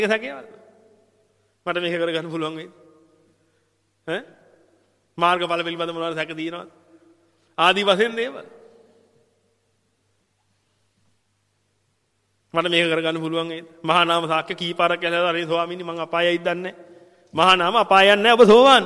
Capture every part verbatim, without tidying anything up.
ඒක සැකේවල. මට මේක කරගන්න පුළුවන් වෙයි. ඈ? මාර්ගඵල පිළිබඳ මොනවද සැක තියෙනවද? ආදි වශයෙන් දේවල්. මට මේක කරගන්න පුළුවන් වෙයිද? මහා නාම සාක්‍ය කීපාරක් කියලා අනේ ස්වාමීනි මං අපායයිද දන්නේ නැහැ. මහා නාම අපායයක් නැහැ ඔබ සෝවාන්.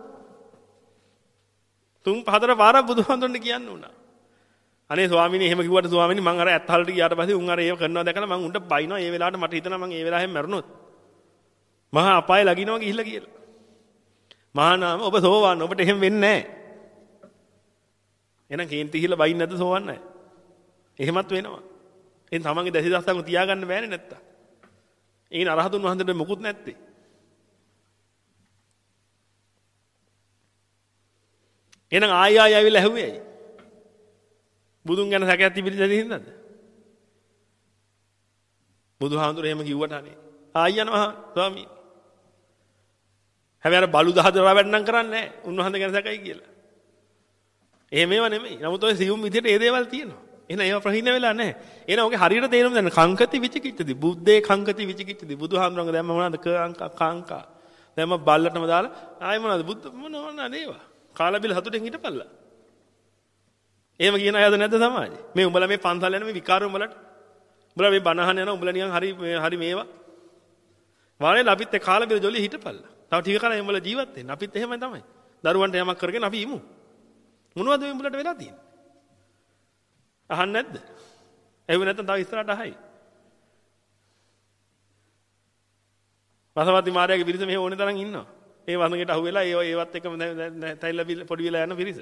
තුන් හතර පාරක් බුදුහාමුදුරන්ට කියන්න උනා. අනේ ස්වාමීනි එහෙම කිව්වට ස්වාමීනි මං අර ඇත්තහලට ගියාට පස්සේ උන් අර ඒව කරනවා දැකලා මං උන්ට බයිනවා. ඒ වෙලාවට මට හිතෙනවා මං ඒ වෙලාවෙම මැරුණොත් මහා අපාය ලගිනවා ගිහිල්ලා කියලා. මහා නාම ඔබ සෝවාන් ඔබට එහෙම වෙන්නේ නැහැ. එහෙනම් කේන්ති ගිහිල්ලා බයින් නැද්ද සෝවාන් නැහැ? එහෙමත් වෙනවා. එහෙන් තමන්ගේ දැසි දස්සක්ම තියාගන්න බෑනේ නැත්තම්. ඒන අරහතුන් වහන්සේට මොකුත් නැත්තේ. එහෙනම් ආය ආය ආවිල්ලා ඇහුවේ ඇයි? බුදුන් ගැන සැකයක් තිබිලද හින්දාද? බුදුහාමුදුර එහෙම කිව්වට අනේ ආයි යනවා ස්වාමී. හැබැයි අර බලු දහදර වැඩනම් කරන්නේ නැහැ. උන්වහන්සේ ගැන සැකයි කියලා. එහෙම ඒවා නෙමෙයි. නමුත් ඔය සියුම් විදිහට ඒ දේවල් තියෙනවා. එහෙනම් ඒවා ප්‍රහීන වෙලා නැහැ. එහෙනම් ඔගේ හරියට තේරුම් ගන්න කංකති විචිකිච්ඡති. බුද්දේ කංකති විචිකිච්ඡති. බුදුහාමුදුරන්ගේ දැම්ම මොනවද? කංකා කංකා. දැම්ම බල්ලටම දාලා ආයෙ මොනවද? බුද්ධ මොන මොනවද ඒවා? කාලා බිල හතුටෙන් හිටපල්ලා. එහෙම කියන අයද නැද්ද සමාජේ? මේ උඹලා මේ පන්සල් යන මේ විකාර උඹලට. උඹලා මේ බණහන් යන උඹලා නිකන් හරි හරි මේවා. වානේ අපිත් ඒ කාලා බිල ජොලිය හිටපල්ලා. තව ටික කාලෙ උඹලා ජීවත් වෙන්න. අපිත් එහෙමයි තමයි. දරුවන්ට යමක් කරගෙන අපි ඉමු. මොනවද මේ උඹලට වෙලා තියෙන්නේ? අහන්නේ නැද්ද? ඇහුවේ නැත්නම් තව ඉස්සරහට අහයි. වසවති මාර්යාගේ පිරිස මෙහෙ ඕනේ තරම් ඉන්නවා. ඒ වසඟයට අහුවෙලා ඒ ඒවත් එක්කම තැයිලා පොඩි වෙලා යන පිරිස.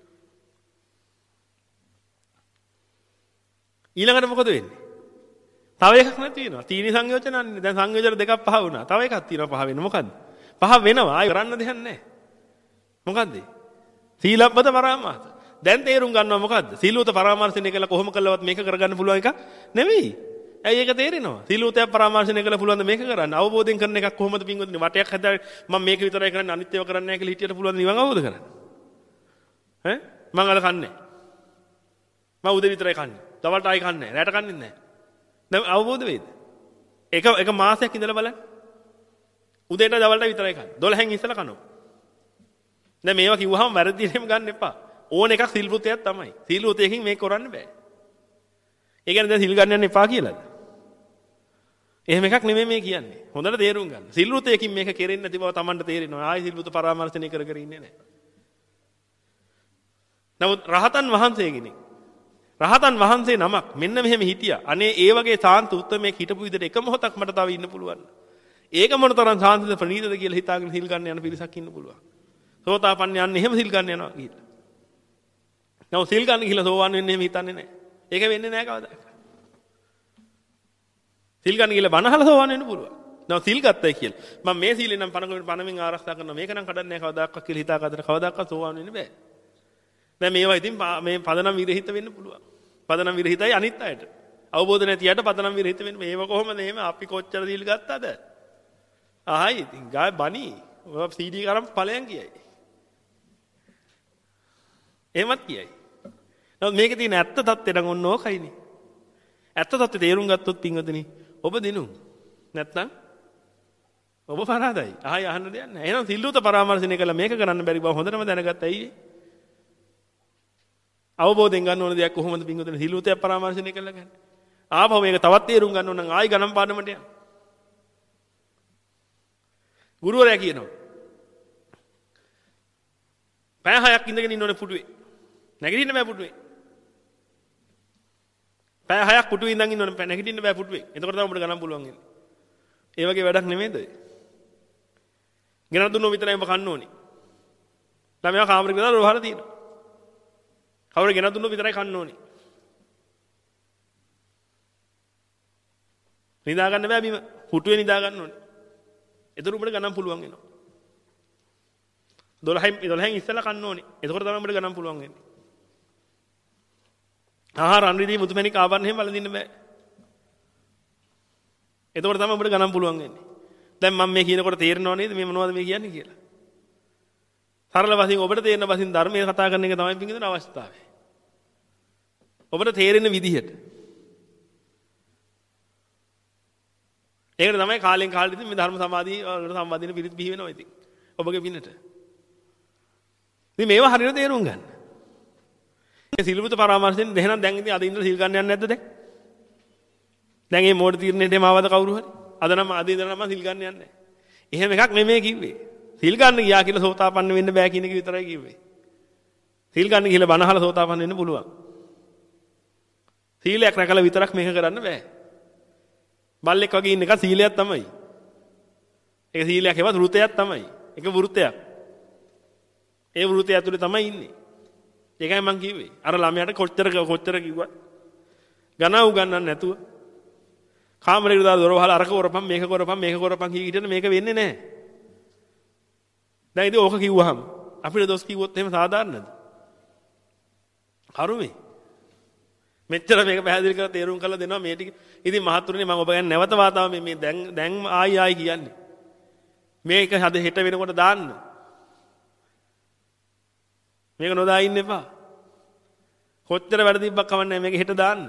ඊළඟට මොකද වෙන්නේ? තව එකක් නැති වෙනවා. තීනි සංයෝජනන්නේ. දැන් සංයෝජන දෙකක් පහ වුණා. තව එකක් තියෙනවා පහ වෙන. මොකද්ද? පහ වෙනවා. ආයෙ කරන්න දෙයක් නැහැ. මොකද්ද? සීලබ්බත පරාමාස. දැන් තේරුම් ගන්නවා මොකද්ද? සීලූත පරාමර්ශනය කළා කොහොම කළවත් මේක කරගන්න පුළුවන් එකක් නෙවෙයි. ඇයි ඒක තේරෙනවා? සීලූතයක් පරාමර්ශනය කළා පුළුවන් ද මේක කරන්න? අවබෝධයෙන් කරන එකක් කොහොමද පින්වතුනි? වටයක් හදලා මම මේක විතරයි කරන්නේ අනිත් ඒවා කරන්නේ නැහැ කියලා හිටියට පුළුවන් නිවන් අවබෝධ කරගන්න. ඈ? මං අල කන්නේ. මම උදේ විතරයි කන්නේ. දවල්ට ආයි කන්නේ නැහැ. රැට කන්නේ නැහැ. දැන් අවබෝධ වෙයිද? එක එක මාසයක් ඉඳලා බලන්න. උදේට දවල්ට විතරයි කන්නේ. දොළහෙන් ඉස්සලා කනවා. දැන් මේවා කිව්වහම වැරදිටම ගන්න එපා. ඕන එකක් සිල් වෘතයක් තමයි. සීල වෘතයකින් මේක කරන්න බෑ. ඒ කියන්නේ දැන් සිල් ගන්න යන්න එපා කියලාද? එහෙම එකක් නෙමෙයි මේ කියන්නේ. හොඳට තේරුම් ගන්න. සිල් වෘතයකින් මේක කෙරෙන්නේ නැති බව Tamanට තේරෙනවා. ආයි සිල් වෘත පරාමර්ශනය කර කර ඉන්නේ නැහැ. නමුත් රහතන් වහන්සේගෙනි. රහතන් වහන්සේ නමක් මෙන්න මෙහෙම හිටියා. අනේ ඒ වගේ සාන්ත උත්තමයෙක් හිටපු විදිහට එක මොහොතක් මට තව ඉන්න පුළුවන්. ඒක මොන තරම් සාන්තද ප්‍රණීතද කියලා හිතාගෙන සිල් ගන්න යන පිරිසක් ඉන්න පුළුවන්. සෝතාපන්න යන්නේ එහෙම සිල් ගන්න යනවා කියලා. නෝ සිල් ගන්න කියලා සෝවන් වෙන්නේ එහෙම හිතන්නේ නැහැ. ඒක වෙන්නේ නැහැ කවදාවත්. සිල් ගන්න කියලා බනහල සෝවන් වෙන්න පුළුවන්. නෝ සිල් ගත්තයි කියලා. මම මේ සීලෙන් නම් පණකෙන් පණමින් ආරක්ෂා කරනවා. මේක නම් කඩන්නේ නැහැ කවදාවත් කියලා හිතාගත්තට කවදාවත් සෝවන් වෙන්න බෑ. දැන් මේවා ඉතින් මේ පදනම් විරහිත වෙන්න පුළුවන්. පදනම් විරහිතයි අනිත් අයට. අවබෝධ නැතියට පදනම් විරහිත වෙන්න මේව කොහොමද එහෙම අපි කොච්චර සීල් ගත්තද? ආයි ඉතින් ගාය බණි. ඔය සීඩී කරන් ඵලයන් කියයි. එහෙමත් කියයි. නමුත් මේකේ තියෙන ඇත්ත தත්ත්වය නම් ඔන්න ඕකයිනේ. ඇත්ත தත්ත්වය තේරුම් ගත්තොත් පින්වතුනි ඔබ දිනු. නැත්තම් ඔබ පරාදයි. ආයි අහන්න දෙයක් නැහැ. එහෙනම් සිල්ලුත පරාමර්ශනය කළා මේක කරන්න බැරි බව හොඳටම දැනගත්තා ඇයි? අවබෝධයෙන් ගන්න ඕන දෙයක් කොහොමද පින්වතුනි සිල්ලුතයක් පරාමර්ශනය කළා ගන්න. ආපහු මේක තවත් තේරුම් ගන්න ඕන නම් ආයි ගණන් පාඩමට යන්න. ගුරුවරයා කියනවා. පැය හයක් ඉඳගෙන ඉන්න ඕනේ පුටුවේ. නැගිටින්න බෑ පුටුවේ. පැය හයක් පුටුවේ ඉඳන් ඉන්න ඕනේ නැගිටින්න බෑ පුටුවේ. එතකොට තමයි ඔබට ගණන් පුළුවන් වෙන්නේ. ඒ වගේ වැඩක් නෙමෙයිද? ගෙනත් දුන්නෝ විතරයි ඔබ කන්න ඕනේ. ළමයා කාමරේ ගෙනලා රෝහල තියෙනවා. කවුරු ගෙනත් දුන්නෝ විතරයි කන්න ඕනේ. නිදා ගන්න බෑ බිම. පුටුවේ නිදා ගන්න ඕනේ. එතකොට ඔබට ගණන් පුළුවන් වෙනවා. දොළහෙන් දොළහෙන් ඉස්සලා කන්න ඕනේ. එතකොට තමයි ඔබට ගණන් පුළුවන් වෙන්නේ. ආහාර අන්විදී මුතුමැණික් ආවරණ එහෙම බලදින්න බෑ. එතකොට තමයි ඔබට ගණන් පුළුවන් වෙන්නේ. දැන් මම මේ කියනකොට තේරෙනව නේද මේ මොනවද මේ කියන්නේ කියලා? සරල වශයෙන් ඔබට තේරෙන වශයෙන් ධර්මයේ කතා කරන එක තමයි පිටින් අවශ්‍යතාවය. ඔබට තේරෙන විදිහට. ඒකට තමයි කාලෙන් කාලෙට ඉතින් මේ ධර්ම සමාධිය වලට සම්බන්ධින පිරිත් බිහි වෙනවා ඉතින්. ඔබගේ පිනට. ඉතින් මේවා හරියට තේරුම් ගන්න. මේ සිල්පුත පරාමර්ශයෙන් දෙහනම් දැන් ඉතින් අද ඉඳලා සිල් ගන්න යන්නේ නැද්ද දැන්? දැන් මේ මෝඩ තීරණයට එමවද කවුරු හරි? අද නම් අද ඉඳලා නම් සිල් ගන්න යන්නේ නැහැ. එහෙම එකක් නෙමෙයි කිව්වේ. සිල් ගන්න ගියා කියලා සෝතාපන්න වෙන්න බෑ කියන එක විතරයි කිව්වේ. සිල් ගන්න ගිහලා බණ අහලා සෝතාපන්න වෙන්න පුළුවන්. සීලයක් රැකලා විතරක් මේක කරන්න බෑ. බල්ලෙක් වගේ ඉන්න එක සීලයක් තමයි. ඒක සීලයක් ඒවත් වෘතයක් තමයි. ඒක වෘතයක්. ඒ වෘතය ඇතුලේ තමයි ඉන්නේ. ඒකයි මම කිව්වේ. අර ළමයාට කොච්චර කොච්චර කිව්වත් ගණන් උගන්නන්න නැතුව කාමරේට දාලා දොර වහලා අරක කරපම් මේක කරපම් මේක කරපම් කී හිටියන මේක වෙන්නේ නැහැ. දැන් ඉතින් ඕක කිව්වහම අපිට දොස් කිව්වොත් එහෙම සාධාරණද? කරුමේ. මෙච්චර මේක පැහැදිලි කරලා තේරුම් කරලා දෙනවා මේ ටික. ඉතින් මහතුරුනේ මම ඔබ ගැන නැවත වාතාව මේ මේ දැන් දැන් ආයි ආයි කියන්නේ. මේක හද හෙට වෙනකොට දාන්න. මේක නොදා ඉන්න එපා. කොච්චර වැඩ තිබ්බක් කවන්නේ මේක හෙට දාන්න.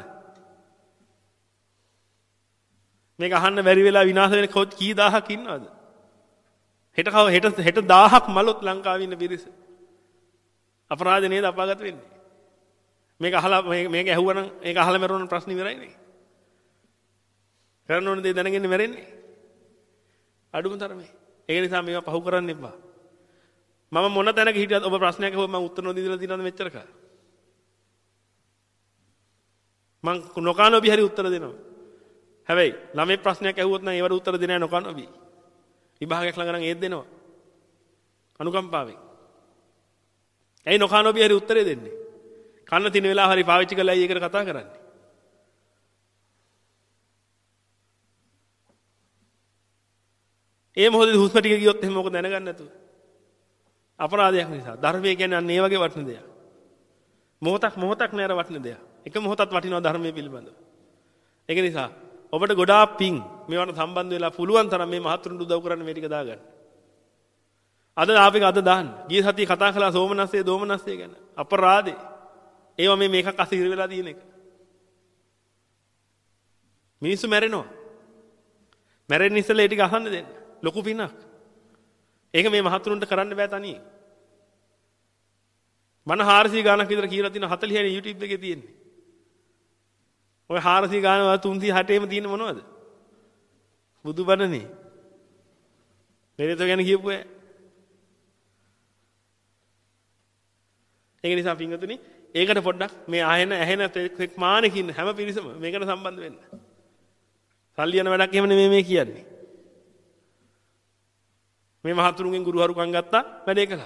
මේක අහන්න බැරි වෙලා විනාශ වෙන කොත් කී දහහක් ඉන්නවද? හෙට කව හෙට හෙට දහහක් මලොත් ලංකාවේ ඉන්න පිරිස. අපරාධ නේද අපාගත වෙන්නේ. මේක අහලා මේක ඇහුවනම් මේක අහලා මරුණන ප්‍රශ්න ඉවරයි නේ. කරන්න ඕන දේ දැනගෙන මැරෙන්නේ. අඩුම තරමේ. ඒක නිසා මේවා පහු කරන්න එපා. මම මොන තැනක හිටියත් ඔබ ප්‍රශ්නයක් අහුවම මම උත්තර නොදීලා තියෙනවද මෙච්චර කාල? මං නොකානෝබි හරි උත්තර දෙනවා. හැබැයි ළමයි ප්‍රශ්නයක් ඇහුවොත් නම් ඒවට උත්තර දෙන්නේ නැහැ නොකානෝබි. විභාගයක් ළඟ නම් ඒත් දෙනවා. අනුකම්පාවෙන්. ඇයි නොකානෝබි හරි උත්තරේ දෙන්නේ? කන්න තින වෙලාව හරි පාවිච්චි කරලා අය ඒකට කතා කරන්නේ. ඒ මොහොතේ හුස්ම ටික ගියොත් එහෙම මොකද දැනගන්න නැතුව. අපරාධයක් නිසා. ධර්මය කියන්නේ අන්න ඒ වගේ වටින දෙයක්. මොහොතක් මොහොතක් නෑර වටින දෙයක්. එක මොහොතක් වටිනවා ධර්මයේ පිළිබඳව. ඒක නිසා ඔබට ගොඩාක් පිං මේවට සම්බන්ධ වෙලා පුළුවන් තරම් මේ මහතුරුන්ට උදව් කරන්න මේ ටික දාගන්න. අද ආපෙක අද දාන්න. ගිය සතියේ කතා කළා සෝමනස්සේ දෝමනස්සේ ගැන. අපරාධේ. ඒවා මේ මේකක් අසිර වෙලා තියෙන එක. මිනිස්සු මැරෙනවා. මැරෙන්න ඉස්සෙල්ලා ඒ ටික අහන්න දෙන්න. ලොකු පිනක්. ඒක මේ මහතුරුන්ට කරන්න බෑ තනියෙන්. මන හාරසිය ගානක් විතර කියලා තියෙන හතලිස් වෙනි YouTube එකේ තියෙන්නේ. ඔය හාරසිය ගාන වල තුන්සිය හැටේම තියෙන මොනවද? බුදුබණනේ. මෙලෙත ගැන කියපු අය. ඒක නිසා පින්වතුනි ඒකට පොඩ්ඩක් මේ ආයෙන ඇහෙන එක් මානෙකින් හැම පිරිසම මේකට සම්බන්ධ වෙන්න. සල්ලි යන වැඩක් එහෙම නෙමෙයි මේ කියන්නේ. මේ මහතුරුන්ගෙන් ගුරුහරුකම් ගත්තා වැඩේ කළා.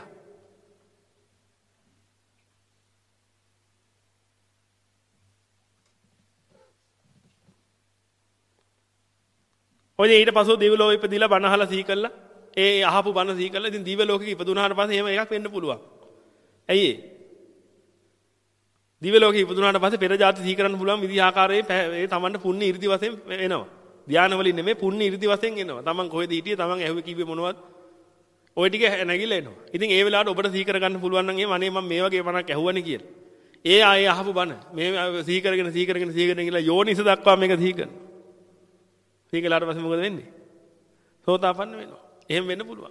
ඔය ඊට පස්ව දිව්‍ය ලෝකෙ ඉපදිලා බණ අහලා සිහි කළා. ඒ අහපු බණ සිහි කළා. ඉතින් දිව්‍ය ලෝකෙක ඉපදුනාට පස්සේ එහෙම එකක් වෙන්න පුළුවන්. ඇයි ඒ? දිව්‍ය ලෝකෙ ඉපදුනාට පස්සේ පෙර ජාති සිහි කරන්න පුළුවන් විදි ආකාරයේ ඒ තමන්ට පුණ්‍ය 이르දි වශයෙන් එනවා. ධානය වලින් නෙමෙයි පුණ්‍ය 이르දි වශයෙන් එනවා. තමන් කොහෙද හිටියේ තමන් ඇහුවේ කිව්වේ මොනවද? ওই ටික නැගිලා එනවා. ඉතින් ඒ වෙලාවට ඔබට සිහි කරගන්න පුළුවන් නම් එහෙම අනේ මම මේ වගේ බණක් ඇහුවනේ කියලා. ඒ ආයේ අහපු බණ මේ සිහි කරගෙන සිහි කරගෙන සිහි කරගෙන ගිහලා යෝනිස දක්වා මේක සිහි කරනවා. සිහි කළාට පස්සේ මොකද වෙන්නේ? සෝතාපන්න වෙනවා. එහෙම වෙන්න පුළුවන්.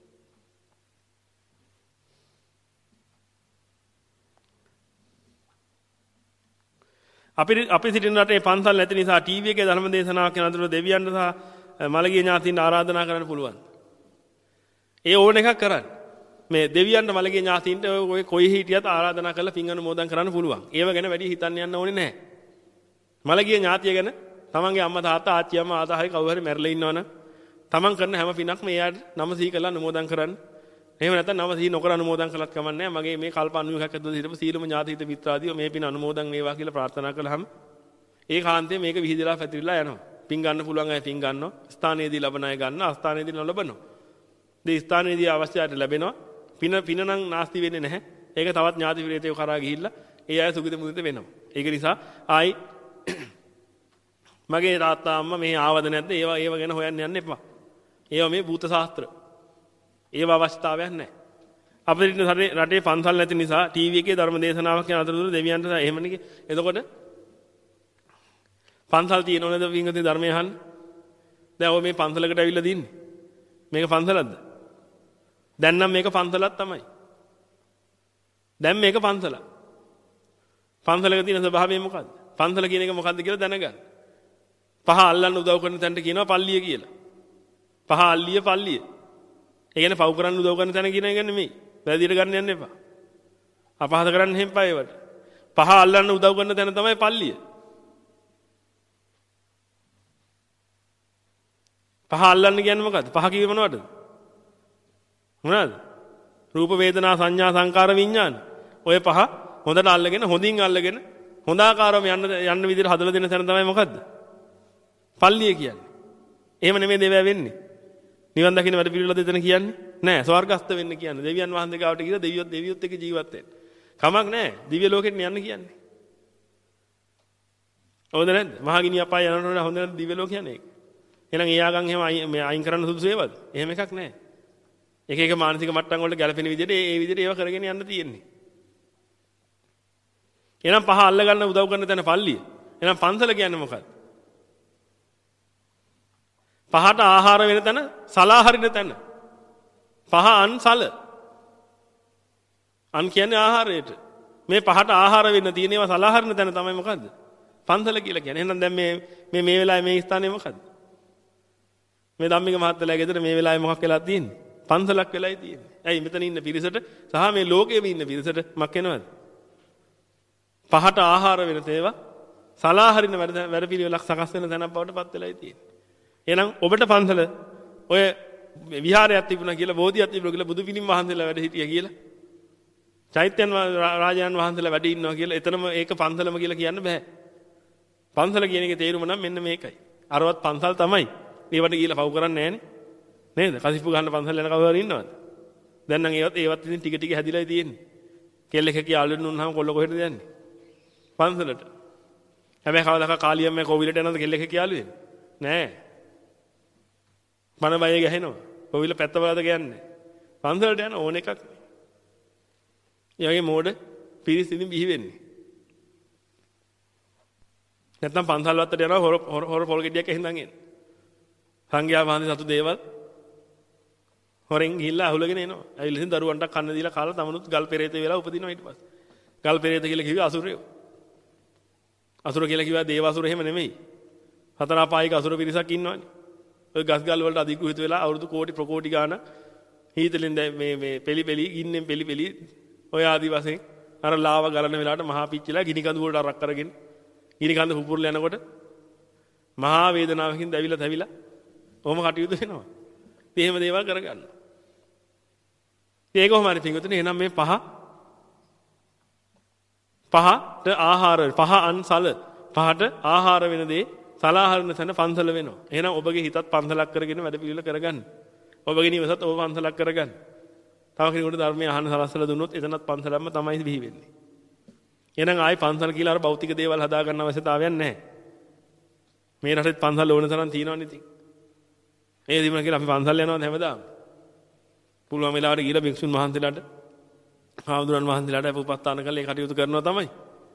අපි අපි සිටින රටේ පන්සල් නැති නිසා ටීවී එකේ ධර්ම දේශනාවක් කරන අතර දෙවියන්ට සහ මළගිය ඥාතීන්ට ආරාධනා කරන්න පුළුවන්. ඒ ඕන එකක් කරන්න. මේ දෙවියන්ට මළගිය ඥාතීන්ට ඔය කොයි හිටියත් ආරාධනා කරලා පින් අනුමෝදන් කරන්න පුළුවන්. ඒව ගැන වැඩි හිතන්න යන්න ඕනේ නැහැ. මළගිය ඥාතිය ගැන තමන්ගේ අම්මා තාත්තා ආච්චි අම්මා ආතා හරි කවුරු හරි මැරලා ඉන්නවනම් තමන් කරන හැම පිනක්ම එයාට නම සිහි කරලා අනුමෝදන් කරන්න. එහෙම නැත්නම් නම සිහි නොකර අනුමෝදන් කළත් කමක් නැහැ. මගේ මේ කල්ප අනූ එකක් ඇතුළත හිටපු සීලම ඥාතිහිත මිත්‍රාදීව මේ පින අනුමෝදන් වේවා කියලා ප්‍රාර්ථනා කළාම ඒ කාන්තේ මේක විහිදලා පැතිරිලා යනවා. පින් ගන්න පුළුවන් අය පින් ගන්නවා. ස්ථානයේදී ලබන අය ගන්නවා. අස්ථානයේදී නොලබනවා. දී ස්ථානයේදී අවශ්‍යයට ලැබෙනවා. පින පින නම් නාස්ති වෙන්නේ නැහැ. ඒක තවත් ඥාති විරේතයෝ කරා ගිහිල්ලා ඒ අය සුගිත මුදිත වෙනවා. ඒක නිසා ආයි මගේ තාත්තා අම්මා මේ ආවද නැද්ද? ඒවා ඒව ගැන හොයන්න යන්න එපා. ඒවා මේ භූත ශාස්ත්‍ර. ඒවා අවශ්‍යතාවයක් නැහැ. අපිට රටේ පන්සල් නැති නිසා ටීවී එකේ ධර්ම දේශනාවක් යන අතරතුර දෙවියන්ට එහෙමනේ. එතකොට පන්සල් තියෙනවද වින්ගති ධර්මය අහන්න? දැන් ඔය මේ පන්සලකට ඇවිල්ලා දින්නේ. මේක පන්සලක්ද? දැන් නම් මේක පන්සලක් තමයි. දැන් මේක පන්සලක්. පන්සලක තියෙන ස්වභාවය මොකද්ද? පන්සල කියන එක මොකද්ද කියලා දැනගන්න. පහ අල්ලන්න උදව් කරන තැනට කියනවා පල්ලිය කියලා. පහ අල්ලිය පල්ලිය. ඒ කියන්නේ පව් කරන්න උදව් කරන තැන කියන එක නෙමෙයි. වැරදියට ගන්න යන්න එපා. අපහාස කරන්න හැම්පා ඒවට. පහ අල්ලන්න උදව් කරන තැන තමයි පල්ලිය. පහ අල්ලන්න කියන්නේ මොකද්ද? පහ කිව්වේ මොනවද? මොනවද? රූප වේදනා සංඥා සංකාර විඥාන. ඔය පහ හොඳට අල්ලගෙන හොඳින් අල්ලගෙන හොඳ ආකාරව යන්න යන්න විදිහට හදලා දෙන තැන තමයි මොකද්ද? පල්ලිය කියන්නේ. එහෙම නෙමෙයි දේවය වෙන්නේ. නිවන් දකින්න වැඩ පිළිවෙල දෙතන කියන්නේ නෑ. ස්වර්ගස්ත වෙන්න කියන්නේ. දෙවියන් වහන්සේ ගාවට ගිහලා දෙවියොත් දෙවියොත් එක්ක ජීවත් වෙන්න. කමක් නෑ. දිව්‍ය ලෝකෙට යන්න කියන්නේ. හොඳ නැද්ද? මහගිනි අපාය යනකොට හොඳ නැද්ද දිව්‍ය ලෝක යන්නේ? එහෙනම් ඒ ආගම් එහෙම මේ අයින් කරන්න සුදුසු ඒවද? එහෙම එකක් නෑ. එක එක මානසික මට්ටම් වලට ගැලපෙන විදිහට ඒ ඒ විදිහට ඒව කරගෙන යන්න තියෙන්නේ. එහෙනම් පහ අල්ල ගන්න උදව් කරන තැන පල්ලිය. එහෙනම් පන්සල කියන්නේ මොකක්ද? පහට ආහාර වෙන තැන, සලාහරින තැන. පහ අන්සල. අන් කියන්නේ ආහාරයට. මේ පහට ආහාර වෙන්න තියෙන ඒවා සලාහරින තැන තමයි මොකද්ද? පන්සල කියලා කියන්නේ. එහෙනම් දැන් මේ මේ මේ වෙලාවේ මේ ස්ථානේ මොකද්ද? මේ ධම්මික මහත්තයලා ගෙදර මේ වෙලාවේ මොකක් වෙලා තියෙන්නේ? පන්සලක් වෙලායි තියෙන්නේ. ඇයි මෙතන ඉන්න පිරිසට සහ මේ ලෝකයේ ඉන්න පිරිසට මක් වෙනවද? පහට ආහාර වෙන තේවා සලාහරින වැඩ වැඩ පිළිවෙලක් සකස් වෙන තැනක් බවට පත් වෙලායි තියෙන්නේ. එහෙනම් ඔබට පන්සල ඔය විහාරයක් තිබුණා කියලා බෝධියක් තිබුණා කියලා බුදු පිළිම වහන්සේලා වැඩ හිටියා කියලා චෛත්‍යයන් රාජයන් වහන්සේලා වැඩ ඉන්නවා කියලා එතනම ඒක පන්සලම කියලා කියන්න බෑ. පන්සල කියන එකේ තේරුම නම් මෙන්න මේකයි. අරවත් පන්සල් තමයි. ඒවට ගිහලා පව් කරන්නේ නැහනේ. නේද? කසිප්පු ගන්න පන්සල් යන කවුරු හරි ඉන්නවද? දැන් නම් ඒවත් ඒවත් ඉතින් ටික ටික හැදිලායි තියෙන්නේ. කෙල්ලෙක් කියාලු දුන්නාම කොල්ල කොහෙටද යන්නේ? පන්සලට. හැබැයි කවදාක කාලියම්මේ කොවිලට යනද කෙල්ලෙක් කියාලුවේ? නෑ. මන බය ගහනවා. කොවිල පැත්ත බලද කියන්නේ. පන්සලට යන ඕන එකක්. ඒ වගේ මෝඩ පිරිස් ඉදින් බිහි වෙන්නේ. නැත්නම් පන්සල් වත්තට යනවා හොර හොර පොල් ගෙඩියක් ඇහිඳන් එන්නේ. සංඝයා වහන්සේ සතු දේවල් හොරෙන් ගිහිල්ලා අහුලගෙන එනවා. ඇවිල්ලා ඉතින් දරුවන්ට කන්න දීලා කාලා තමනුත් ගල් පෙරේත වෙලා උපදිනවා ඊට පස්සේ. ගල් පෙරේත කියලා කිව්වේ අසුරයෝ. අසුර කියලා කිව්වා දේව අසුර එහෙම නෙමෙයි. හතර අපායික අසුර පිරිසක් ඉන්නවනේ. ඔය ගස් ගල් වලට අධිග්‍රහිත වෙලා අවුරුදු කෝටි ප්‍රකෝටි ගාන හීතලෙන් මේ මේ පෙලි පෙලි ගින්නෙන් පෙලි පෙලි ඔය ආදි වශයෙන් අර ලාව ගලන වෙලාවට මහා පිච්චිලා ගිනි කඳු වලට අරක් කරගෙන ගිනි කඳ පුපුරලා යනකොට මහා වේදනාවකින් දැවිලා තැවිලා ඔහොම කටයුතු වෙනවා. ඉතින් එහෙම දේවල් කරගන්න. ඒක කොහොම හරි පිටුතුනේ එහෙනම් මේ පහ පහට ආහාර පහ අන්සල පහට ආහාර වෙන දේ සලාහරන තැන පන්සල වෙනවා. එහෙනම් ඔබගේ හිතත් පන්සලක් කරගෙන වැඩ පිළිවෙල කරගන්න. ඔබගේ නිවසත් ඔබ පන්සලක් කරගන්න. තව කෙනෙකුට ධර්මය අහන්න සලස්සලා දුන්නොත් එතනත් පන්සලක්ම තමයි බිහි වෙන්නේ. එහෙනම් ආයි පන්සල කියලා අර භෞතික දේවල් හදා ගන්න අවශ්‍යතාවයක් නැහැ. මේ රටෙත් පන්සල් ඕන තරම් තියෙනවනේ ඉතින්. ඒ දිමුණ කියලා අපි පන්සල් යනවාද හැමදාම? පුළුවන් වෙලාවට ගිහලා භික්ෂුන් වහන්සේලාට හාමුදුරන් වහන්සේලාට උපස්ථාන කරලා ඒ කටයුතු කරනවා තමයි.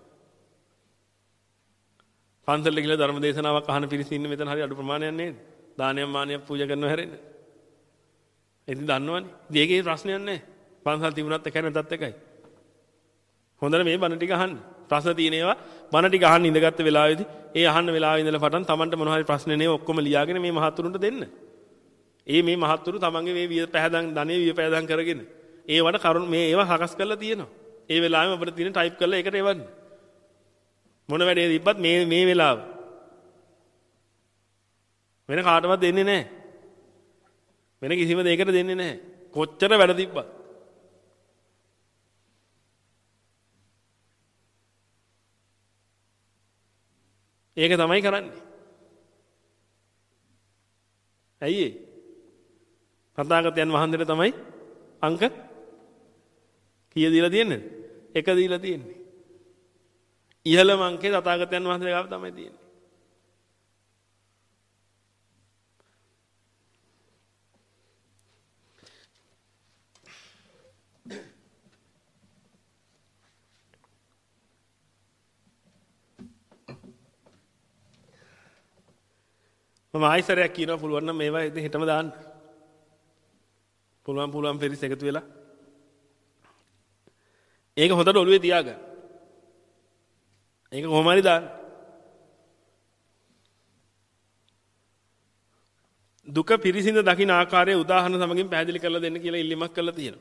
පන්සලට ගිහලා ධර්ම දේශනාවක් අහන පිරිස ඉන්න මෙතන හරි අඩු ප්‍රමාණයක් නේද? දානයක් මානයක් පූජා කරනවා හැරෙන්න. ඉතින් දන්නවනේ. ඉතින් ඒකේ ප්‍රශ්නයක් නැහැ. පන්සල් තිබුණත් එකයි නැතත් එකයි. හොඳට මේ බණ ටික අහන්න. ප්‍රශ්න තියෙන ඒවා බණ ටික අහන්න ඉඳගත්ත වෙලාවේදී ඒ අහන්න වෙලාවේ ඉඳලා පටන් Tamanට මොන හරි ප්‍රශ්න නේ ඔක්කොම ලියාගෙන මේ මහතුරුන්ට දෙන්න. ඒ මේ මහත්තුරු තමන්ගේ මේ විය පැහැදන් ධනෙ විය පැහැදන් කරගෙන ඒවට කරුණ මේ ඒවා හකස් කරලා තියෙනවා. ඒ වෙලාවෙම අපිට තියෙන ටයිප් කරලා ඒකට එවන්න. මොන වැඩේ තිබ්බත් මේ මේ වෙලාව වෙන කාටවත් දෙන්නේ නැහැ. වෙන කිසිම දෙයකට දෙන්නේ නැහැ. කොච්චර වැඩ තිබ්බත්. ඒක තමයි කරන්නේ. ඇයි ඒ? තථාගතයන් වහන්සේට තමයි අංක කීය දීලා තියෙන්නේ? එක දීලා තියෙන්නේ. ඉහළම අංකේ තථාගතයන් වහන්සේ ගාව තමයි තියෙන්නේ. මම ආයෙසරයක් කියනවා පුළුවන් නම් මේවා ඉතින් හෙටම දාන්න. පුළුවන් පුළුවන් පෙරිස් එකතු වෙලා. ඒක හොඳට ඔළුවේ තියාගන්න. ඒක කොහොම හරි දාන්න. දුක පිරිසිඳ දකින්න ආකාරයේ උදාහරණ සමගින් පැහැදිලි කරලා දෙන්න කියලා ඉල්ලීමක් කරලා තියෙනවා.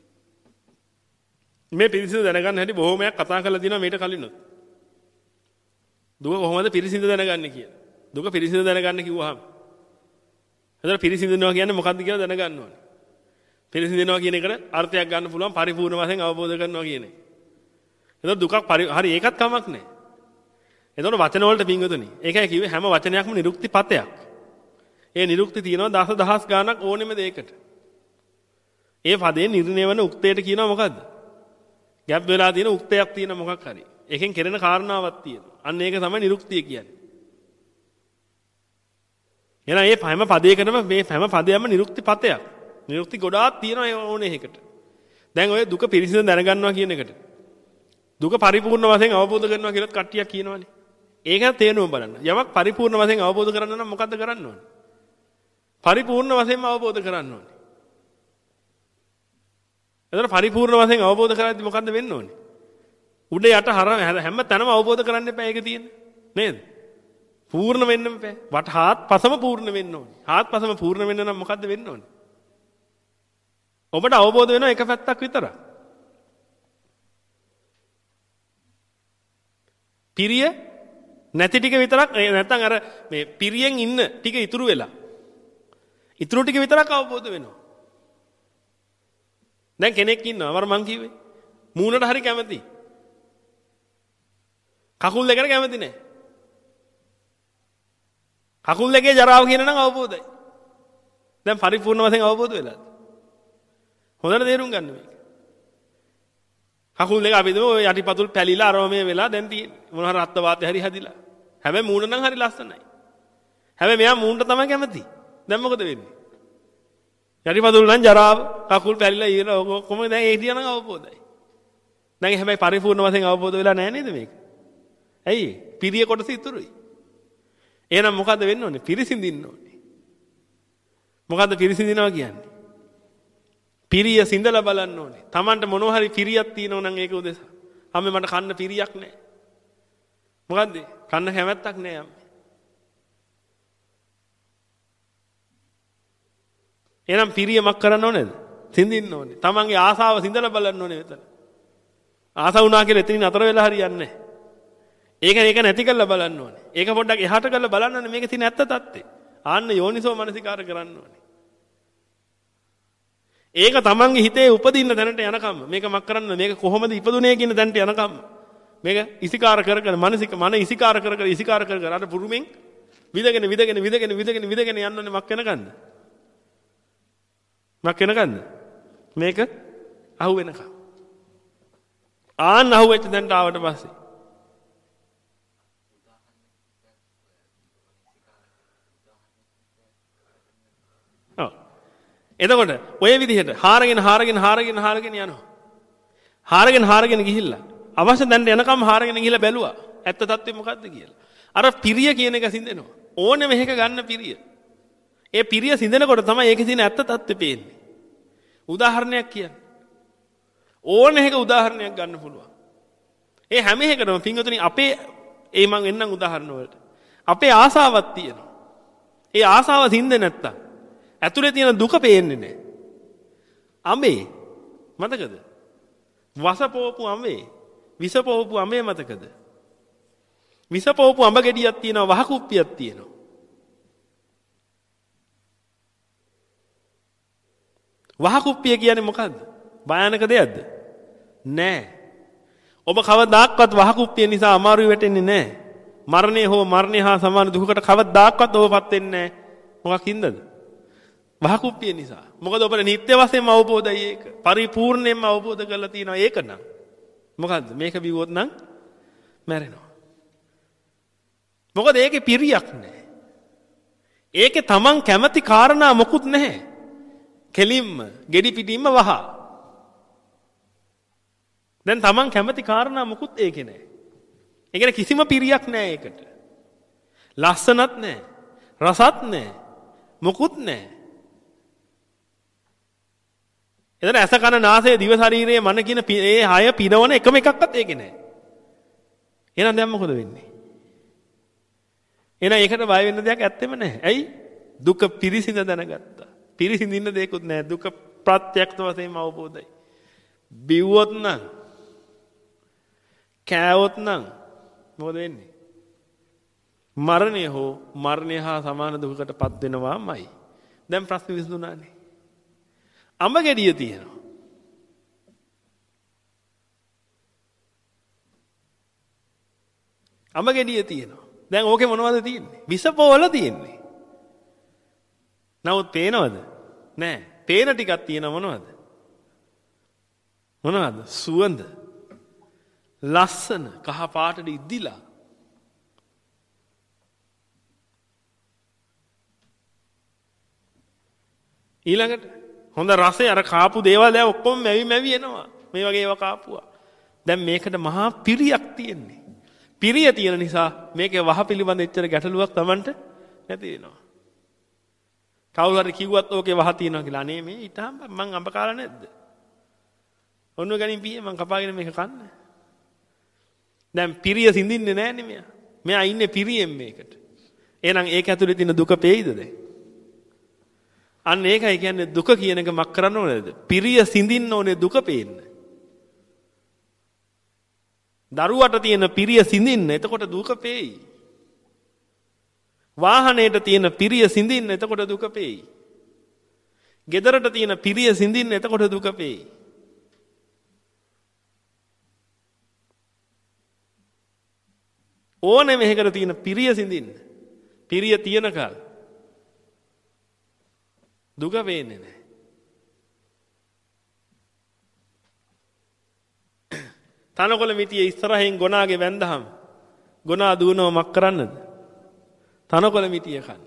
මේ පිරිසිඳ දැනගන්න හැටි බොහොමයක් කතා කරලා තියෙනවා මේට කලිනුත්. දුක කොහොමද පිරිසිඳ දැනගන්නේ කියලා. දුක පිරිසිඳ දැනගන්න කිව්වහම. එතන පිරිසිඳනවා කියන්නේ මොකක්ද කියලා දැනගන්න ඕනේ. පිරිසිඳනවා කියන එකට අර්ථයක් ගන්න පුළුවන් පරිපූර්ණ වශයෙන් අවබෝධ කරනවා කියන එක. එතන දුකක් හරි ඒකත් කමක් නැහැ. එතකොට වචන වලට පිංගුතුනි. ඒකයි කිව්වේ හැම වචනයක්ම නිරුක්ති පතයක්. ඒ නිරුක්ති තියෙනවා දස දහස් ගාණක් ඕනෙම දෙයකට. ඒ පදේ නිර්ණය වන උක්තයට කියනවා මොකද්ද? ගැප් වෙලා තියෙන උක්තයක් තියෙන මොකක් හරි. ඒකෙන් කෙරෙන කාරණාවක් තියෙනවා. අන්න ඒක තමයි නිරුක්තිය කියන්නේ. එහෙනම් මේ හැම පදයකටම මේ හැම පදයක්ම නිරුක්ති පතයක්. නිරුක්ති ගොඩාක් තියෙනවා ඒ ඕනේ එකකට. දැන් ඔය දුක පිරිසිදු දැනගන්නවා කියන එකට. දුක පරිපූර්ණ වශයෙන් අවබෝධ කරනවා කියලාත් කට්ටියක් කියනවානේ. ඒක තේරුම බලන්න. යමක් පරිපූර්ණ වශයෙන් අවබෝධ කරගන්න නම් මොකද්ද කරන්න ඕනේ? පරිපූර්ණ වශයෙන්ම අවබෝධ කරගන්න ඕනේ. එතන පරිපූර්ණ වශයෙන් අවබෝධ කරගද්දි මොකද්ද වෙන්න ඕනේ? උඩ යට හර හැම තැනම අවබෝධ කරන්න එපා ඒක තියෙන්නේ. නේද? පූර්ණ වෙන්නම බෑ. වට හාත්පසම පූර්ණ වෙන්න ඕනේ. හාත්පසම පූර්ණ වෙන්න නම් මොකද්ද වෙන්න ඕනේ? ඔබට අවබෝධ වෙනවා එක පැත්තක් විතරයි. පිරිය නැති ටික විතරක් නැත්නම් අර මේ පිරියෙන් ඉන්න ටික ඉතුරු වෙලා. ඉතුරු ටික විතරක් අවබෝධ වෙනවා. දැන් කෙනෙක් ඉන්නවා මර මං කිව්වේ. මූණට හරි කැමති. කකුල් දෙකට කැමති නැහැ. කකුල් දෙකේ ජරාව කියන නම් අවබෝධයි. දැන් පරිපූර්ණ වශයෙන් අවබෝධ වෙලාද? හොඳට තේරුම් ගන්න මේක. කකුල් දෙක අපි දමු ඔය යටිපතුල් පැලිලා අරමේ වෙලා දැන් තියෙන්නේ. මොන හරි රක්ත වාතය හරි හැදිලා. හැබැයි මූණ නම් හරි ලස්සනයි. හැබැයි මෙයා මූණට තමයි කැමති. දැන් මොකද වෙන්නේ? යටිපතුල් නම් ජරාව, කකුල් පැලිලා ඉර කොහොම දැන් ඒ දිහා නම් අවබෝධයි. දැන් හැබැයි පරිපූර්ණ වශයෙන් අවබෝධ වෙලා නැහැ නේද මේක? ඇයි? පිරිය කොටස ඉතුරුයි. එහෙනම් මොකද්ද වෙන්න ඕනේ? පිරිසිඳින්න ඕනේ. මොකද්ද පිරිසිඳිනවා කියන්නේ? පිරිය සිඳලා බලන්න ඕනේ. Tamanට මොනවා හරි පිරියක් තියෙනවා නම් ඒක උදෙසා. අම්මේ මට කන්න පිරියක් නැහැ. මොකද්ද? කන්න කැමැත්තක් නැහැ අම්මේ. එහෙනම් පිරියමක් කරන්න ඕනේද? සිඳින්න ඕනේ. Tamanගේ ආසාව සිඳලා බලන්න ඕනේ මෙතන. ආස වුණා කියලා එතනින් අතර වෙලා හරියන්නේ නැහැ. ඒක ඒක නැති කරලා බලන්න ඕනේ. ඒක පොඩ්ඩක් එහාට කරලා බලන්න ඕනේ මේකේ තියෙන ඇත්ත తත්ත්වය. ආන්න යෝනිසෝ මනසිකාර කරන්න ඕනේ. ඒක තමන්ගේ හිතේ උපදින්න දැනට යනකම් මේක මක් කරන්න මේක කොහොමද ඉපදුනේ කියන දැනට යනකම් මේක ඉසිකාර කර කර මානසික මන ඉසිකාර කර කර ඉසිකාර කර කර අර පුරුමෙන් විදගෙන විදගෙන විදගෙන විදගෙන විදගෙන යන්නනේ මක් වෙනකන්ද මක් වෙනකන්ද මේක අහු වෙනකම් ආන්න අහු වෙච්ච දැනට ආවට පස්සේ එතකොට ඔය විදිහට හාරගෙන හාරගෙන හාරගෙන හාරගෙන යනවා. හාරගෙන හාරගෙන ගිහිල්ලා අවශ්‍ය දැනට යනකම් හාරගෙන ගිහිල්ලා බැලුවා. ඇත්ත තත්ත්වය මොකද්ද කියලා. අර පිරිය කියන එක සිඳෙනවා. ඕනේ මෙහෙක ගන්න පිරිය. ඒ පිරිය සිඳෙනකොට තමයි ඒකේ තියෙන ඇත්ත තත්ත්වය පේන්නේ. උදාහරණයක් කියන්නේ. ඕනේ එක උදාහරණයක් ගන්න පුළුවන්. ඒ හැම එකකටම පින්වතුනි අපේ ඒ මං එන්නම් උදාහරණ වලට. අපේ ආසාවක් තියෙනවා. ඒ ආසාව සිඳෙන්නේ නැත්තම් ඇතුලේ තියෙන දුක පේන්නේ නැහැ. අඹේ මතකද? වසපෝපු අඹේ, විසපෝපු අඹේ මතකද? විසපෝපු අඹ ගෙඩියක් තියෙනවා, වහ කුප්පියක් තියෙනවා. වහ කුප්පිය කියන්නේ මොකද්ද? භයානක දෙයක්ද? නෑ. ඔබ කවදාක්වත් වහ කුප්පිය නිසා අමාරුයි වැටෙන්නේ නෑ. මරණය හෝ මරණය හා සමාන දුකකට කවදාක්වත් ඔබපත් වෙන්නේ නෑ. මොකකින්දද? වහකුප්පිය නිසා. මොකද ඔබට නිත්‍ය වශයෙන්ම අවබෝධයි ඒක. පරිපූර්ණයෙන්ම අවබෝධ කරලා තියෙනවා ඒක නම්. මොකද්ද? මේක බිව්වොත් නම් මැරෙනවා. මොකද ඒකේ පිරියක් නැහැ. ඒකේ Taman කැමති කාරණා මොකුත් නැහැ. කෙලින්ම, gedi පිටින්ම වහ. දැන් Taman කැමති කාරණා මොකුත් ඒකේ නැහැ. ඒ කියන්නේ කිසිම පිරියක් නැහැ ඒකට. ලස්සනත් නැහැ. රසත් නැහැ. මොකුත් නැහැ. එතන ඇස කන නාසය දිව ශරීරයේ මන කියන ඒ හය පිනවන එකම එකක්වත් ඒකේ නැහැ. එහෙනම් දැන් මොකද වෙන්නේ? එහෙනම් ඒකට බය වෙන්න දෙයක් ඇත්තෙම නැහැ. ඇයි? දුක පිරිසිඳ දැනගත්තා. පිරිසිඳින්න දෙයක්වත් නැහැ. දුක ප්‍රත්‍යක්ෂ වශයෙන්ම අවබෝධයි. බිව්වොත් නම් කෑවොත් නම් මොකද වෙන්නේ? මරණය හෝ මරණය හා සමාන දුකකටපත් වෙනවාමයි. දැන් ප්‍රශ්න විසඳුණානේ. අඹ ගෙඩිය තියෙනවා. අඹ ගෙඩිය තියෙනවා. දැන් ඕකේ මොනවද තියෙන්නේ? විස පොවල තියෙන්නේ. නමුත් පේනවද? නෑ. පේන ටිකක් තියෙන මොනවද? මොනවද? සුවඳ. ලස්සන කහ පාටට ඉද්දිලා. ඊළඟට හොඳ රසය අර කාපු දේවල් දැන් ඔක්කොම මැවි මැවි එනවා. මේ වගේ ඒවා කාපුවා. දැන් මේකට මහා පිරියක් තියෙන්නේ. පිරිය තියෙන නිසා මේකේ වහ පිළිබඳ එච්චර ගැටලුවක් Tamanට නැති වෙනවා. කවුරු හරි කිව්වත් ඕකේ වහ තියෙනවා කියලා. අනේ මේ ඊටම මං අඹ කාලා නැද්ද? ඔන්න ගනින් පියේ මං කපාගෙන මේක කන්න. දැන් පිරිය සිඳින්නේ නැන්නේ මෙයා. මෙයා ඉන්නේ පිරියෙන් මේකට. එහෙනම් ඒක ඇතුලේ තියෙන දුක පේයිද දැන්? අන්න ඒකයි කියන්නේ දුක කියන එක මක් කරන්න ඕනේද? පිරිය සිඳින්න ඕනේ දුක පේන්න. දරුවට තියෙන පිරිය සිඳින්න එතකොට දුක පේයි. වාහනේට තියෙන පිරිය සිඳින්න එතකොට දුක පේයි. ගෙදරට තියෙන පිරිය සිඳින්න එතකොට දුක පේයි. ඕනේ මේකට තියෙන පිරිය සිඳින්න. පිරිය තියනකල් දුක පේන්නේ නැහැ. තනකොළ මිටියේ ඉස්සරහින් ගොනාගේ වැන්දහම ගොනා දුවනව මක් කරන්නද? තනකොළ මිටිය කන්න.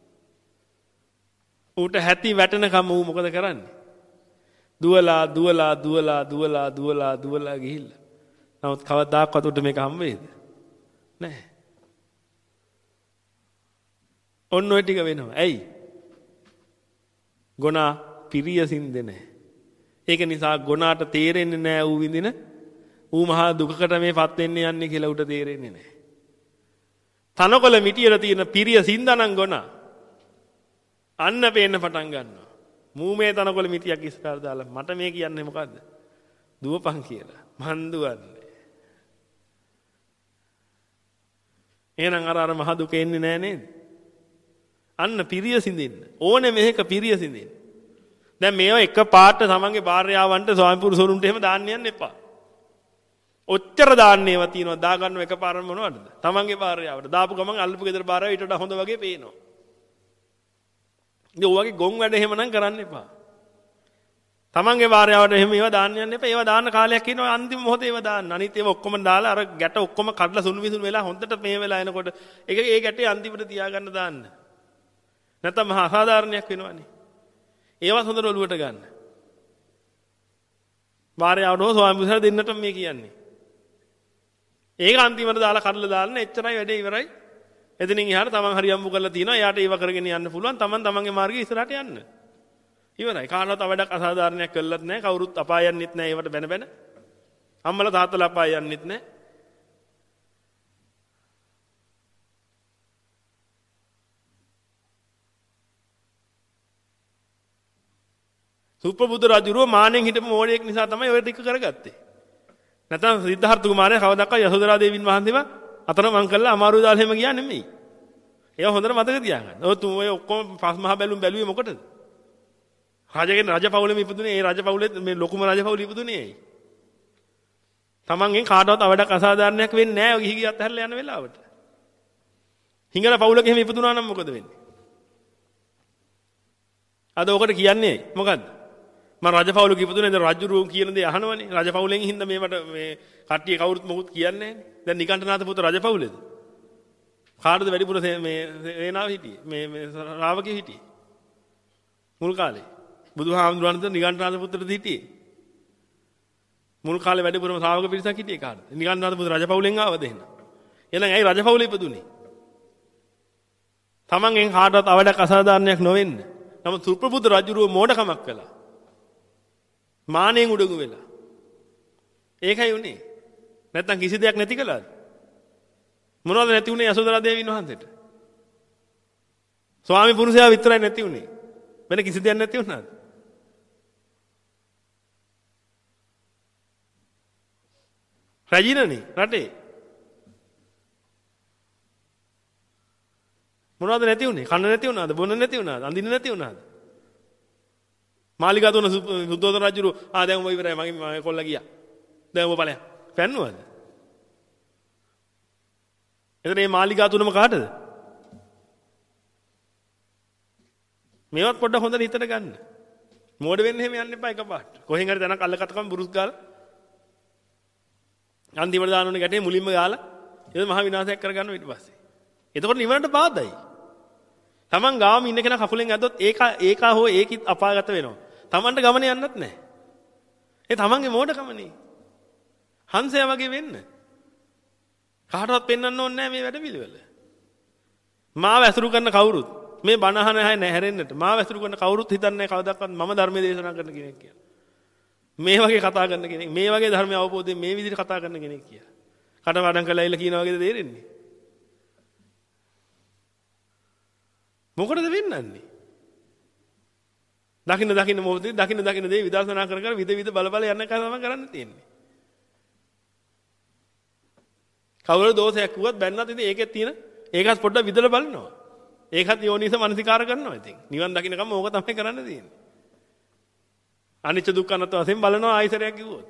ඌට හැටි වැටෙනකම් ඌ මොකද කරන්නේ? දුවලා දුවලා දුවලා දුවලා දුවලා දුවලා ගිහිල්ලා. නමුත් කවදාකවත් උට මේක හම් වෙයිද? නැහැ. ඔන්න ඔය ටික වෙනවා. ඇයි? ගොනා පිරිය සින්දේ නැහැ. ඒක නිසා ගොනාට තේරෙන්නේ නැහැ ඌ විඳින ඌ මහා දුකකට මේ පත් වෙන්නේ යන්නේ කියලා ඌට තේරෙන්නේ නැහැ. තනකොළ මිටියට තියෙන පිරිය සින්දානම් ගොනා අන්න පේන්න පටන් ගන්නවා. මූ මේ තනකොළ මිටියක් ඉස්සරහට දාලා මට මේ කියන්නේ මොකද්ද? දුවපන් කියලා. මන් දුවන්නේ. එහෙනම් අර අර මහ දුක එන්නේ නැහැ නේද? අන්න පිරිය සිඳින්න. ඕනේ මේක පිරිය සිඳින්න. දැන් මේවා එක පාට තමන්ගේ භාර්යාවන්ට ස්වාමි පුරුෂවරුන්ට එහෙම දාන්න යන්න එපා. ඔච්චර දාන්න ඒවා තියෙනවා. දා ගන්නව එකපාරම මොනවද? තමන්ගේ භාර්යාවට. දාපු ගමන් අල්ලපු ගෙදර භාර්යාව ඊට වඩා හොඳ වගේ පේනවා. ඉතින් ඔයගේ ගොන් වැඩ එහෙමනම් කරන්න එපා. තමන්ගේ භාර්යාවට එහෙම ඒවා දාන්න යන්න එපා. ඒවා දාන්න කාලයක් ඉන්නවා අන්තිම මොහොතේ ඒවා දාන්න. අනිත් ඒවා ඔක්කොම දාලා අර ගැට ඔක්කොම කඩලා සුණු විසුණු වෙලා හොඳට මේ වෙලා එනකොට ඒක ඒ ගැටේ අන්තිමට තියාගන්න දාන්න. නැත්නම් මහා අසාධාරණයක් වෙනවනේ. ඒවත් හොඳට ඔලුවට ගන්න. භාර්යාවට හෝ ස්වාමි පුරුෂයාට දෙන්නට මේ කියන්නේ. ඒක අන්තිමට දාලා කඩලා දාන්න එච්චරයි වැඩේ ඉවරයි. එතනින් එහාට තමන් හරි යම්බු කරලා තිනවා. එයාට ඒව කරගෙන යන්න පුළුවන්. තමන් තමන්ගේ මාර්ගයේ ඉස්සරහට යන්න. ඉවරයි. කාටවත් අවඩක් අසාධාරණයක් කළත් නැහැ. කවුරුත් අපාය යන්නෙත් නැහැ ඒවට බැන බැන. අම්මලා තාත්තලා අපාය යන්නෙත් නැහැ. සුප්පබුදු රජුරෝ මානෙන් හිටපු මෝඩයෙක් නිසා තමයි ඔය ටික කරගත්තේ. නැත්නම් සිද්ධාර්ථ කුමාරයා කවදාකවත් යසෝදරා දේවින් වහන්සේව අතරමං කළා අමාරු දාලා එහෙම ගියා නෙමෙයි. ඒව හොඳට මතක තියාගන්න. ඔය තුන් ඔය ඔක්කොම පස් මහ බැලුම් බැලුවේ මොකටද? රජගෙන රජපෞලෙම ඉපදුනේ. ඒ රජපෞලෙත් මේ ලොකුම රජපෞල ඉපදුනේ ඇයි? තමන්ගෙන් කාටවත් අවඩක් අසාධාරණයක් වෙන්නේ නැහැ ඔය ගිහි ගියත් හැරලා යන වෙලාවට. හිඟන පෞලක එහෙම ඉපදුනා නම් මොකද වෙන්නේ? අද ඔකට කියන්නේ මොකද්ද? මම රජපෞලක ඉපදුනේ දැන් රජුරුවන් කියන දේ අහනවනේ. රජපෞලෙන් හින්දා මේවට මේ කට්ටිය කවුරුත් මොකුත් කියන්නේ නැහැ. දැන් නිකණ්ඨනාථ පුත රජපෞලේද? කාටද වැඩිපුර මේ සේනාව හිටියේ? මේ මේ ශ්‍රාවකයෝ හිටියේ. මුල් කාලේ. බුදුහාමුදුරන්ට නිකණ්ඨනාථ පුතට හිටියේ. මුල් කාලේ වැඩිපුරම ශ්‍රාවක පිරිසක් හිටියේ කාටද? නිකණ්ඨනාථ පුත රජපෞලෙන් ආවද එහෙනම්? එහෙනම් ඇයි රජපෞලේ ඉපදුනේ? තමන්ගෙන් කාටවත් අවඩක් අසාධාරණයක් නොවෙන්න. නමුත් සුප්‍රබුද්ධ රජුරුව මෝඩකමක් කළා. මානෙන් උඩඟු වෙලා. ඒකයි උනේ. නැත්තම් කිසි දෙයක් නැති කළාද? මොනවද නැති උනේ යසෝදරා දේවීන් වහන්සේට? ස්වාමි පුරුෂයා විතරයි නැති උනේ. වෙන කිසි දෙයක් නැති වුණාද? රජිනනේ රටේ. මොනවද නැති උනේ? කන්න නැති වුණාද? බොන්න නැති වුණාද? අඳින්න නැති වුණාද? මාලිගා තුන සුද්ධෝදන රජුරු ආ දැන් උඹ ඉවරයි මගේ මගේ කොල්ලා ගියා. දැන් උඹ ඵලයන්. පැන්නුවද? එතන මේ මාලිගා තුනම කාටද? මේවත් පොඩ්ඩක් හොඳට හිතට ගන්න. මෝඩ වෙන්න එහෙම යන්න එපා එකපාරට. කොහෙන් හරි දැනක් අල්ලගත්තකම බුරුස් ගාලා අන්තිමට දාන උනේ ගැටේ මුලින්ම ගාලා ඒක මහ විනාශයක් කරගන්න ඊට පස්සේ. එතකොට නිවනට බාධායි. Taman ගාම ඉන්න කෙනා කකුලෙන් ඇද්දොත් ඒක ඒක හෝ ඒකිට අපාගත වෙනවා. Tamanට ගමන යන්නත් නැහැ. ඒ Tamanගේ මෝඩකමනේ. හංසයා වගේ වෙන්න. කාටවත් පෙන්වන්න ඕනේ නැහැ මේ වැඩ පිළිවෙල. මාව ඇසුරු කරන කවුරුත් මේ බණ අහන අය නැහැරෙන්නට මාව ඇසුරු කරන කවුරුත් හිතන්නේ කවදාවත් මම ධර්මයේ දේශනා කරන කෙනෙක් කියලා. මේ වගේ කතා කරන කෙනෙක් මේ වගේ ධර්මය අවබෝධයෙන් මේ විදිහට කතා කරන කෙනෙක් කියලා. කට වඩම් කරලා ඉල කියන වගේද තේරෙන්නේ? මොකටද වෙන්නන්නේ? දකින්න දකින්න මොහොතේ දකින්න දකින්න දේ විදර්ශනා කර කර විද විද බල බල යන එක තමයි කරන්න තියෙන්නේ. කවුරු දෝෂයක් වුවත් බැන්නත් ඉතින් ඒකෙත් තියෙන ඒකත් පොඩ්ඩක් විදලා බලනවා. ඒකත් යෝනිස මනසිකාර කරනවා ඉතින්. නිවන් දකින්නකම ඕක තමයි කරන්න තියෙන්නේ. අනිච්ච දුක්ඛ අනාත්ම වශයෙන් බලනවා ආයිසරයක් කිව්වොත්.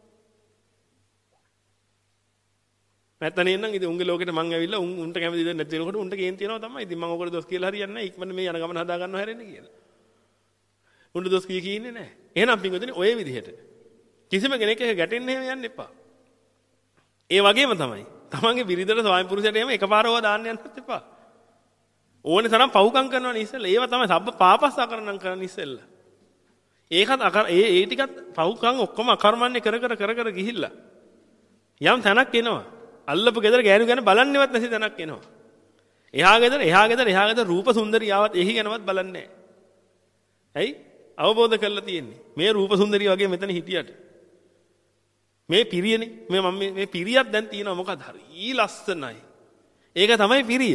නැත්නම් නේනම් ඉතින් උන්ගේ ලෝකෙට මං ඇවිල්ලා උන් උන්ට කැමති දෙයක් නැති වෙනකොට උන්ට කේන් තියනවා තමයි. ඉතින් මං ඔකට දොස් කියලා හරියන්නේ නැහැ. ඉක්මනට මේ යන ගමන හදා ගන්නව හැරෙන්නේ කියලා. උන්ට දොස් කී කී ඉන්නේ නැහැ. එහෙනම් පින්වතුනි ඔය විදිහට කිසිම කෙනෙක් එක ගැටෙන්න එහෙම යන්න එපා. ඒ වගේම තමයි. තමන්ගේ බිරිඳට ස්වාමි පුරුෂයාට එහෙම එකපාරව දාන්න යන්නත් එපා. ඕනේ තරම් පව්කම් කරනවා නේ ඉස්සෙල්ලා. ඒව තමයි සබ්බ පාපස්සකරණම් කරන්න ඉස්සෙල්ලා. ඒකත් ඒ ඒ ටිකත් පව්කම් ඔක්කොම අකර්මන්නේ කර කර කර කර ගිහිල්ලා යම් තැනක් එනවා. අල්ලපු ගෙදර ගෑනු ගැන බලන්නේවත් නැති තැනක් එනවා. එහා ගෙදර එහා ගෙදර එහා ගෙදර රූප සුන්දරියාවත් එහි ගැනවත් බලන්නේ නැහැ. ඇයි? අවබෝධ කරලා තියෙන්නේ. මේ රූප සුන්දරිය වගේ මෙතන හිටියට. මේ පිරියනේ මේ මම මේ පිරියක් දැන් තියෙනවා මොකද? හරි ලස්සනයි. ඒක තමයි පිරිය.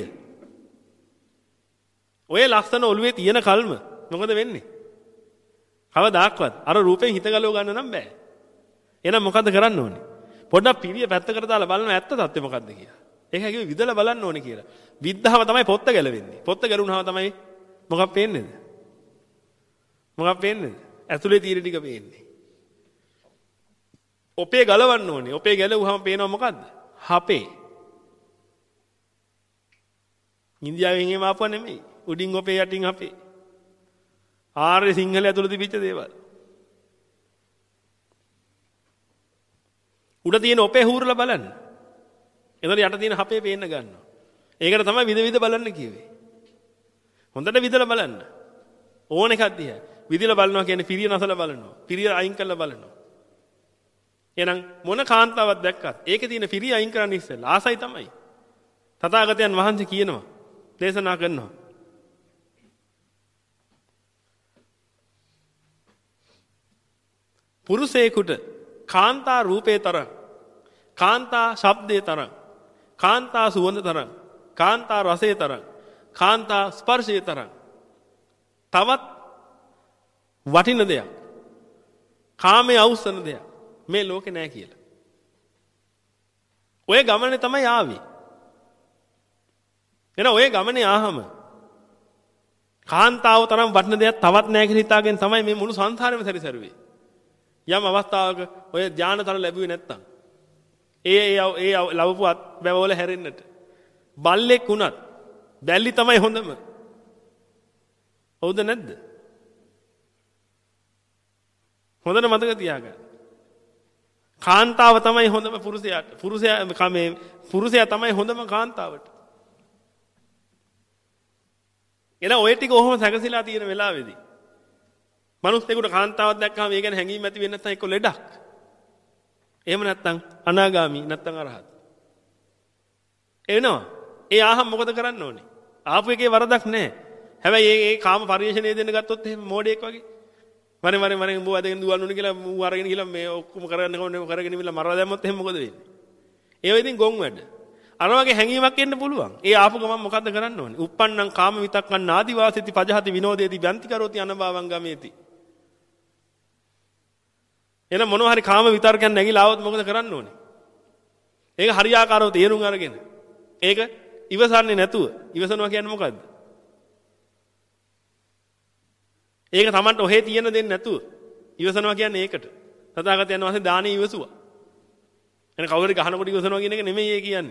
ඔය ලස්සන ඔළුවේ තියෙන කල්ම මොකද වෙන්නේ? කවදාක්වත් අර රූපෙන් හිත ගලව ගන්න නම් බෑ. එහෙනම් මොකද්ද කරන්න ඕනේ? පොඩ්ඩක් පිරිය පැත්තකට දාලා බලන්න ඇත්ත තත්ත්වය මොකද්ද කියලා. ඒක කිව්වේ විදලා බලන්න ඕනේ කියලා. විද්දාව තමයි පොත්ත ගැලවෙන්නේ. පොත්ත ගැලුණාම තමයි මොකක් පේන්නේද? මොකක් පේන්නේද? ඇතුලේ තියෙන ටික පේන්නේ. ඔපේ ගලවන්න ඕනේ. ඔපේ ගැලවුවාම පේනවා මොකද්ද? හපේ. ඉන්දියාවෙන් එහෙම ආපුවා නෙමෙයි. උඩින් ඔපේ යටින් හපේ. ආර්ය සිංහල ඇතුළේ තිබිච්ච දේවල්. උඩ තියෙන ඔපේ හූරලා බලන්න. එතන යට තියෙන හපේ පේන්න ගන්නවා. ඒකට තමයි විද විද බලන්න කිව්වේ. හොඳට විදලා බලන්න. ඕන එකක් දිහා. විදලා බලනවා කියන්නේ පිරිය නැසලා බලනවා. පිරිය අයින් කරලා බලනවා. එහෙනම් මොන කාන්තාවක් දැක්කත් ඒකේ තියෙන පිරිය අයින් කරන්න ඉස්සෙල්ලා ආසයි තමයි. තථාගතයන් වහන්සේ කියනවා දේශනා කරනවා. පුරුෂයෙකුට කාන්තා රූපේ තරම් කාන්තා ශබ්දේ තරම් කාන්තා සුවඳ තරම් කාන්තා රසයේ තරම් කාන්තා ස්පර්ශයේ තරම් තවත් වටින දෙයක් කාමයේ අවසන දෙයක් මේ ලෝකේ නැහැ කියලා. ඔය ගමනේ තමයි ආවේ. එන ඔය ගමනේ ආහම කාන්තාව තරම් වටින දෙයක් තවත් නැහැ කියලා හිතාගෙන තමයි මේ මුළු සංසාරෙම සැරිසරුවේ. යම් අවස්ථාවක ඔය ඥානතර ලැබුවේ නැත්තම් ඒ ඒ ඒ ලැබුවත් බැවවල හැරෙන්නට බල්ලෙක් වුණත් බැල්ලි තමයි හොඳම. හවුද නැද්ද? හොඳට මතක තියාගන්න. කාන්තාව තමයි හොඳම පුරුෂයාට. පුරුෂයා මේ පුරුෂයා තමයි හොඳම කාන්තාවට. එන ඔය ටික ඔහොම සැකසීලා තියෙන වෙලාවේදී මනුස්සයෙකුට කාන්තාවක් දැක්කම ඒ ගැන හැඟීම් ඇති වෙන්නේ නැත්නම් එක්ක ලෙඩක්. එහෙම නැත්නම් අනාගාමි නැත්නම් අරහත්. එනවා. ඒ ආහම මොකද කරන්න ඕනේ? ආපු එකේ වරදක් නැහැ. හැබැයි ඒ ඒ කාම පරිශ්‍රණය දෙන්න ගත්තොත් එහෙම මෝඩයෙක් වගේ. මරේ මරේ මරේ උඹ අදගෙන දුවන්න ඕනේ කියලා ඌ අරගෙන ගිහලා මේ ඔක්කොම කරගන්න කොහොමද කරගෙන ඉවිල්ලා මරලා දැම්මොත් එහෙම මොකද වෙන්නේ? ඒව ඉතින් ගොන් වැඩ. අර වගේ හැඟීමක් එන්න පුළුවන්. ඒ ආපු ගමන් මොකද්ද කරන්න ඕනේ? uppannam කාම විතක්කන් ආදිවාසීති පජහති විනෝදේති ව්‍යන්ති කරෝති අනභවං ගමේති. එන මොනවා හරි කාම විතර්කයන් නැగిලා આવොත් මොකද කරන්න ඕනේ? ඒක හරියාකාරව තේරුම් අරගෙන ඒක ඉවසන්නේ නැතුව ඉවසනවා කියන්නේ මොකද්ද? ඒක Tamanට ඔහෙ තියෙන දෙන්නේ නැතුව ඉවසනවා කියන්නේ ඒකට. තථාගතයන් වහන්සේ දානෙ ඉවසුවා. එන කවුරුරි ගහනකොට ඉවසනවා කියන එක නෙමෙයි ඒ කියන්නේ.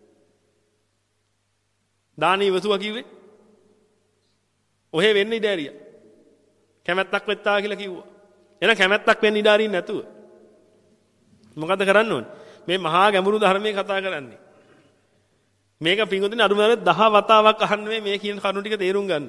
දානෙ ඉවසුවා කිව්වේ ඔහෙ වෙන්න ඉඩ ඇරියා. කැමැත්තක් වෙත්තා කියලා කිව්වා. එන කැමැත්තක් වෙන්න ඉඩ අරින්න නැතුව මොකද්ද කරන්න ඕනේ? මේ මහා ගැඹුරු ධර්මයේ කතා කරන්නේ. මේක පිංගුතුනි අරුමවල දහ වතාවක් අහන්නේ මේ කියන කරුණු ටික තේරුම් ගන්න.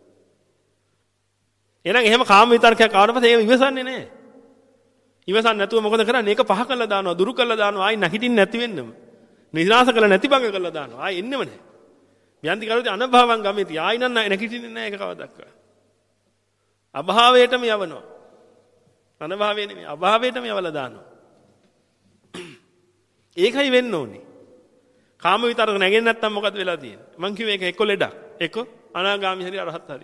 එහෙනම් එහෙම කාම විතර්කයක් ආවට පස්සේ ඒක ඉවසන්නේ නැහැ. ඉවසන්නේ නැතුව මොකද කරන්නේ? ඒක පහ කළා දානවා, දුරු කළා දානවා, ආයි නැහිටින් නැති වෙන්නම. නිරාස කළා නැති බංග කළා දානවා. ආයි එන්නෙම නැහැ. ව්‍යන්ති කරොත් අනභවං ගමේති. ආයි නන්න නැහිටින්නේ නැහැ ඒක කවදක්වත්. අභාවයටම යවනවා. අනභාවය නෙමෙයි අභාවයටම යවලා දානවා. ඒකයි වෙන්න ඕනේ. කාම විතරක නැගෙන්නේ නැත්තම් මොකද වෙලා තියෙන්නේ? මං කිව්වේ ඒක එක්ක ලෙඩක්, එක්ක අනාගාමී හරි අරහත් හරි.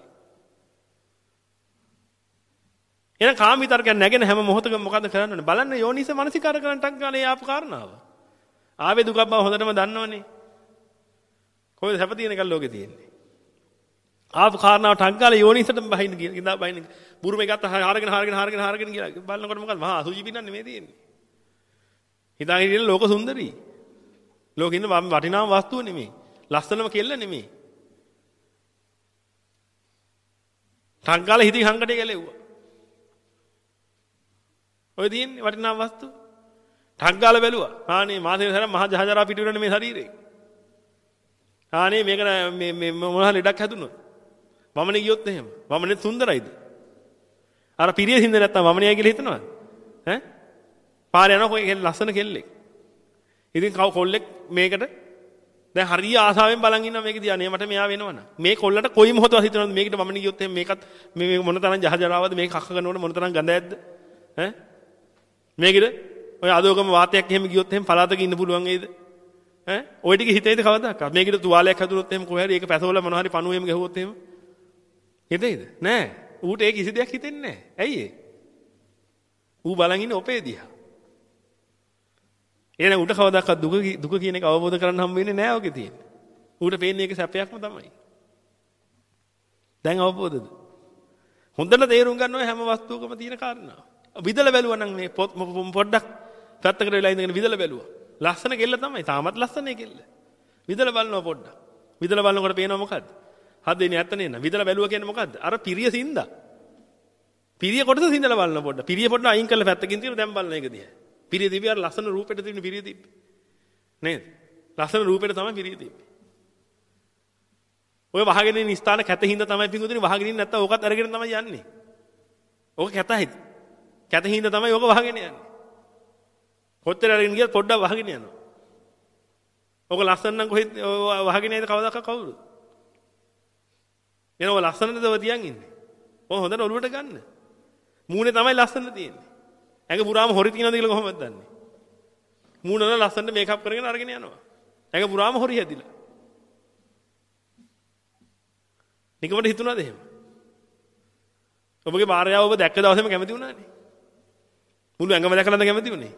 එහෙනම් කාම විතරකයන් නැගෙන හැම මොහොතකම මොකද කරන්න ඕනේ? බලන්න යෝනිස මනසිකාර කරන්න ටක් ගාලා ඒ ආපු කාරණාව. ආවේ දුකක් බව හොඳටම දන්නවනේ. කොහෙද හැප තියෙන එකක් ලෝකේ තියෙන්නේ? ආපු කාරණාව ටක් ගාලා යෝනිසටම බහින්න ගියා බහින්න. බුරුමේ ගත්ත හාරගෙන හාරගෙන හාරගෙන හාරගෙන ගියා. බලනකොට මොකද? මහා අසුචි පින්නන්නේ මේ තියෙන්නේ. හිතාගෙන ඉන්න ලෝක සුන්දරී. ලෝකෙ ඉන්න වටිනාම වස්තුව නෙමෙයි. ලස්සනම කෙල්ල නෙමෙයි. ටක් ගාලා හිතින් හංගටේ ගැලෙව්වා. ඔය තියෙන්නේ වටිනාම වස්තුව. ටක් ගාලා බැලුවා. ආනේ මාසෙක සැර මහ ජහජරා පිටිවරනේ මේ ශරීරේ. ආනේ මේක මේ මේ මොනවා ලෙඩක් හැදුනොත්. වමනේ ගියොත් එහෙම. වමනේ සුන්දරයිද? අර පිරිය සින්ද නැත්තම් වමනේ කියලා හිතනවද? ඈ? පාරේ යනවා කොයි ලස්සන කෙල්ලෙක්. ඉතින් කව කොල්ලෙක් මේකට දැන් හරිය ආසාවෙන් බලන් ඉන්නවා මේක දිහා නේ මට මෙයා වෙනවනම්. මේ කොල්ලට කොයි මොහොතවත් හිතනවද මේකට වමනේ ගියොත් එහෙම මේකත් මේ මොන තරම් ජහජරාවද මේක කක්ක කරනකොට මොන තරම් ගඳ ඇද්ද? ඈ? මේකද ඔය අදෝගම වාතයක් එහෙම ගියොත් එහෙම පලාතක ඉන්න පුළුවන් වේද? ඈ? ඔය ටික හිතේද කවදාවත්? මේකද තුවාලයක් හැදුනොත් එහෙම කොහේ හරි ඒක පැසවල මොනවා හරි පණුවෙම ගැහුවොත් එහෙම හිතේද? නෑ. ඌට ඒ කිසි දෙයක් හිතෙන්නේ නෑ. ඇයි ඒ? ඌ බලන් ඉන්නේ ඔපේ දිහා. එහෙනම් ඌට කවදාවත් දුක දුක කියන එක අවබෝධ කරගන්න හම්බ වෙන්නේ නෑ ඔකේ තියෙන්නේ. ඌට පේන්නේ ඒක සැපයක්ම තමයි. දැන් අවබෝධද? හොඳට තේරුම් ගන්න ඔය හැම වස්තුවකම තියෙන කාරණා. විදලා බැලුවා නම් මේ පොඩ්ඩක් පැත්තකට වෙලා ඉඳගෙන විදලා බැලුවා. ලස්සන කෙල්ල තමයි. තාමත් ලස්සනේ කෙල්ල. විදලා බලනවා පොඩ්ඩක්. විදලා බලනකොට පේනවා මොකද්ද? හදෙන්නේ නැත්ත නේන. විදලා බැලුවා කියන්නේ මොකද්ද? අර පිරිය සින්දා. පිරිය කොටස සින්දලා බලන පොඩ්ඩක්. පිරිය පොඩ්ඩක් අයින් කරලා පැත්තකින් තියලා දැන් බලන එක දිහා. පිරිය තිබි අර ලස්සන රූපෙට තිබෙන පිරිය තිබ්බේ. නේද? ලස්සන රූපෙට තමයි පිරිය තිබ්බේ. ඔය වහගෙන ඉන්න ස්ථාන කැත හින්දා තමයි පිඟුතුනේ වහගෙන ඉන්නේ නැත්තම් ඕකත් අරගෙන තමයි යන්නේ. ඕක කැතයි. කැත හින්දා තමයි ඕක වහගෙන යන්නේ. කොච්චර අරගෙන ගියත් පොඩ්ඩක් වහගෙන යනවා. ඕක ලස්සන නම් කොහෙද වහගෙන යයිද කවදාක කවුරු? එනවා ලස්සනද ඔය තියන් ඉන්නේ. ඔය හොඳට ඔළුවට ගන්න. මූණේ තමයි ලස්සන තියෙන්නේ. ඇඟ පුරාම හොරි තියනවද කියලා කොහොමද දන්නේ? මූණ වල ලස්සනට මේකප් කරගෙන අරගෙන යනවා. ඇඟ පුරාම හොරි හැදිලා. නිකමට හිතුණාද එහෙම? ඔබගේ භාර්යාව ඔබ දැක්ක දවසේම කැමති වුණානේ. මුළු ඇඟම දැකලාද කැමති වුණේ?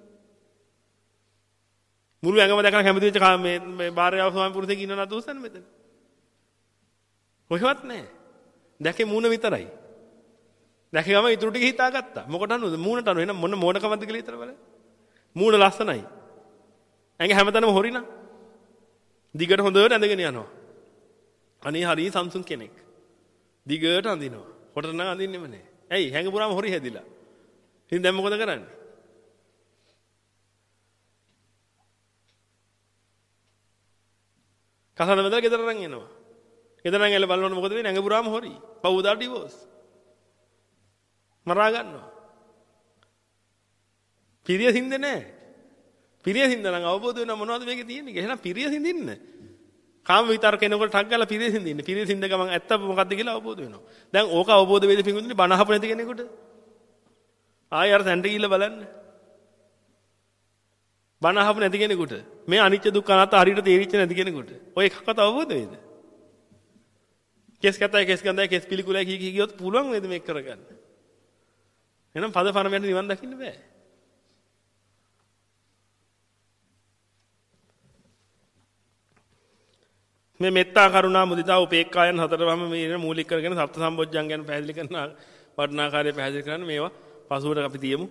මුළු ඇඟම දැකලා කැමති වෙච්ච මේ මේ භාර්යාව ස්වාමි පුරුෂයෙක් ඉන්නවද උස්සන්න මෙතන? කොහෙවත් නැහැ. දැකේ මූණ විතරයි. දැකේ ගම ඉතුරු ටික හිතාගත්තා. මොකට අනුවද? මූණට අනුව. එහෙනම් මොන මෝඩකමක්ද කියලා හිතලා බලන්න. මූණ ලස්සනයි. ඇඟ හැමතැනම හොරිනා. දිගට හොඳට ඇඳගෙන යනවා. අනේ හරිය සම්සුන් කෙනෙක්. දිගට අඳිනවා. කොට නම් අඳින්නෙම නැහැ. ඇයි? හැඟ පුරාම හොරි හැදිලා. ඉතින් දැන් මොකද කරන්නේ? කසන බදලා ගෙදර රන් එනවා. ගෙදර රන් ඇල බලනකොට මොකද වෙන්නේ? ඇඟ පුරාම හොරි. පවුදා ඩිවෝස්. මරා ගන්නවා. පිරිය සින්ද නැහැ. පිරිය සින්ද නම් අවබෝධ වෙනවා මොනවද මේකේ තියෙන්නේ කියලා. එහෙනම් පිරිය සින්දින්න. කාම විතර්ක එනකොට ටක් ගාලා පිරිසින් දින්නේ. පිරිසින් දෙක මම ඇත්ත මොකද්ද කියලා අවබෝධ වෙනවා. දැන් ඕක අවබෝධ වෙද පිඟුතුනි බණ අහපු නැති කෙනෙකුට. ආයෙ අර සැන්ට ගිහිල්ලා බලන්න. බණ අහපු නැති කෙනෙකුට මේ අනිත්‍ය දුක්ඛ අනාත්ම හරියට තේරිච්ච නැති කෙනෙකුට ඔය එකක්වත් අවබෝධ වේද? කෙස් කතයි කෙස් ගඳයි කෙස් පිළිකුලයි කී කී කියොත් පුළුවන් වේද මේක කරගන්න? එහෙනම් පද පරමයට නිවන් දකින්න බෑ. මේ මෙත්තා කරුණා මුදිතා උපේක්ඛා යන හතරවම මේ මූලික කරගෙන සප්ත සම්බොජ්ජං ගැන පැහැදිලි කරන වර්ණාකාරය පැහැදිලි කරන්න මේවා පසුවට අපි තියමු.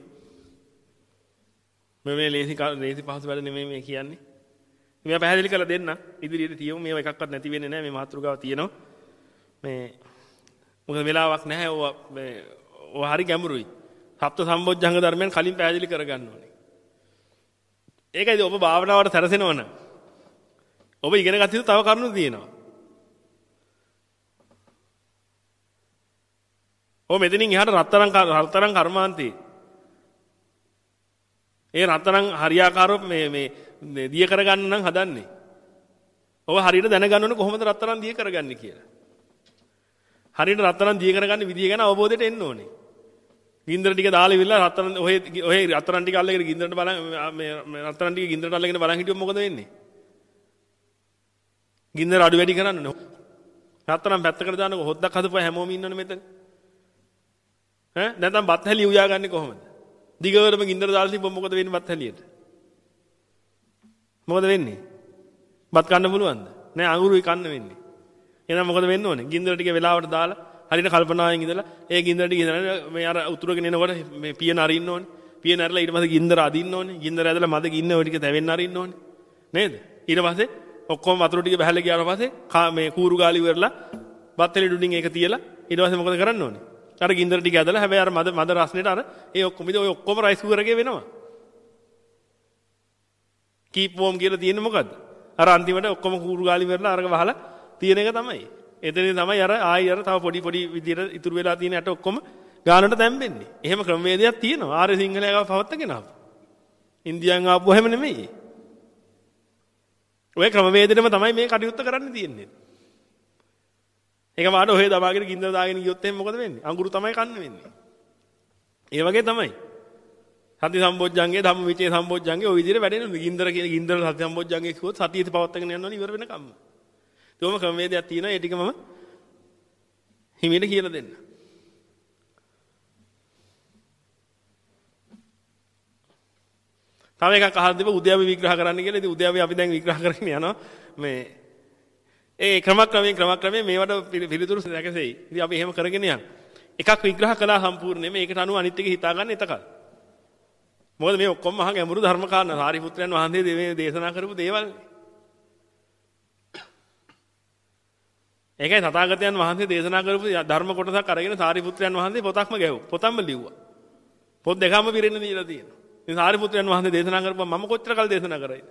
මේ මේ ලේසි ලේසි පහසු වැඩ නෙමෙයි මේ කියන්නේ. මේවා පැහැදිලි කරලා දෙන්න. ඉදිරියට තියමු. මේවා එකක්වත් නැති වෙන්නේ නැහැ. මේ මාතෘකාව තියෙනවා. මේ මොකද වෙලාවක් නැහැ. ඕවා මේ ඕවා හරි ගැඹුරුයි. සප්ත සම්බොජ්ජංග ධර්මයන් කලින් පැහැදිලි කරගන්න ඕනේ. ඒකයි ඔබ භාවනාවට සැරසෙනවනම් ඔබ ඉගෙන ගන්න තව කරුණු තියෙනවා. ඔබ මෙතනින් එහාට රත්තරන් රත්තරන් කර්මාන්තේ. ඒ රත්තරන් හරියාකාරව මේ මේ දිය කරගන්න නම් හදන්නේ. ඔබ හරියට දැනගන්න ඕනේ කොහොමද රත්තරන් දිය කරගන්නේ කියලා. හරියට රත්තරන් දිය කරගන්න විදිය ගැන අවබෝධයට එන්න ඕනේ. ගින්දර ටික දාලා ඉවිල්ලා රත්තරන් ඔය ඔය රත්තරන් ටික අල්ලගෙන ගින්දරට බලන් මේ රත්තරන් ටික ගින්දරට අල්ලගෙන බලන් හිටියොත් මොකද වෙන්නේ? ගින්දර අඩු වැඩි කරන්න ඕනේ. රත්තරන් පැත්තකට දානකො හොද්දක් හදපුවා හැමෝම ඉන්නවනේ මෙතන. ඈ නැත්නම් බත් හැලිය උයාගන්නේ කොහොමද? දිගවරම ගින්දර දාලා තිබ්බොත් මොකද වෙන්නේ බත් හැලියට? මොකද වෙන්නේ? බත් කන්න පුළුවන්ද? නෑ අඟුරුයි කන්න වෙන්නේ. එහෙනම් මොකද වෙන්න ඕනේ? ගින්දර ටික වෙලාවට දාලා හරියට කල්පනාවෙන් ඉඳලා ඒ ගින්දර ටික ඉඳලා මේ අර උතුරගෙන එනකොට මේ පියන අරින්න ඕනේ. පියන අරලා ඊට පස්සේ ගින්දර අදින්න ඕනේ. ගින්දර ඇදලා මද ගින්න ඔය ටික තැවෙන්න අරින්න ඕනේ. නේද? ඊට පස්සේ ඔක්කොම වතුර ටික බහැලා ගියාට පස්සේ මේ කූරු ගාලි ඉවරලා බත් හැලි ඩුඩින් ඒක තියලා ඊට පස්සේ මොකද කරන්න ඕනේ? අර ගින්දර ටික ඇදලා හැබැයි අර මද මද රස්නෙට අර ඒ ඔක්කොම ඉතින් ඔය ඔක්කොම රයිස් කුකර් වෙනවා. කීප් වෝම් කියලා තියෙන්නේ මොකද්ද? අර අන්තිමට ඔක්කොම කූරු ගාලි ඉවරලා අරක වහලා තියෙන එක තමයි. එතනින් තමයි අර ආයි අර තව පොඩි පොඩි විදියට ඉතුරු වෙලා තියෙන යට ඔක්කොම ගානට දැම්බෙන්නේ. එහෙම ක්‍රමවේදයක් තියෙනවා. ආර්ය සිංහලයව පවත්තගෙන ආපු. ඉන්දියාවෙන් ආපු හැම නෙමෙයි. ඔය ක්‍රමවේදෙටම තමයි මේ කටයුත්ත කරන්න තියෙන්නේ. ඒක මාට ඔහෙ දමාගෙන ගින්දර දාගෙන ගියොත් එහෙනම් මොකද වෙන්නේ? අඟුරු තමයි කන්න වෙන්නේ. ඒ වගේ තමයි. සති සම්බොජ්ජංගේ ධම්මවිචේ සම්බොජ්ජංගේ ওই විදිහට වැඩෙනවා. ගින්දර කියන ගින්දර සති සම්බොජ්ජංගේ කිව්වොත් සතියේ පවත්තගෙන යනවනේ ඉවර වෙනකම්ම. ඒකම ක්‍රමවේදයක් තියෙනවා. ඒ ටික මම හිමිට කියලා දෙන්න. තව එකක් අහලා තිබ්බ උද්‍යව්‍ය විග්‍රහ කරන්න කියලා. ඉතින් උද්‍යව්‍ය අපි දැන් විග්‍රහ කරගෙන යනවා. මේ ඒ ක්‍රමක්‍රමයෙන් ක්‍රමක්‍රමයෙන් මේවට පිළිතුරු සැකසෙයි. ඉතින් අපි එහෙම කරගෙන යන්. එකක් විග්‍රහ කළා සම්පූර්ණයෙන්ම ඒකට අනුව අනිත් එක හිතාගන්න එතකල්. මොකද මේ ඔක්කොම මහා ගැඹුරු ධර්ම කාරණා. සාරිපුත්‍රයන් වහන්සේ මේ දේශනා කරපු දේවල්. ඒකයි තථාගතයන් වහන්සේ දේශනා කරපු ධර්ම කොටසක් අරගෙන සාරිපුත්‍රයන් වහන්සේ පොතක්ම ගැහුවා. පොතක්ම ලිව්වා. පොත් දෙකම පිරෙන්න දීලා තියෙනවා. ඉතින් සාරිපුත්‍රයන් වහන්සේ දේශනා කරපුවා මම කොච්චර කල් දේශනා කරයිද?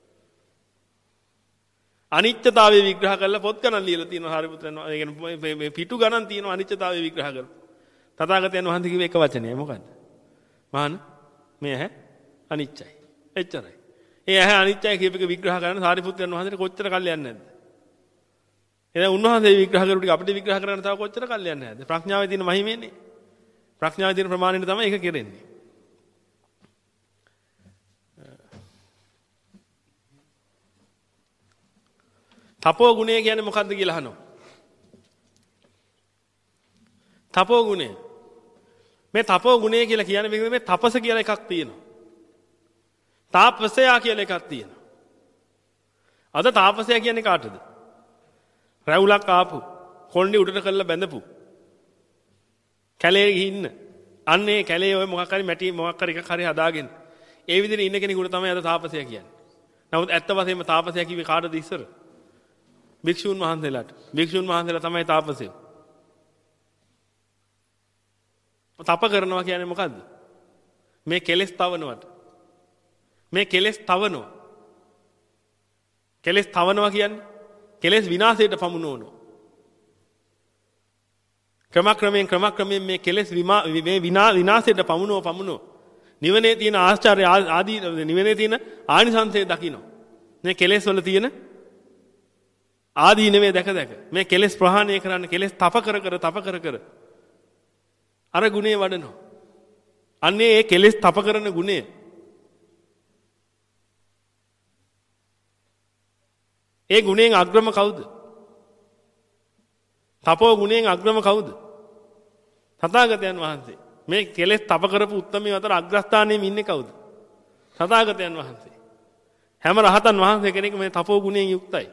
අනිත්‍යතාවය විග්‍රහ කරලා පොත් ගණන් ලියලා තියෙනවා සාරිපුත්‍රයන් වහන්සේ. ඒ කියන්නේ මේ පිටු ගණන් තියෙනවා අනිත්‍යතාවය විග්‍රහ කරලා. තථාගතයන් වහන්සේ කිව්ව එක වචනයයි මොකද්ද? මහාන මේ ඇහැ අනිත්‍යයි. එච්චරයි. ඒ ඇහැ අනිත්‍යයි කියප එක විග්‍රහ කරන සාරිපුත්‍රයන් වහන්සේට කොච්චර කල් යන්නේ නැද්ද? එහෙනම් උන්වහන්සේ විග්‍රහ කරු ටික අපිට විග්‍රහ කරන්න තව කොච්චර කල් යන්නේ නැද්ද? ප්‍රඥාවේ තියෙන මහිමේනේ. ප්‍රඥාවේ තියෙන ප්‍රමාණයට තමයි ඒක කෙරෙන්නේ. තපෝ ගුණය කියන්නේ මොකද්ද කියලා අහනවා. තපෝ ගුණය. මේ තපෝ ගුණය කියලා කියන්නේ මේ තපස කියලා එකක් තියෙනවා. තාපසයා කියලා එකක් තියෙනවා. අද තාපසයා කියන්නේ කාටද? රැවුලක් ආපු, කොණ්ඩේ උඩට කරලා බැඳපු. කැලේ ඉන්න. අන්නේ කැලේ ඔය මොකක් හරි මැටි මොකක් හරි එකක් හරි හදාගෙන. ඒ විදිහට ඉන්න කෙනෙකුට තමයි අද තාපසයා කියන්නේ. නමුත් ඇත්ත වශයෙන්ම තාපසයා කිව්වේ කාටද ඉස්සර? භික්ෂුන් වහන්සේලාට. භික්ෂුන් වහන්සේලා තමයි තාපසයෝ. තප කරනවා කියන්නේ මොකද්ද? මේ කෙලෙස් තවනවට. මේ කෙලෙස් තවනවා. කෙලෙස් තවනවා කියන්නේ කෙලෙස් විනාශයට පමුණවනවා. ක්‍රමක්‍රමයෙන් ක්‍රමක්‍රමයෙන් මේ කෙලෙස් මේ විනාශයට පමුණව පමුණව. නිවනේ තියෙන ආශ්චර්ය ආදී නිවනේ තියෙන ආනිසංසය දකින්න. මේ කෙලෙස් වල තියෙන ආදීනවේ දැක දැක මේ කෙලෙස් ප්‍රහාණය කරන්න කෙලෙස් තප කර කර තප කර කර අර ගුණේ වඩනවා. අන්නේ ඒ කෙලෙස් තප කරන ගුණය ඒ ගුණයෙන් අග්‍රම කවුද? තපෝ ගුණයෙන් අග්‍රම කවුද? තථාගතයන් වහන්සේ. මේ කෙලෙස් තප කරපු උත්තමයන් අතර අග්‍රස්ථානයේ ඉන්නේ කවුද? තථාගතයන් වහන්සේ. හැම රහතන් වහන්සේ කෙනෙක් මේ තපෝ ගුණයෙන් යුක්තයි.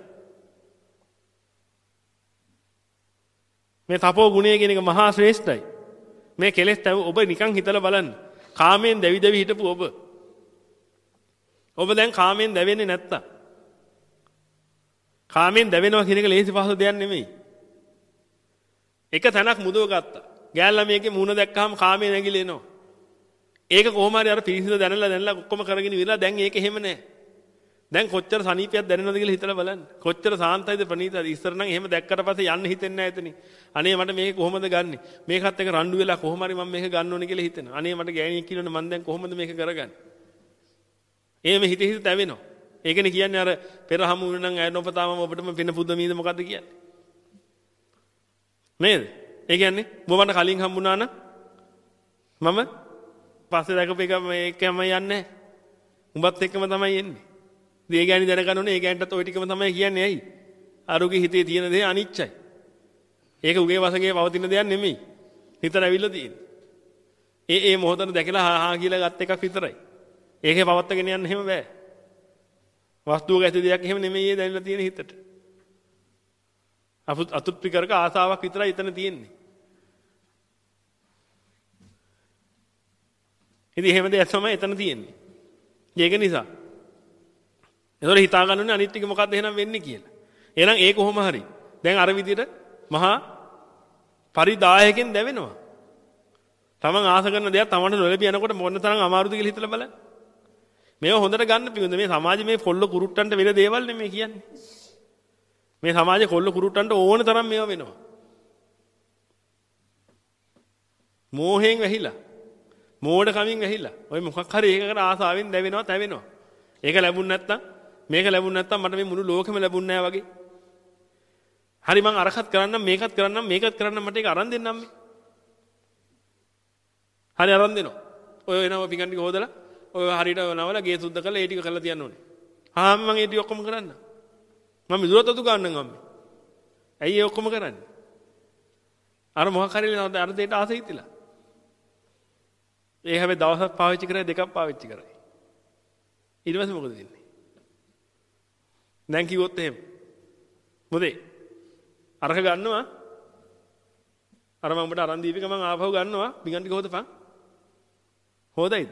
මේ තපෝ ගුණය කියන එක මහා ශ්‍රේෂ්ඨයි. මේ කෙලෙස් ඔබ නිකන් හිතලා බලන්න. කාමයෙන් දැවි දැවි හිටපු ඔබ. ඔබ දැන් කාමයෙන් දැවෙන්නේ නැත්තම්. කාමයෙන් දැවෙනවා කියන එක ලේසි පහසු දෙයක් නෙමෙයි. එක තැනක් මුදව ගත්තා. ගෑල්ලා මේකේ මූණ දැක්කහම කාමයේ නැගිලා එනවා. ඒක කොහොම හරි අර පිරිසිදු දැනලා දැනලා ඔක්කොම කරගෙන ඉවරලා දැන් ඒක එහෙම නැහැ. දැන් කොච්චර සනීපයක් දැනෙනවද කියලා හිතලා බලන්න. කොච්චර සාන්තයිද ප්‍රණීතයිද. ඉස්සර නම් එහෙම දැක්කට පස්සේ යන්න හිතෙන්නේ නැහැ එතනින්. අනේ මට මේක කොහොමද ගන්නෙ? මේකත් එක්ක රණ්ඩු වෙලා කොහොම හරි මම මේක ගන්න ඕනේ කියලා හිතෙනවා. අනේ මට ගෑණියෙක් කියනවනේ මම දැන් කොහොමද මේක කරගන්නේ? එහෙම හිත හිත තැවෙනවා. ඒකනේ කියන්නේ අර පෙර හමු වෙන නම් ඇය නොපතාම ඔබටම පින පුදමීද මොකද්ද කියන්නේ? නේද? ඒ කියන්නේ මොවන්න කලින් හම්බුණා නම් මම පස්සේ දැකපු එක මේකම යන්නේ නැහැ. උඹත් එක්කම තමයි එන්නේ. ඒ ගෑණි දැනගන්න ඕනේ ඒ ගෑණිටත් ওই ටිකම තමයි කියන්නේ ඇයි? අරුගේ හිතේ තියෙන දේ අනිච්චයි. ඒක උගේ වශයෙන් පවතින දෙයක් නෙමෙයි. හිතට ඇවිල්ලා තියෙන්නේ. ඒ ඒ මොහොතන දැකලා හා හා කියලා ගත් එකක් විතරයි. ඒකේ පවත්තගෙන යන්න එහෙම බෑ. වස්තුවක ඇති දෙයක් එහෙම නෙමෙයි ඒ දැනලා තියෙන හිතට. අතුත්පි කරක ආසාවක් විතරයි එතන තියෙන්නේ. ඉතින් එහෙම දෙයක් තමයි එතන තියෙන්නේ. ඒක නිසා එතකොට හිතා ගන්න ඕනේ අනිත් ටික මොකද්ද එහෙනම් වෙන්නේ කියලා. එහෙනම් ඒ කොහොම හරි දැන් අර විදිහට මහා පරිදායකෙන් දැවෙනවා. තමන් ආස කරන දේක් තමන්ට නොලැබී යනකොට මොන තරම් අමාරුද කියලා හිතලා බලන්න. මේව හොඳට ගන්න පිළිඳ මේ සමාජයේ මේ කොල්ල කුරුට්ටන්ට වෙන දේවල් නෙමෙයි කියන්නේ. මේ සමාජයේ කොල්ල කුරුට්ටන්ට ඕන තරම් මේවා වෙනවා. මෝහයෙන් වැහිලා. මෝඩ කමින් වැහිලා. ඔය මොකක් හරි ඒකකට ආසාවෙන් දැවෙනවා, තැවෙනවා. ඒක ලැබුණ නැත්තම් මේක ලැබුණ නැත්තම් මට මේ මුළු ලෝකෙම ලැබුණ නැහැ වගේ. හරි මං අරකට කරන්නම් මේකත් කරන්නම් මේකත් කරන්නම් මට ඒක අරන් දෙන්නම් මේ. හරි අරන් දෙනවා. ඔය එනවා පිඟන් ටික හොදලා ඔය හරියට නවලා ගේ සුද්ධ කරලා ඒ ටික කරලා තියන්න ඕනේ. හා මම ඒ ටික ඔක්කොම කරන්න. මම මිදුරත් අතු ගන්නම් අම්මේ. ඇයි ඒ ඔක්කොම කරන්නේ? අර මොකක් හරි අර දෙයට ආසෙ හිටිලා. ඒ හැබැයි දවසක් පාවිච්චි කරේ දෙකක් පාවිච්චි කරේ. ඊට පස්සේ මොකද වෙන්නේ? දැන් කිව්වොත් එහෙම. මොදේ? අරක ගන්නවා. අර මම උඹට අරන් දීපික මම ආපහු ගන්නවා. පිඟන් ටික හොදපන්. හොදයිද?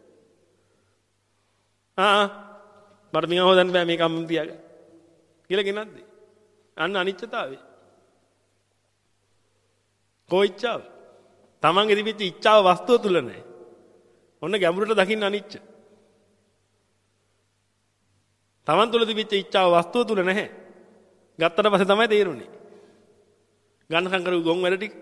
ආ මට පිඟන් හොදන්න බෑ මේක අම්ම තියාගන්න. කියලා ගෙනත් දෙයි. අන්න අනිච්චතාවය. කොයිච්චාව? තමන්ගේ තිබිච්ච ඉච්ඡාව වස්තුව තුල නැහැ. ඔන්න ගැඹුරට දකින්න අනිච්ච. තමන් තුල තිබිච්ච ඉච්ඡාව වස්තුව තුල නැහැ. ගත්තට පස්සේ තමයි තේරුනේ. ගන්නකම් කරු ගොන් වැඩ ටික.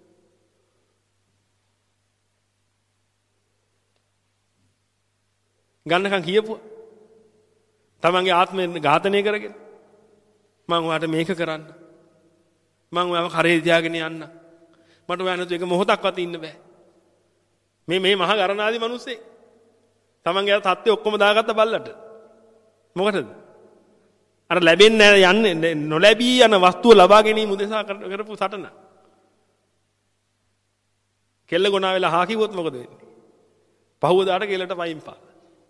ගන්නකම් කියපුවා. තමන්ගේ ආත්මය ඝාතනය කරගෙන මම ඔයාට මේක කරන්න. මම ඔයාව කරේ තියාගෙන යන්න. මට ඔයා නැතු එක මොහොතක්වත් ඉන්න බෑ. මේ මේ මහා ගරණාදී මිනිස්සේ තමන්ගේ තත්ත්වය ඔක්කොම දාගත්ත බල්ලට. මොකටද? අර ලැබෙන්නේ යන්නේ නොලැබී යන වස්තුව ලබා ගැනීම උදෙසා කරපු සටන. කෙල්ල ගොනා වෙලා හා කිව්වොත් මොකද වෙන්නේ? පහුවදාට කෙල්ලට පයින් පාන.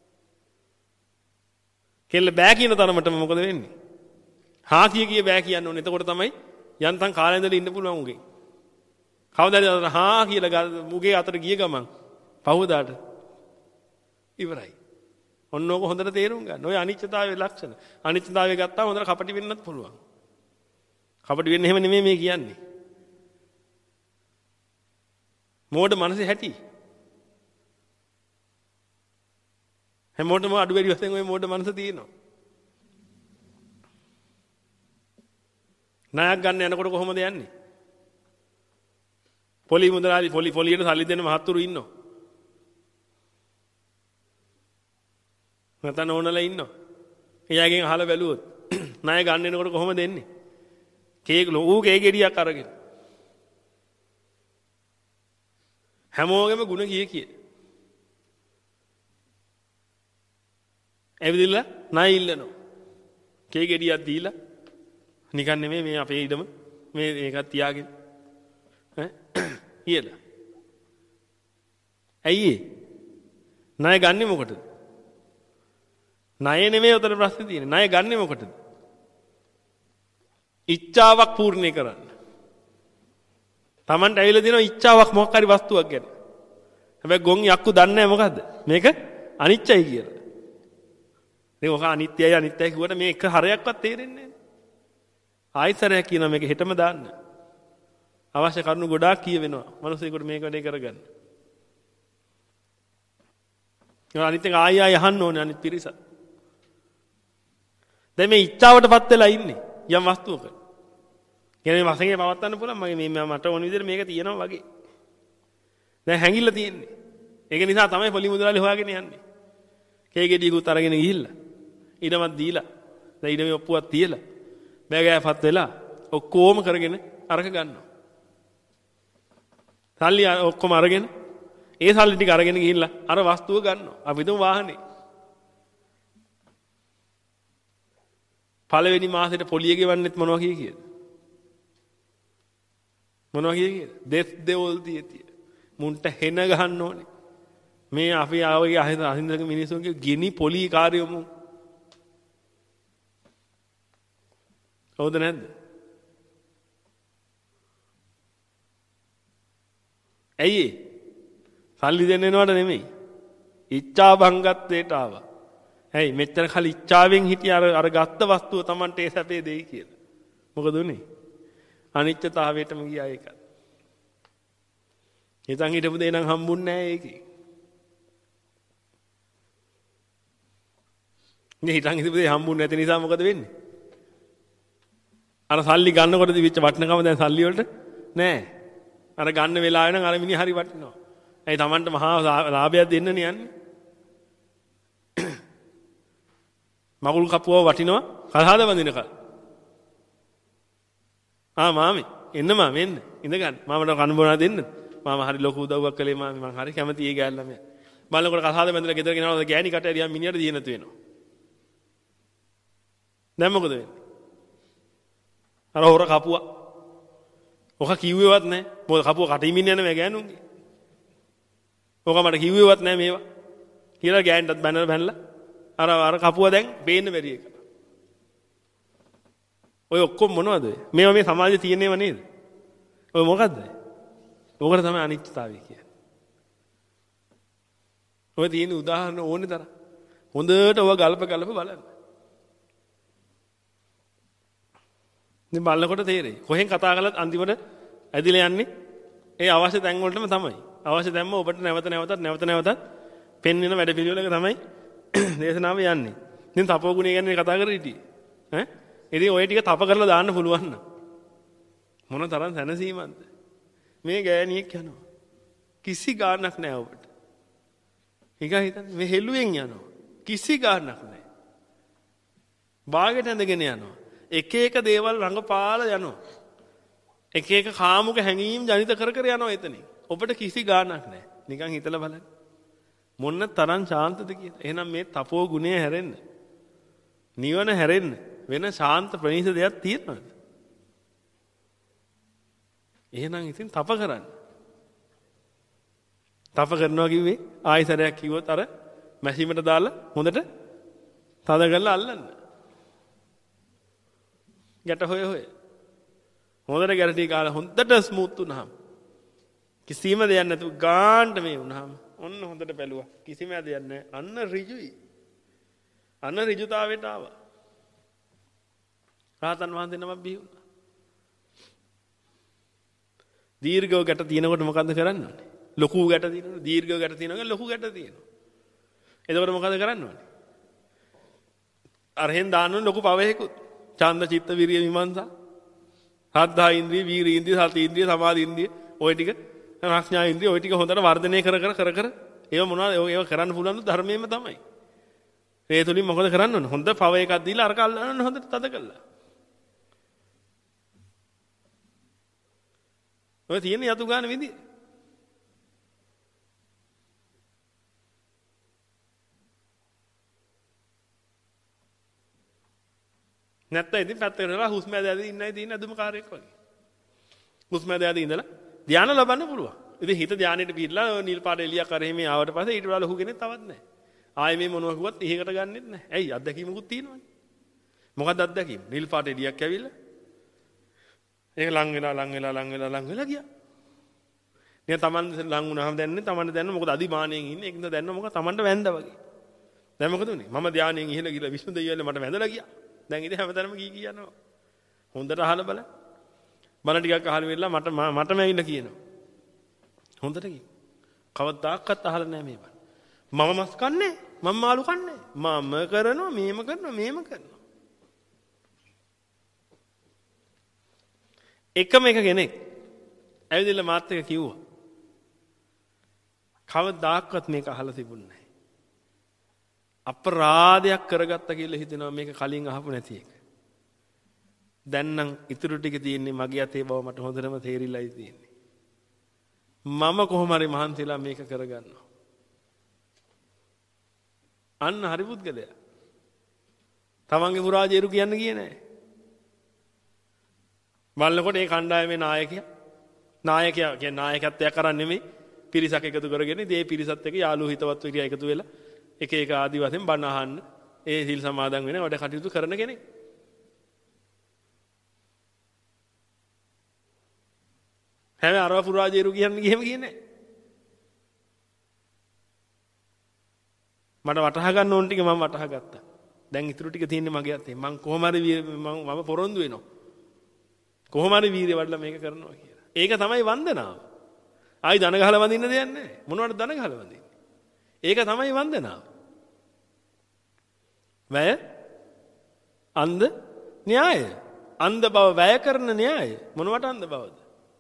කෙල්ල බෑ කියන තරමටම මොකද වෙන්නේ? හා කිය කිය බෑ කියන්න ඕනේ. එතකොට තමයි යන්තම් කාලේ ඉඳලා ඉන්න පුළුවන් උගේ. කවදාද හා කියලා මුගේ අතට ගිය ගමන් පහුවදාට ඉවරයි. ඔන්න ඕක හොඳට තේරුම් ගන්න. ඔය අනිත්‍යතාවයේ ලක්ෂණ. අනිත්‍යතාවය ගත්තාම හොඳට කපටි වෙන්නත් පුළුවන්. කපටි වෙන්න එහෙම නෙමෙයි මේ කියන්නේ. මෝඩ මනසේ හැටි. හැමෝටම අඩු වැඩි වශයෙන් ඔය මෝඩ මනස තියෙනවා. ණයක් ගන්න යනකොට කොහොමද යන්නේ? පොලි මුදලාලි පොලි පොලියට සල්ලි දෙන්න මහත්තුරු ඉන්නවා. නැත්නම් ඕනලා ඉන්නවා. එයාගෙන් අහලා බැලුවොත් ණය ගන්න එනකොට කොහොමද එන්නේ? කේක් ලොකු කේක් ගෙඩියක් අරගෙන. හැමෝගෙම ಗುಣ කිය කිය. ඇවිදilla ණය ඉල්ලනවා. කේක් ගෙඩියක් දීලා නිකන් නෙමෙයි මේ අපේ ඉඩම මේ මේකත් තියාගෙන ඈ කියලා. ඇයි ණය ගන්නෙ මොකටද? ණය නෙමෙයි උතන ප්‍රශ්නේ තියෙන්නේ. ණය ගන්නෙ මොකටද? ඉච්ඡාවක් පූර්ණේ කරන්න. Tamanට ඇවිල්ලා දිනවා ඉච්ඡාවක් මොකක් හරි වස්තුවක් ගැන. හැබැයි ගොන් යක්කු දන්නේ නැහැ මොකද්ද? මේක අනිත්‍යයි කියලා. මේ ඔක අනිත්‍යයි අනිත්‍යයි කිව්වට මේ එක හරයක්වත් තේරෙන්නේ නැහැ. ආයතරයක් කියනවා මේක හෙටම දාන්න. අවශ්‍ය කරුණු ගොඩාක් කියවෙනවා. මිනිස්සුන්ට මේක වැඩේ කරගන්න. ඒ අනිත් එක ආය ආය අහන්න ඕනේ අනිත් පිරිස. දැන් මේ ඉච්ඡාවටපත් වෙලා ඉන්නේ යම් වස්තුවක. කියන්නේ මේ වශයෙන් පවත්වන්න පුළුවන් මගේ මේ මට ඕන විදිහට මේක තියෙනවා වගේ. දැන් හැංගිලා තියෙන්නේ. ඒක නිසා තමයි පොලි මුදලාලි හොයාගෙන යන්නේ. කේගෙඩියකුත් අරගෙන ගිහිල්ලා ඊටමත් දීලා දැන් ඊට මේ ඔප්පුවක් තියලා බෑගෑපත් වෙලා ඔක්කොම කරගෙන අරක ගන්නවා. සල්ලි ඔක්කොම අරගෙන ඒ සල්ලි ටික අරගෙන ගිහිල්ලා අර වස්තුව ගන්නවා. අපි දුම් වාහනේ. පළවෙනි මාසෙට පොලිය ගෙවන්නෙත් මොනවා කිය කියද? මොනවා කිය කියද? දෙස් දෙවල් තියතිය. මුන්ට හෙන ගහන්න ඕනේ. මේ අපි ආවගේ අහිත අහින්දක මිනිස්සුන්ගේ ගිනි පොලි කාර්යමු. හවුද නැද්ද? ඇයි ඒ? සල්ලි දෙන්න එනවට නෙමෙයි. ඉච්ඡා භංගත්වයට ආවා. ඇයි මෙච්චර කල ඉච්ඡාවෙන් හිටිය අර අර ගත්ත වස්තුව Tamante ඒ සැපේ දෙයි කියලා. මොකද උනේ? අනිත්‍යතාවයටම ගියා ඒක. හිතන් හිටපු දේ නම් හම්බුන්නේ නැහැ ඒකේ. මේ හිතන් හිටපු දේ හම්බුන්නේ නැති නිසා මොකද වෙන්නේ? අර සල්ලි ගන්නකොට දිවිච්ච වටිනකම දැන් සල්ලි වලට නැහැ. අර ගන්න වෙලාවේ නම් අර මිනිහ හරි වටිනවා. ඇයි Tamante මහා ලාභයක් දෙන්නනේ යන්නේ. මගුල් කපුව වටිනවා කලහද වඳිනකල්. ආ මාමේ එන්න මාමේ එන්න ඉඳ ගන්න. මාමට කන බොනා දෙන්න. මාම හරි ලොකු උදව්වක් කළේ මාමේ මං හරි කැමති ඒ ගෑල්ලා මම. බලනකොට කලහද බඳලා ගෙදර ගෙනවද ගෑණි කට ඇරියා මිනිහට දිය නැතු වෙනවා. දැන් මොකද වෙන්නේ? අර හොර කපුවා. ඔක කිව්වේවත් නැහැ. මොකද කපුව කටිමින් යන මේ ගෑනුන්ගේ. ඔක මට කිව්වේවත් නැහැ මේවා. කියලා ගෑණිටත් බැනලා බැනලා අර අර කපුව දැන් පේන්න බැරි එක. ඔය ඔක්කොම මොනවද? මේවා මේ සමාජයේ තියෙනේව නේද? ඔය මොකද්ද? ඕකට තමයි අනිත්‍යතාවය කියන්නේ. ඔය තියෙන උදාහරණ ඕනේ තරම්. හොඳට ඔය ගල්ප ගල්ප බලන්න. ඉතින් බලනකොට තේරෙයි. කොහෙන් කතා කළත් අන්තිමට ඇදිලා යන්නේ ඒ අවශ්‍ය තැන් වලටම තමයි. අවශ්‍ය තැන්ම ඔබට නැවත නැවතත් නැවත නැවතත් පෙන්වන වැඩ පිළිවෙලක තමයි දේශනාව යන්නේ. ඉතින් තපෝ ගුණය ගැන කතා කරලා හිටියේ. ඈ? ඉතින් ඔය ටික තප කරලා දාන්න පුළුවන් නම් මොන තරම් සැනසීමක්ද? මේ ගෑණියෙක් යනවා. කිසි ගාණක් නැහැ ඔබට. ඊගා හිතන්නේ මේ හෙළුවෙන් යනවා. කිසි ගාණක් නැහැ. බාගෙට ඇඳගෙන යනවා. එක එක දේවල් රඟපාලා යනවා. එක එක කාමුක හැඟීම් ජනිත කර කර යනවා එතනින්. ඔබට කිසි ගාණක් නැහැ. නිකන් හිතලා බලන්න. මොන්න තරම් ශාන්තද කියලා. එහෙනම් මේ තපෝ ගුණය හැරෙන්න. නිවන හැරෙන්න වෙන ශාන්ත ප්‍රණීත දෙයක් තියෙනවද? එහෙනම් ඉතින් තප කරන්න. තප කරනවා කිව්වේ ආයතරයක් කිව්වොත් අර මැෂිමට දාලා හොඳට තද කරලා අල්ලන්න. ගැට හොය හොය. හොඳට ගැරටි කාලා හොඳට ස්මූත් වුණාම කිසිම දෙයක් නැතුව ගාන්ට මේ වුණාම ඔන්න හොඳට බැලුවා. කිසිම දෙයක් නැහැ. අන්න ඍජුයි. අන්න ඍජුතාවයට ආවා. රාතන් වහන්සේ නමක් බිහි වුණා. දීර්ඝව ගැට තියෙනකොට මොකද්ද කරන්න ඕනේ? ලොකු ගැට තියෙනකොට දීර්ඝව ගැට තියෙනවා ලොකු ගැට තියෙනවා. එතකොට මොකද කරන්න ඕනේ? අරහෙන් දාන්න ලොකු පවයකුත්. ඡන්ද චිත්ත විරිය විමර්ශන. සද්ධා ඉන්ද්‍රිය, වීර්ය ඉන්ද්‍රිය, සති ඉන්ද්‍රිය, සමාධි ඉන්ද්‍රිය ඔය ටික ප්‍රඥා ඉන්ද්‍රිය ඔය ටික හොඳට වර්ධනය කර කර කර කර ඒව මොනවද ඒව කරන්න පුළුවන් ධර්මයෙන්ම තමයි. ඒ තුලින් මොකද කරන්න ඕනේ? හොඳ පව එකක් දීලා අරක අල්ලන්න හොඳට තද කළා. ඔය තියෙන යතු ගන්න විදිය. නැත්නම් ඉතින් පැත්තකට වෙලා හුස්ම ඇදලා ඉන්නයි තියෙන අදුම කාර්යයක් වගේ. හුස්ම ඇදලා ඉඳලා ධානය ලබන්න පුළුවන්. ඉතින් හිත ධානයට පිටලා නිල් පාට එළියක් කරේ මේ ආවට පස්සේ ඊට වඩා ලොකු කෙනෙක් තවත් නැහැ. ආයේ මේ මොනවා කිව්වත් ඉහකට ගන්නෙත් නැහැ. ඇයි අත්දැකීමකුත් තියෙනවනේ. මොකක්ද අත්දැකීම? නිල් පාට එළියක් ඇවිල්ලා ඒක ලං වෙලා ලං වෙලා ලං වෙලා ලං වෙලා ගියා. නිකන් Taman ලං වුණාම දැනන්නේ Taman දැනන මොකද අදිමාණයෙන් ඉන්නේ. ඒකද දැනන මොකද Tamanට වැන්දා වගේ. දැන් මොකද උනේ? මම ධානයෙන් ඉහළ ගිහලා විශ්ණු දෙවියන්ට මට වැඳලා ගියා. දැන් ඉතින් හැමතැනම කී කියනවා. හොඳට අහලා බලන්න. බණ ටිකක් අහලා වෙලා මට මටම ඇවිල්ලා කියනවා. හොඳට කී. කවදාකවත් අහලා නැහැ මේ බණ. මම මස් කන්නේ මම මාළු කන්නේ. මම කරනවා මේම කරනවා මේම කරනවා. එකම එක කෙනෙක් ඇවිදලා මාත් එක කිව්වා. කවදාකවත් මේක අහලා තිබුණේ නැහැ. අපරාධයක් කරගත්තා කියලා හිතෙනවා මේක කලින් අහපු නැති එක. දැන් නම් ඉතුරු ටික තියෙන්නේ මගේ අතේ බව මට හොඳටම තේරිලායි තියෙන්නේ. මම කොහොම හරි මහන්සිලා මේක කරගන්නවා. අන්න හරි පුද්ගලයා. තමන්ගේ පුරාජේරු කියන්න ගියේ නැහැ. බලනකොට ඒ කණ්ඩායමේ නායකයා නායකයා කියන්නේ නායකත්වයක් කරන්නේ නෙමෙයි පිරිසක් එකතු කරගෙන මේ පිරිසත් එක්ක යාළුවෝ හිතවත් විදිය එකතු වෙලා එක එක ආදි වශයෙන් බණ අහන්න ඒ සිල් සමාදන් වෙන වැඩ කටයුතු කරන කෙනෙක්. හැබැයි අරව පුරාජේරු කියන්නේ කියෙම කියන්නේ මට වටහා ගන්න ඕන ටික මම වටහා ගත්තා. දැන් ඉතුරු ටික තියෙන්නේ මගේ අතේ. මම කොහොම හරි මම මම පොරොන්දු වෙනවා. කොහොම හරි වීර්ය වඩලා මේක කරනවා කියලා. ඒක තමයි වන්දනාව. ආයි දන ගහලා වඳින්න දෙයක් නැහැ. මොනවද දන ගහලා වඳින්නේ? ඒක තමයි වන්දනාව. වැය අන්ධ න්‍යාය. අන්ධ බව වැය කරන න්‍යාය. මොනවට අන්ධ බවද?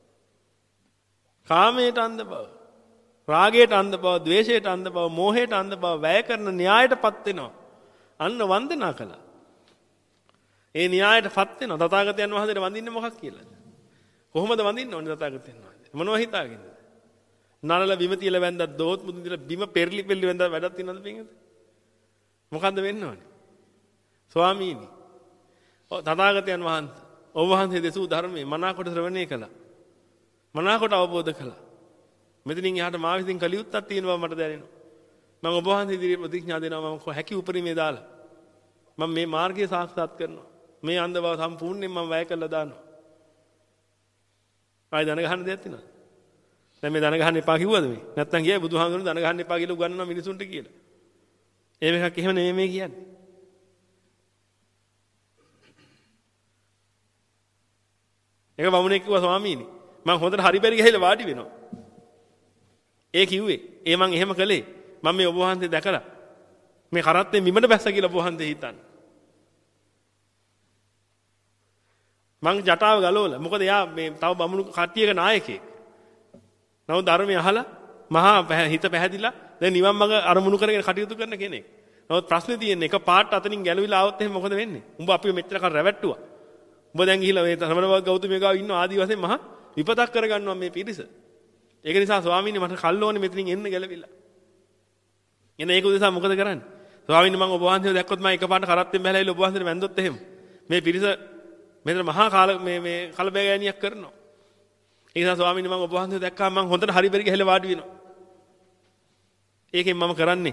කාමයට අන්ධ බව. රාගයට අන්ධ බව, ද්වේෂයට අන්ධ බව, මෝහයට අන්ධ බව වැය කරන න්‍යායටපත් වෙනවා. අන්න වන්දනා කළා. ඒ න්‍යායටපත් වෙනවා. තථාගතයන් වහන්සේට වඳින්නේ මොකක් කියලාද? කොහොමද වඳින්න ඕනේ තථාගතයන් වහන්සේ? මොනවා හිතාගෙනද? නරල බිම තියලා වැන්දක් දොහොත් මුදුන් තියලා බිම පෙරලි පෙරලි වැන්දක් වැඩක් තියනවද පින්වද? මොකද්ද වෙන්න ඕනේ? ස්වාමීනි. ඔව් තථාගතයන් වහන්සේ ඔබ වහන්සේ දෙසූ ධර්මයේ මනාකොට ශ්‍රවණය කළා. මනාකොට අවබෝධ කළා. මෙතනින් එහාට මා විසින් කළ යුත්තක් තියෙන බව මට දැනෙනවා. මම ඔබ වහන්සේ ඉදිරියේ ප්‍රතිඥා දෙනවා මම හැකි උපරිමේ දාලා. මම මේ මාර්ගය සාක්ෂාත් කරනවා. මේ අන්ධ බව සම්පූර්ණයෙන් මම වැය කළා දානවා. ආයි දන ගහන්න දෙයක් තියෙනවද? දැන් මේ දන ගහන්න එපා කිව්වද මේ? නැත්තම් කියයි බුදුහාමුදුරුවෝ දන ගහන්න එපා කියලා උගන්වනවා මිනිසුන්ට කියලා. ඒ මේකක් එහෙම නෙමෙයි මේ කියන්නේ. ඒක වමුණෙක් කිව්වා ස්වාමීනි මම හොඳට හරි පෙරි ගහලා වාඩි වෙනවා. ඒ කිව්වේ ඒ මං එහෙම කළේ මම මේ ඔබ වහන්සේ දැකලා මේ කරත්තේ මිමඩ බැස්ස කියලා ඔබ වහන්සේ හිතන්නේ. මං ජටාව ගලවලා මොකද එයා මේ තව බමුණු කට්ටියක නායකයෙක්. නමුත් ධර්මය අහලා මහා හිත පැහැදිලා දැන් නිවන් මඟ අරමුණු කරගෙන කටයුතු කරන කෙනෙක්. නමුත් ප්‍රශ්නේ තියෙන්නේ එක පාට අතනින් ගැලවිලා ආවොත් එහෙනම් මොකද වෙන්නේ? උඹ අපිව මෙච්චර කල් රැවට්ටුවා. උඹ දැන් ගිහිල්ලා මේ සමනවත් ගෞතමී ගාව ඉන්න ආදි වශයෙන් මහා විපතක් කරගන්නවා මේ පිරිස. ඒක නිසා ස්වාමීනි මට කල් ඕනේ මෙතනින් එන්න ගැලවිලා. එන ඒක උදෙසා මොකද කරන්නේ? ස්වාමීනි මම ඔබ වහන්සේව දැක්කොත් මම එකපාරට කරත්තෙන් බහැලා ඉල්ල ඔබ වහන්සේට වැන්දොත් එහෙම. මේ පිරිස මෙතන මහා කාල මේ මේ කලබගෑනියක් කරනවා. ඒ නිසා ස්වාමීනි මම ඔබ වහන්සේව දැක්කම මම හොඳට හරි පෙරි ගහලා වාඩි වෙනවා. ඒකෙන් මම කරන්නේ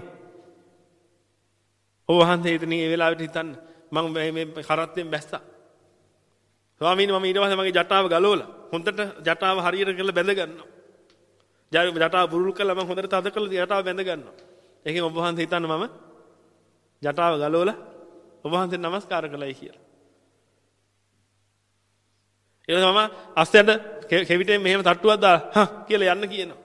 ඔබ වහන්සේ ඉතින් මේ වෙලාවට හිතන්න මම මේ මේ කරත්තෙන් බැස්සා. ස්වාමීනි මම ඊට පස්සේ මගේ ජටාව ගලවලා හොඳට ජටාව හරියට කරලා බැඳ ගන්නවා. ජටාව බුරුල් කරලා මම හොඳට තද කරලා ජටාව බැඳ ගන්නවා. ඒකෙන් ඔබ වහන්සේ හිතන්න මම ජටාව ගලවලා ඔබ වහන්සේට নমස්කාර කළයි කියලා. ඊට පස්සේ මම අස්සයට කෙවිතෙන් මෙහෙම තට්ටුවක් දාලා හා කියලා යන්න කියනවා.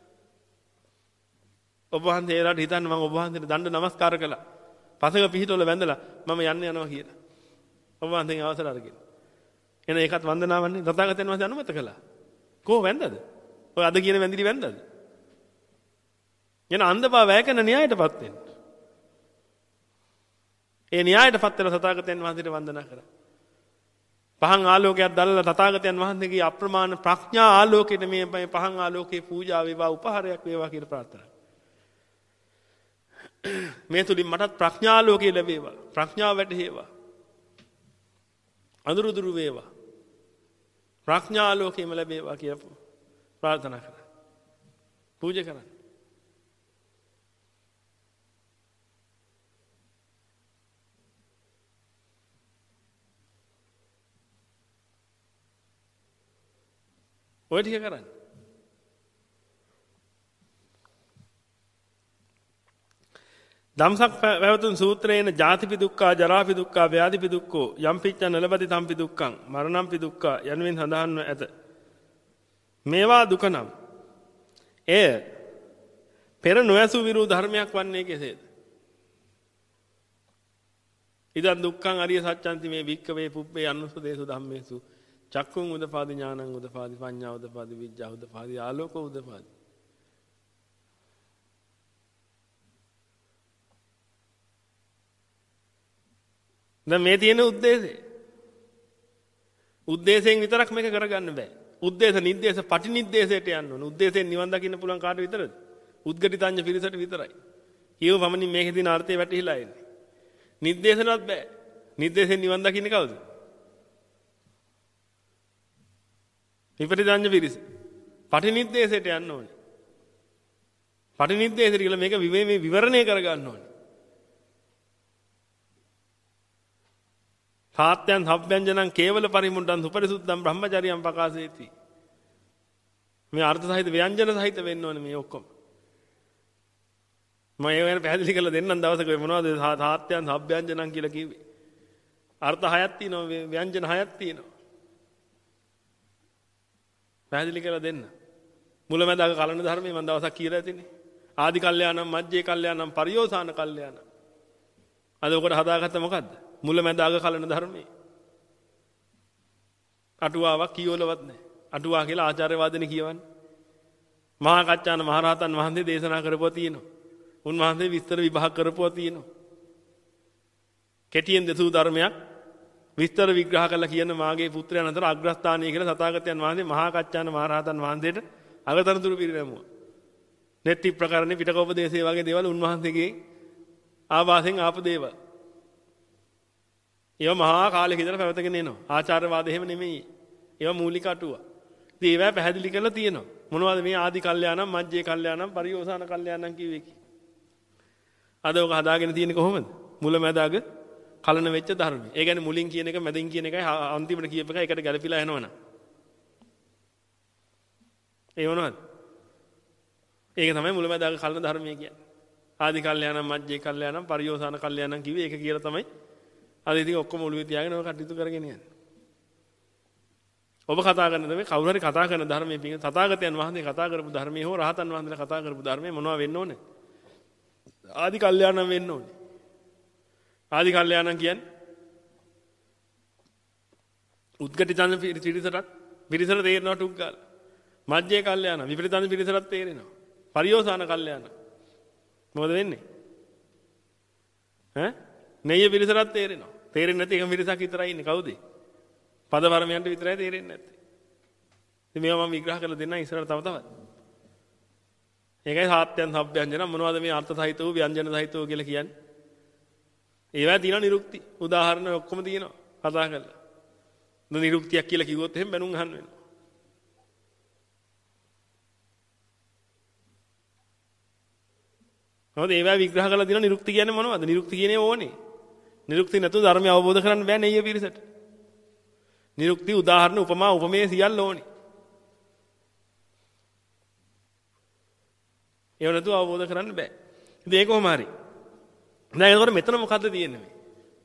ඔබ වහන්සේ ඒලාට හිතන්න මම ඔබ වහන්සේට දණ්ඩ নমස්කාර කළා. පසක පිහිටවල වැඳලා මම යන්න යනවා කියලා. ඔබ වහන්සේගෙන් අවසර අරගෙන. එන ඒකත් වන්දනාවන්නේ තථාගතයන් වහන්සේ අනුමත කළා. කොහොම වැඳද? ඔය අද කියන වැඳිලි වැඳද? එන අන්ධබව වැය කරන න්‍යායයටපත් වෙන්න. ඒ න්‍යායයටපත් වෙන තථාගතයන් වහන්සේට වන්දනා කරා. පහන් ආලෝකයක් දැල්ලා තථාගතයන් වහන්සේගේ අප්‍රමාණ ප්‍රඥා ආලෝකයට මේ පහන් ආලෝකේ පූජා වේවා උපහාරයක් වේවා කියලා ප්‍රාර්ථනා. මේ තුලින් මටත් ප්‍රඥා ආලෝකය ලැබේවා. ප්‍රඥාව වැටේවා. අඳුරු දුරු වේවා. ප්‍රඥා ආලෝකයම ලැබේවා කියලා ප්‍රාර්ථනා කරා. පූජා කරා. ඔය ටික කරන්නේ. ධම්සක් පැවතුම් සූත්‍රයේන ජාතිපි දුක්ඛා ජරාපි දුක්ඛා ව්‍යාධිපි දුක්ඛෝ යම්පිච්ඡ නලබති තම්පි දුක්ඛං මරණම්පි දුක්ඛා යනුවෙන් සඳහන්ව ඇත. මේවා දුක නම් එය පෙර නොඇසු විරූ ධර්මයක් වන්නේ කෙසේද? ඉදන් දුක්ඛං අරිය සත්‍යන්ති මේ වික්කවේ පුබ්බේ අනුස්සදේසු ධම්මේසු චක්කුං උදපාදි ඥානං උදපාදි පඤ්ඤා උදපාදි විඥා උදපාදි ආලෝක උදපාදි. දැන් මේ තියෙන උද්දේශය. උද්දේශයෙන් විතරක් මේක කරගන්න බෑ. උද්දේශ නිද්දේශ පටි නිද්දේශයට යන්න ඕන. උද්දේශයෙන් නිවන් දකින්න පුළුවන් කාට විතරද? උද්ගටිතඤ්ඤ පිරිසට විතරයි. කියව පමණින් මේකේ තියෙන අර්ථය වැටහිලා එන්නේ. නිද්දේශනවත් බෑ. නිද්දේශයෙන් නිවන් දකින්නේ කවුද? විපරිතඤ්ඤ පිරිස. පටි නිද්දේශයට යන්න ඕනේ. පටි නිද්දේශයට කියලා මේක විවේමේ විවරණය කරගන්න ඕනේ. සාත්‍යං සබ්බ්‍යංජනං කේවල පරිමුණ්ඩං සුපරිසුද්ධං බ්‍රහ්මචර්යං පකාසේති. මේ අර්ථ සහිත ව්‍යංජන සහිත වෙන්න ඕනේ මේ ඔක්කොම. මම ඒ වෙන පැහැදිලි කරලා දෙන්නම් දවසක මොනවද සාත්‍යං සබ්බ්‍යංජනං කියලා කිව්වේ. අර්ථ හයක් තියෙනවා ව්‍යංජන හයක් තියෙනවා. පැහැදිලි කරලා දෙන්න. මුලමඳාක කලන ධර්මයේ මම දවසක් කියලා ඇතිනේ. ආදි කල්යාණම් මජ්ජේ කල්යාණම් පරියෝසాన කල්යාණම්. අද ඔකට හදාගත්ත මොකද්ද? මුලමඳාක කලන ධර්මයේ. අටුවාවක් කියවලවත් නැහැ. අටුවා කියලා ආචාර්ය වාදනේ කියවන්නේ. මහා කච්චාන මහරහතන් වහන්සේ දේශනා කරපුවා තියෙනවා. උන්වහන්සේ විස්තර විභාග කරපුවා තියෙනවා. කෙටියෙන් දසූ ධර්මයක් විස්තර විග්‍රහ කරලා කියන මාගේ පුත්‍රයන් අතර අග්‍රස්ථානීය කියලා තථාගතයන් වහන්සේ මහා කච්චාන මහරහතන් වහන්සේට අගතනතුරු පිරිනැමුවා. නෙත්ති ප්‍රකරණේ පිටකෝපදේශය වගේ දේවල් උන්වහන්සේගේ ආවාසෙන් ආපු දේවල්. ඒවා මහා කාලෙක ඉඳලා පැවතගෙන එනවා. ආචාර්යවාද එහෙම නෙමෙයි. ඒවා මූලික අටුවා. ඉතින් ඒවා පැහැදිලි කරලා තියෙනවා. මොනවද මේ ආදි කල්යාණම් මජ්ජේ කල්යාණම් පරියෝසాన කල්යාණම් කිව්වේ කි. අද ඔක හදාගෙන තියෙන්නේ කොහොමද? මුලැමැදාග කලන වෙච්ච ධර්මය. ඒ කියන්නේ මුලින් කියන එක මැදින් කියන එකයි අන්තිමට කියප එක එකට ගැලපිලා යනවනම්. ඒ මොනවද? ඒක තමයි මුලැමැදාග කලන ධර්මය කියන්නේ. ආදි කල්යාණම් මජ්ජේ කල්යාණම් පරියෝසాన කල්යාණම් කිව්වේ ඒක කියලා තමයි අද ඉතින් ඔක්කොම ඔළුවේ තියාගෙන ඔය කටයුතු කරගෙන යන්නේ. ඔබ කතා කරන දේ කවුරු හරි කතා කරන ධර්මයේ පිටින් තථාගතයන් වහන්සේ කතා කරපු ධර්මයේ හෝ රහතන් වහන්සේලා කතා කරපු ධර්මයේ මොනවද වෙන්න ඕනේ? ආදි කල්යාණම් වෙන්න ඕනේ. ආදි කල්යාණම් කියන්නේ උද්ගටිතන පිරිසට පිරිසට තේරෙනවා ටුක් ගාලා. මජ්ජේ කල්යාණම් විපරිතන පිරිසට තේරෙනවා. පරියෝසాన කල්යාණම්. මොකද වෙන්නේ? ඈ? නෙయ్య පිරිසට තේරෙනවා. තේරෙන්නේ නැති එකම පිරිසක් විතරයි ඉන්නේ. කවුද? පද වර්මයන්ට විතරයි තේරෙන්නේ නැත්තේ. ඉතින් මේවා මම විග්‍රහ කරලා දෙන්නම් ඉස්සරහට තව තවත්. ඒකයි සාත්‍යයන් සබ්බ්‍යංජන මොනවද මේ අර්ථ සහිත වූ ව්‍යංජන සහිත වූ කියලා කියන්නේ. ඒවා තියෙනවා නිරුක්ති. උදාහරණ ඔක්කොම තියෙනවා කතා කරලා. දැන් නිරුක්තියක් කියලා කිව්වොත් එහෙම බැනුම් අහන්න වෙනවා. මොකද ඒවා විග්‍රහ කරලා දිනවා නිරුක්ති කියන්නේ මොනවද? නිරුක්ති කියන්නේ ඕනේ. නිරුක්ති නැතුව ධර්මය අවබෝධ කරන්න බෑ නෙయ్య පිරිසට. නිරුක්ති උදාහරණ උපමා උපමේය සියල්ල ඕනේ. ඒව නැතුව අවබෝධ කරන්න බෑ. ඉතින් ඒක කොහොම හරි. දැන් ඒකට මෙතන මොකද්ද තියෙන්නේ මේ?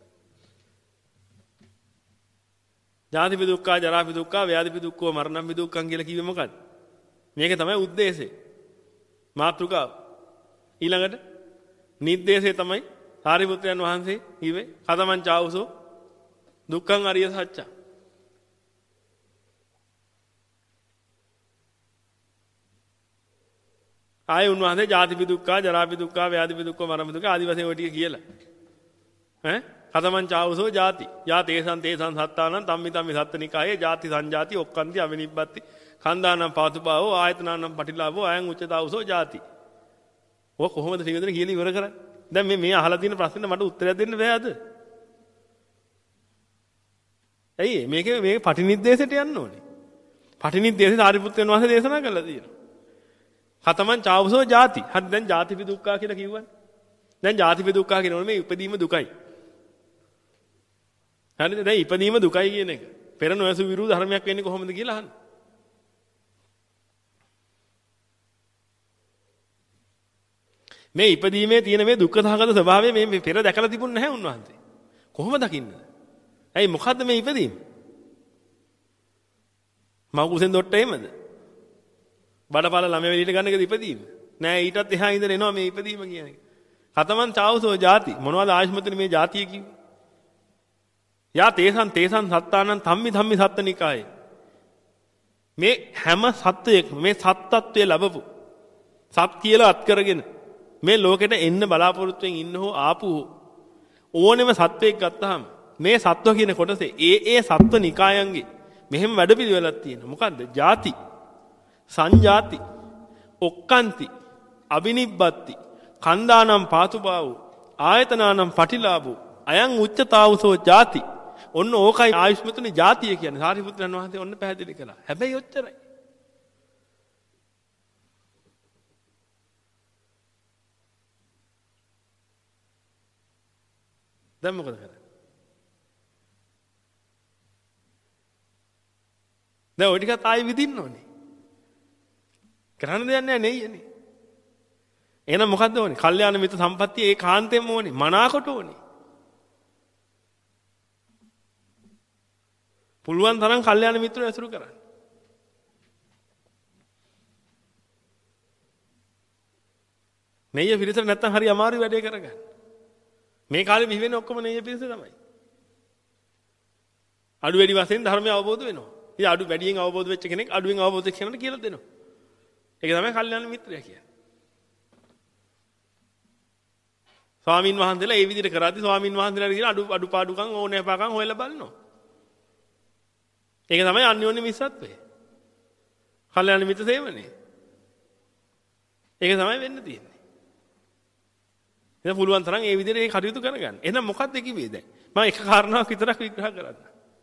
ජාතිපි දුක්ඛ, ජරාපි දුක්ඛ, ව්‍යාධිපි දුක්ඛ, මරණම්පි දුක්ඛං කියලා කිව්වේ මොකද්ද? මේක තමයි උද්දේශය. මාතෘකාව. ඊළඟට නිද්දේශය තමයි සාරිපුත්‍රයන් වහන්සේ කිව්වේ කතමං චාවුසෝ දුක්ඛං අරිය සත්‍යං. ආය උන්වහන්සේ ජාතිපි දුක්ඛ, ජරාපි දුක්ඛ, ව්‍යාධිපි දුක්ඛ, මරණපි දුක්ඛ ආදි වශයෙන් ඔය ටික කියලා. ඈ කතමං චාවුසෝ ජාති. යා තේසං තේසං සත්තානං තම්මි තම්මි සත්තනිකායේ ජාති සංජාති ඔක්කන්ති අවිනිබ්බති. කන්දානම් පාතුපාවෝ ආයතනානම් පටිලාභෝ අයං උච්චතාවුසෝ ජාති. ඔය කොහොමද ශ්‍රීවදන කියලා ඉවර කරන්නේ? දැන් මේ මේ අහලා තියෙන ප්‍රශ්නෙට මට උත්තරයක් දෙන්න බෑද? ඇයි මේකේ මේ පටිනිද්දේශයට යන්න ඕනේ. පටිනිද්දේශය සාරිපුත්‍රයන් වහන්සේ දේශනා කළා තියෙනවා. කතමං චාවුසෝ ජාති. හරි දැන් ජාතිපි දුක්ඛා කියලා කිව්වනේ. දැන් ජාතිපි දුක්ඛා කියනවනේ මේ ඉපදීම දුකයි. හරිද? දැන් ඉපදීම දුකයි කියන එක. පෙර නොයසු විරු ධර්මයක් වෙන්නේ කොහොමද කියලා අහන්න. මේ ඉපදීමේ තියෙන මේ දුක්ඛ සහගත ස්වභාවය මේ පෙර දැකලා තිබුණ නැහැ උන්වහන්සේ. කොහොම දකින්නද? ඇයි මොකද්ද මේ ඉපදීම? මව කුසෙන් දොට්ට එහෙමද? බඩපාල ළමයා වෙලියට ගන්න එකද ඉපදීම? නෑ ඊටත් එහා ඉඳලා එනවා මේ ඉපදීම කියන එක. කතමං චාවුසෝ ජාති. මොනවද ආයෂ්මතුනි මේ ජාතිය කිව්වේ? යා තේසං තේසං සත්තානං ධම්මි ධම්මි සත්තනිකායේ. මේ හැම සත්වයකම මේ සත්ත්වයේ ලැබපු සත් කියලා අත් කරගෙන මේ ලෝකෙට එන්න බලාපොරොත්තුෙන් ඉන්න හෝ ආපු ඕනෙම සත්වයක් ගත්තාම මේ සත්ව කියන කොටසේ ඒ ඒ සත්ව නිකායන්ගේ මෙහෙම වැඩපිළිවෙලක් තියෙනවා. මොකද්ද? ಜಾති, සංජාති, ඔක්කාන්ති, අබිනිබ්බති, කන්දානම් පාතුභාවෝ, ආයතනානම් පටිලාභෝ, අයං උච්චතාවසෝ ಜಾති. ඔන්න ඕකයි ආයුෂ්මතුනි ಜಾතිය කියන්නේ. සාරිපුත්‍රයන් වහන්සේ ඔන්න පැහැදිලි කළා. හැබැයි ඔච්චරයි. දැන් මොකද කරන්නේ? දැන් ඔය ටිකත් ආයෙ විදින්න ඕනේ. කරන්න දෙයක් නැහැ නෙయ్యනේ. එහෙනම් මොකද්ද ඕනේ? කල්යාණ මිත්‍ර සම්පත්තිය ඒ කාන්තෙම ඕනේ. මනාකොට ඕනේ. පුළුවන් තරම් කල්යාණ මිත්‍රව ඇසුරු කරන්න. නෙయ్య පිරිසට නැත්තම් හරි අමාරු වැඩේ කරගන්න. මේ කාලේ බිහි වෙන්නේ ඔක්කොම නෙయ్య පිරිස තමයි. අඩු වැඩි වශයෙන් ධර්මය අවබෝධ වෙනවා. ඉතින් අඩු වැඩියෙන් අවබෝධ වෙච්ච කෙනෙක් අඩුවෙන් අවබෝධ වෙච්ච කෙනාට කියලා දෙනවා. ඒක තමයි කල්යාණ මිත්‍රයා කියන්නේ. ස්වාමින් වහන්සේලා ඒ විදිහට කරාදී ස්වාමින් වහන්සේලාට කියන අඩු අඩුපාඩුකම් ඕනෑපාකම් හොයලා බලනවා. ඒක තමයි අන්‍යෝන්‍ය මිත්‍රත්වය. කල්යාණ මිත්‍ර සේවනය. ඒක තමයි වෙන්න තියෙන්නේ. එහෙනම් පුළුවන් තරම් ඒ විදිහට ඒ කටයුතු කරගන්න. එහෙනම් මොකක්ද කිව්වේ දැන්? මම එක කාරණාවක් විතරක් විග්‍රහ කරන්න.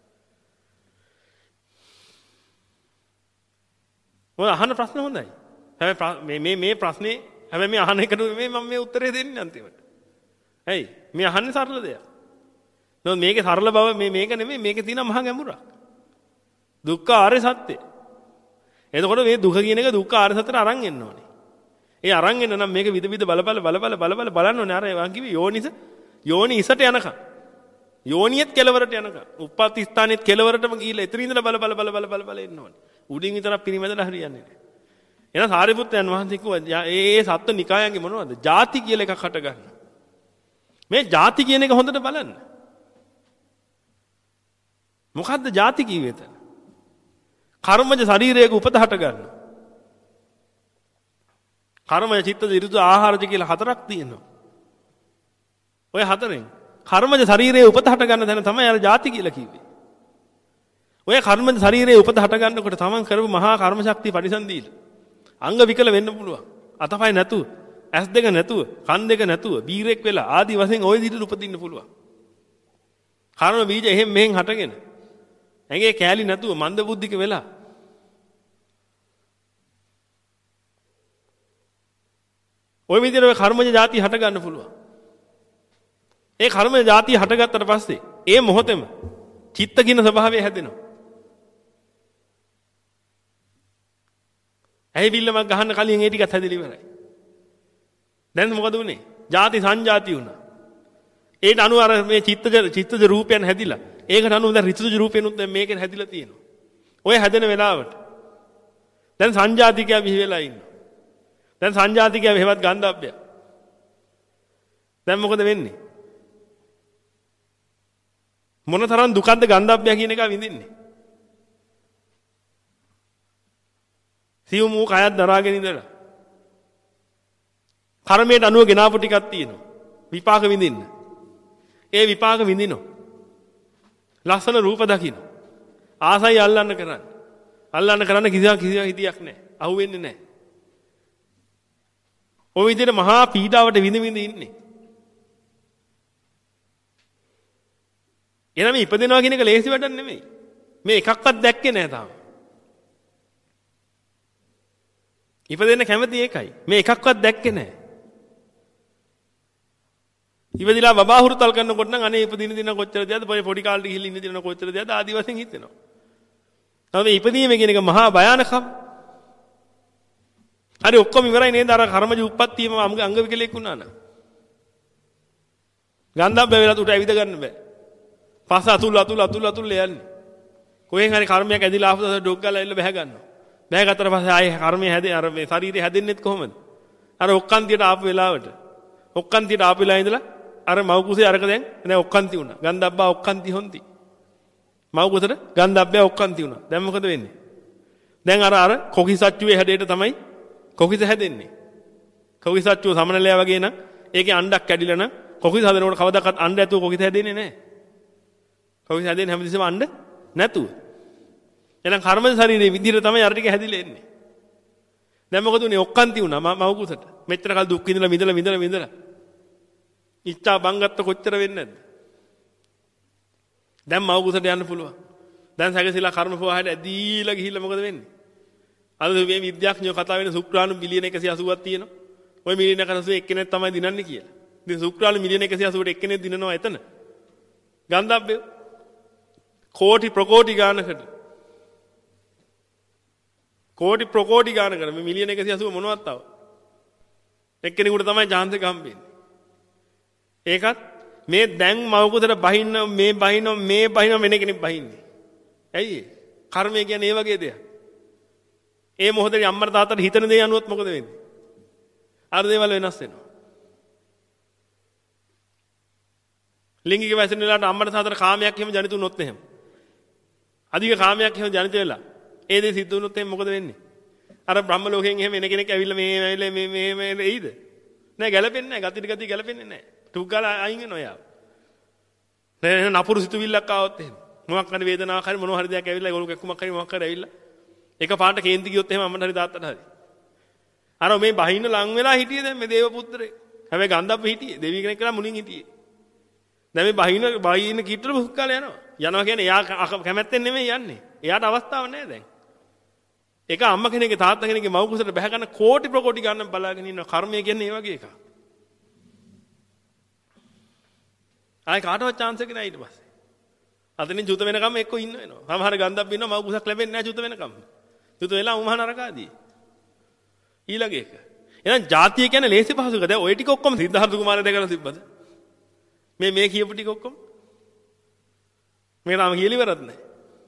මොන අහන ප්‍රශ්න හොඳයි. හැබැයි මේ මේ මේ ප්‍රශ්නේ හැබැයි මේ අහන එකට මේ මම මේ උත්තරේ දෙන්නේ අන්තිමට. ඇයි? මේ අහන්නේ සරල දෙයක්. නමුත් මේකේ සරල බව මේ මේක නෙමෙයි මේකේ තියෙන මහා ගැඹුරක්. දුක්ඛ ආර්ය සත්‍ය. එතකොට මේ දුක කියන එක දුක්ඛ ආර්ය සත්‍යට අරන් එන්න ඕනේ. ඒ අරන් එන්න නම් මේක විද විද බල බල බල බල බල බල බලන්න ඕනේ. අර වන් කිව්වේ යෝනිස යෝනි ඉසට යනකම්. යෝනියත් කෙලවරට යනකම්. උප්පත්ති ස්ථානෙත් කෙලවරටම ගිහිල්ලා එතන ඉඳලා බල බල බල බල බල බල එන්න ඕනේ. උඩින් විතරක් පිරිමැදලා හරියන්නේ නැහැ. එහෙනම් සාරිපුත්‍රයන් වහන්සේ කිව්වා ඒ ඒ සත්ත්ව නිකායන්ගේ මොනවද? ಜಾති කියලා එකක් හට ගන්නවා. මේ ಜಾති කියන එක හොඳට බලන්න. මොකද්ද ಜಾති කිව්වේ එතන? කර්මජ ශරීරයක උපත හට ගන්නවා. කර්මජ චිත්තජ ඍතු ආහාරජ කියලා හතරක් තියෙනවා. ඔය හතරෙන් කර්මජ ශරීරයේ උපත හට ගන්න තැන තමයි අර ಜಾති කියලා කිව්වේ. ඔය කර්මජ ශරීරයේ උපත හට ගන්නකොට තමන් කරපු මහා කර්ම ශක්තිය පරිසන්දීල අංග විකල වෙන්න පුළුවන්. අතපය නැතුව, ඇස් දෙක නැතුව, කන් දෙක නැතුව, බීරෙක් වෙලා ආදි වශයෙන් ওই විදිහට උපදින්න පුළුවන්. කර්ම බීජ එහෙම මෙහෙන් හටගෙන ඇඟේ කෑලි නැතුව මන්ද බුද්ධික වෙලා ওই විදිහට ඔය කර්මජ જાති හට ගන්න පුළුවන්. ඒ කර්මජ જાති හටගත්තට පස්සේ ඒ මොහොතේම චිත්ත කියන ස්වභාවය හැදෙනවා. ඇයි බිල්ලමක් ගහන්න කලින් ඒ ටිකත් හැදෙලි ඉවරයි. දැන් මොකද උනේ? ಜಾති සංජාති වුණා. ඒට අනුව අර මේ චිත්තජ චිත්තජ රූපයන් හැදිලා. ඒකට අනුව දැන් ඍතුජ රූපයන්ුත් දැන් මේකෙන් හැදිලා තියෙනවා. ඔය හැදෙන වෙලාවට දැන් සංජාතිකයා බිහි වෙලා ඉන්නවා. දැන් සංජාතිකයා මෙහෙවත් ගන්ධබ්බය. දැන් මොකද වෙන්නේ? මොන තරම් දුකක්ද ගන්ධබ්බය කියන එක විඳින්නේ? සියුම් වූ කයත් දරාගෙන ඉඳලා කර්මයට අනුව ගෙනාපු ටිකක් තියෙනවා. විපාක විඳින්න. ඒ විපාක විඳිනවා. ලස්සන රූප දකින්න. ආසයි අල්ලන්න කරන්නේ. අල්ලන්න කරන්න කිසිම කිසිම හිතියක් නැහැ. අහුවෙන්නේ නැහැ. ඔය විදිහට මහා පීඩාවට විඳ විඳ ඉන්නේ. එනම ඉපදෙනවා කියන එක ලේසි වැඩක් නෙමෙයි. මේ එකක්වත් දැක්කේ නැහැ තාම. ඉපදෙන්න කැමති ඒකයි. මේ එකක්වත් දැක්කේ නැහැ. ඉපදිලා බබා හුරුතල් කරනකොට නම් අනේ ඉපදින දින කොච්චර දෙයක්ද පොඩි කාලේ ගිහිල්ලා ඉන්න දින කොච්චර දෙයක්ද ආදි වශයෙන් හිතෙනවා. තමයි ඉපදීම කියන එක මහා භයානකම්. හරි ඔක්කොම ඉවරයි නේද අර කර්මජ උප්පත්තියම අංග විකලයක් වුණා නම්. ගන්ධබ්බ වෙලත් උට ඇවිද ගන්න බෑ. පස්ස අතුල් අතුල් අතුල් අතුල් යන්නේ. කොහෙන් හරි කර්මයක් ඇදිලා ආපු දවස ඩොග් ගාලා එල්ල බැහැ ගන්නවා. බැහැ ගත්තට පස්සේ ආයේ කර්මය හැදේ අර මේ ශරීරය හැදෙන්නෙත් කොහොමද? අර ඔක්කාන්තියට ආපු වෙලාවට. ඔක්කාන්තියට ආපු වෙලාව ඉඳලා අර මව් කුසේ අරක දැන් දැන් ඔක්කාන්ති වුණා. ගන්ධබ්බා ඔක්කාන්ති හොන්ති. මව් කුසට ගන්ධබ්බා ඔක්කාන්ති වුණා. දැන් මොකද වෙන්නේ? දැන් අර අර කොකිසච්චුවේ හැඩයට තමයි කොකිස හැදෙන්නේ. කොකිසච්චුව සමනලයා වගේ නම් ඒකේ අණ්ඩක් කැඩිලා නම් කොකිස හදනකොට කවදාවත් අණ්ඩ ඇතුව කොකිස හැදෙන්නේ නැහැ. කොකිස හැදෙන්නේ හැමතිස්සෙම අණ්ඩ නැතුව. එහෙනම් කර්ම ශරීරයේ විදිහට තමයි අර ටික හැදිලා එන්නේ. දැන් මොකද උනේ ඔක්කාන්ති වුණා මව් කුසට. මෙච්චර කල් දුක් විඳලා විඳලා විඳලා විඳලා. ඉච්ඡා බංගත්ත කොච්චර වෙන්නේ නැද්ද? දැන් මව් කුසට යන්න පුළුවන්. දැන් සැකසීලා කර්ම ප්‍රවාහයට ඇදීලා ගිහිල්ලා මොකද වෙන්නේ? අද මේ විද්‍යාඥයෝ කතා වෙන ශුක්‍රාණු බිලියන එකසිය අසූවක් තියෙනවා. ওই මිලියන එකසිය අසූ එක්කෙනෙක් තමයි දිනන්නේ කියලා. ඉතින් ශුක්‍රාණු මිලියන එකසිය අසූවට එක්කෙනෙක් දිනනවා එතන. ගන්ධබ්බය කෝටි ප්‍රකෝටි ගානකට. කෝටි ප්‍රකෝටි ගානකට මේ මිලියන එකසිය අසූව මොනවත් ආව. එක්කෙනෙකුට තමයි chance එක හම්බෙන්නේ. ඒකත් මේ දැන් මවකුසට බහින්න මේ බහින්න මේ බහින්න වෙන කෙනෙක් බහින්නේ. ඇයි ඒ? කර්මය කියන්නේ ඒ වගේ දෙයක්. ඒ මොහොතේ අම්මර තාත්තට හිතන දේ අනුවත් මොකද වෙන්නේ? අර දේවල් වෙනස් වෙනවා. ලිංගික වයසෙන් වෙලාවට අම්මර තාත්තට කාමයක් එහෙම ජනිත වුණොත් එහෙම. අධික කාමයක් එහෙම ජනිත වෙලා ඒ දේ සිද්ධ වුණොත් එහෙම මොකද වෙන්නේ? අර බ්‍රහ්ම ලෝකයෙන් එහෙම එන කෙනෙක් ඇවිල්ලා මේ ඇවිල්ලා මේ මේ මේ එයිද? නෑ ගැලපෙන්නේ නෑ. ගතිට ගතිය ගැලපෙන්නේ නෑ. ටුක් ගාලා අයින් වෙනවා යාව. දැන් නපුරු සිතුවිල්ලක් ආවොත් එහෙම. මොකක් හරි වේදනාවක් හරි මොනවා හරි දෙයක් ඇවිල්ලා ඒගොල්ලෝ කැක්කුමක් හරි මොකක් හරි ඇවිල්ලා එක පාට කේන්ති ගියොත් එහෙම අම්මට හරි තාත්තට හරි. අර මේ බහින්න ලං වෙලා හිටියේ දැන් මේ දේව පුත්‍රේ. හැබැයි ගන්ධබ්බ හිටියේ. දෙවි කෙනෙක් කියලා මුලින් හිටියේ. දැන් මේ බහින්න බහින්න කීටල බුක් කාලේ යනවා. යනවා කියන්නේ එයා කැමැත්තෙන් නෙමෙයි යන්නේ. එයාට අවස්ථාවක් නැහැ දැන්. ඒක අම්ම කෙනෙක්ගේ තාත්තා කෙනෙක්ගේ මව් කුසට බැහැ ගන්න කෝටි ප්‍රකෝටි ගන්න බලාගෙන ඉන්නවා. කර්මය කියන්නේ ඒ වගේ එකක්. ආයි කාටවත් chance එක නෑ ඊට පස්සේ. අතනින් චුත වෙනකම් එක්ක ඉන්න වෙනවා. සමහර ගන්ධබ්බ ඉන්නවා මව් කුසක් ලැබෙන්නේ නැහැ චුත වෙනකම්. චුත වෙලා උමහ නරකාදී. ඊළඟ එක. එහෙනම් ජාතිය කියන්නේ ලේසි පහසුක. දැන් ওই ටික ඔක්කොම සිද්ධාර්ථ කුමාරයා දැකලා තිබ්බද? මේ මේ කියපු ටික ඔක්කොම මේ තාම කියලා ඉවරත් නැහැ.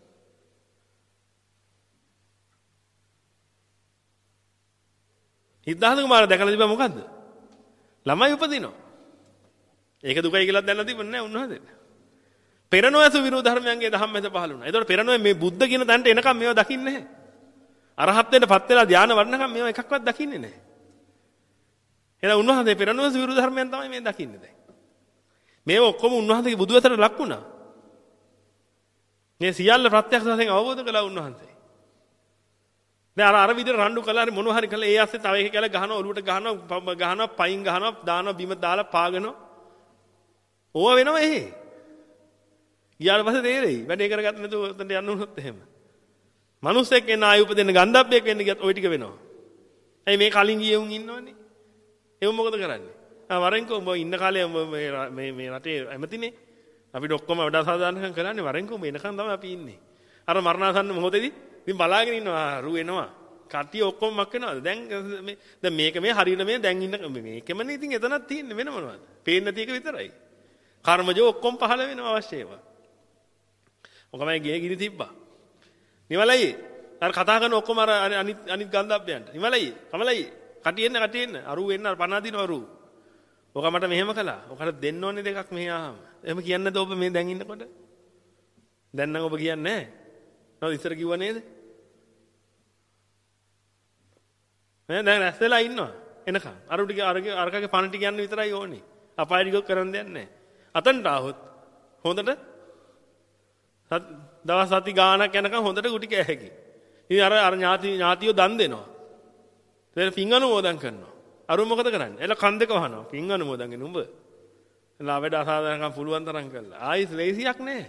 සිද්ධාර්ථ කුමාරයා දැකලා තිබ්බා මොකද්ද? ළමයි උපදිනවා. ඒක දුකයි කියලා දැනලා තිබුණේ නැහැ උන්වහන්සේට. පෙරණොයසු විරෝධ ධර්මයන්ගේ දහම් මැද පහළ වුණා. ඒතකොට පෙරණොය මේ බුද්ධ කියන තැනට එනකම් මේවා දකින්නේ නැහැ. අරහත් වෙන්නපත් වෙලා ධානය වඩනකම් මේවා එකක්වත් දකින්නේ නැහැ. එහෙනම් උන්වහන්සේ පෙරණොයසු විරෝධ ධර්මයන් තමයි මේ දකින්නේ දැන්. මේව ඔක්කොම උන්වහන්සේගේ බුදු වෙතට ලක් වුණා. මේ සියල්ල ප්‍රත්‍යක්ෂ වශයෙන් අවබෝධ කළා උන්වහන්සේ. දැන් අර අර විදිහට රණ්ඩු කළා හරි මොනවා හරි කළා ඒ ඇස්සේ තව එක කියලා ගහනවා ඔලුවට ගහනවා ගහනවා පයින් ගහනවා දානවා බිම දාලා පාගනවා. ඕවා වෙනවා එහෙ. ඊට පස්සේ තේරෙයි. වැඩේ කරගත්ත නැතුව උතන්ට යන්න උනොත් එහෙම. මිනිස්සෙක් එන ආයු උපදින්න ගන්ධබ්බයක් වෙන්න ගියත් ওই ටික වෙනවා. ඇයි මේ කලින් ගියේ උන් ඉන්නවනේ? ඒව මොකද කරන්නේ? ආ වරෙන්කෝ උඹ ඉන්න කාලේ මේ මේ රටේ ඇමතිනේ. අපිට ඔක්කොම වැඩ සාධාරණකම් කරන්නේ වරෙන්කෝ උඹ එනකන් තමයි අපි ඉන්නේ. අර මරණාසන්න මොහොතේදී ඉතින් බලාගෙන ඉන්නවා රු එනවා. කට්ටිය ඔක්කොම මක් වෙනවද? දැන් මේ දැන් මේක මේ හරියට මේ දැන් ඉන්න මේකමනේ ඉතින් එතනක් තියෙන්නේ වෙන මොනවද? පේන්නේ නැති එක විතරයි. කර්මජ ඔක්කොම පහළ වෙනවා අවශ්‍ය ඒවා. ඔකමයි ගේ ගිනි තිබ්බා. නිවලයි අර කතා කරන ඔක්කොම අර අනිත් අනිත් ගන්ධබ්බයන්ට. නිවලයි කමලයි කටියෙන්න කටියෙන්න අරු වෙන්න පණ අදිනවා අරු. ඔක මට මෙහෙම කළා. ඔකට දෙන්න ඕනේ දෙකක් මෙහි ආවම. එහෙම කියන්නේ නැද්ද ඔබ මේ දැන් ඉන්නකොට? දැන් නම් ඔබ කියන්නේ නැහැ. නේද ඉස්සර කිව්වා නේද? මම දැන් රැස්ලා ඉන්නවා එනකන්. අරු ටික අරගේ අරකගේ පණ ටික යන්න විතරයි ඕනේ. අපාය ටික කරන්න දෙයක් නැහැ. අතන්ට ආවොත් හොඳට දවස් සති ගාණක් යනකම් හොඳට ගුටි කෑ හැකි. ඉතින් අර අර ඥාති ඥාතියෝ දන් දෙනවා. ඊට පින් අනුමෝදන් කරනවා. අර මොකද කරන්නේ? එල කන් දෙක වහනවා. පින් අනුමෝදන් වෙන උඹ. එලා වැඩ අසාධාරණකම් පුළුවන් තරම් කළා. ආයිස් ලේසියක් නෑ.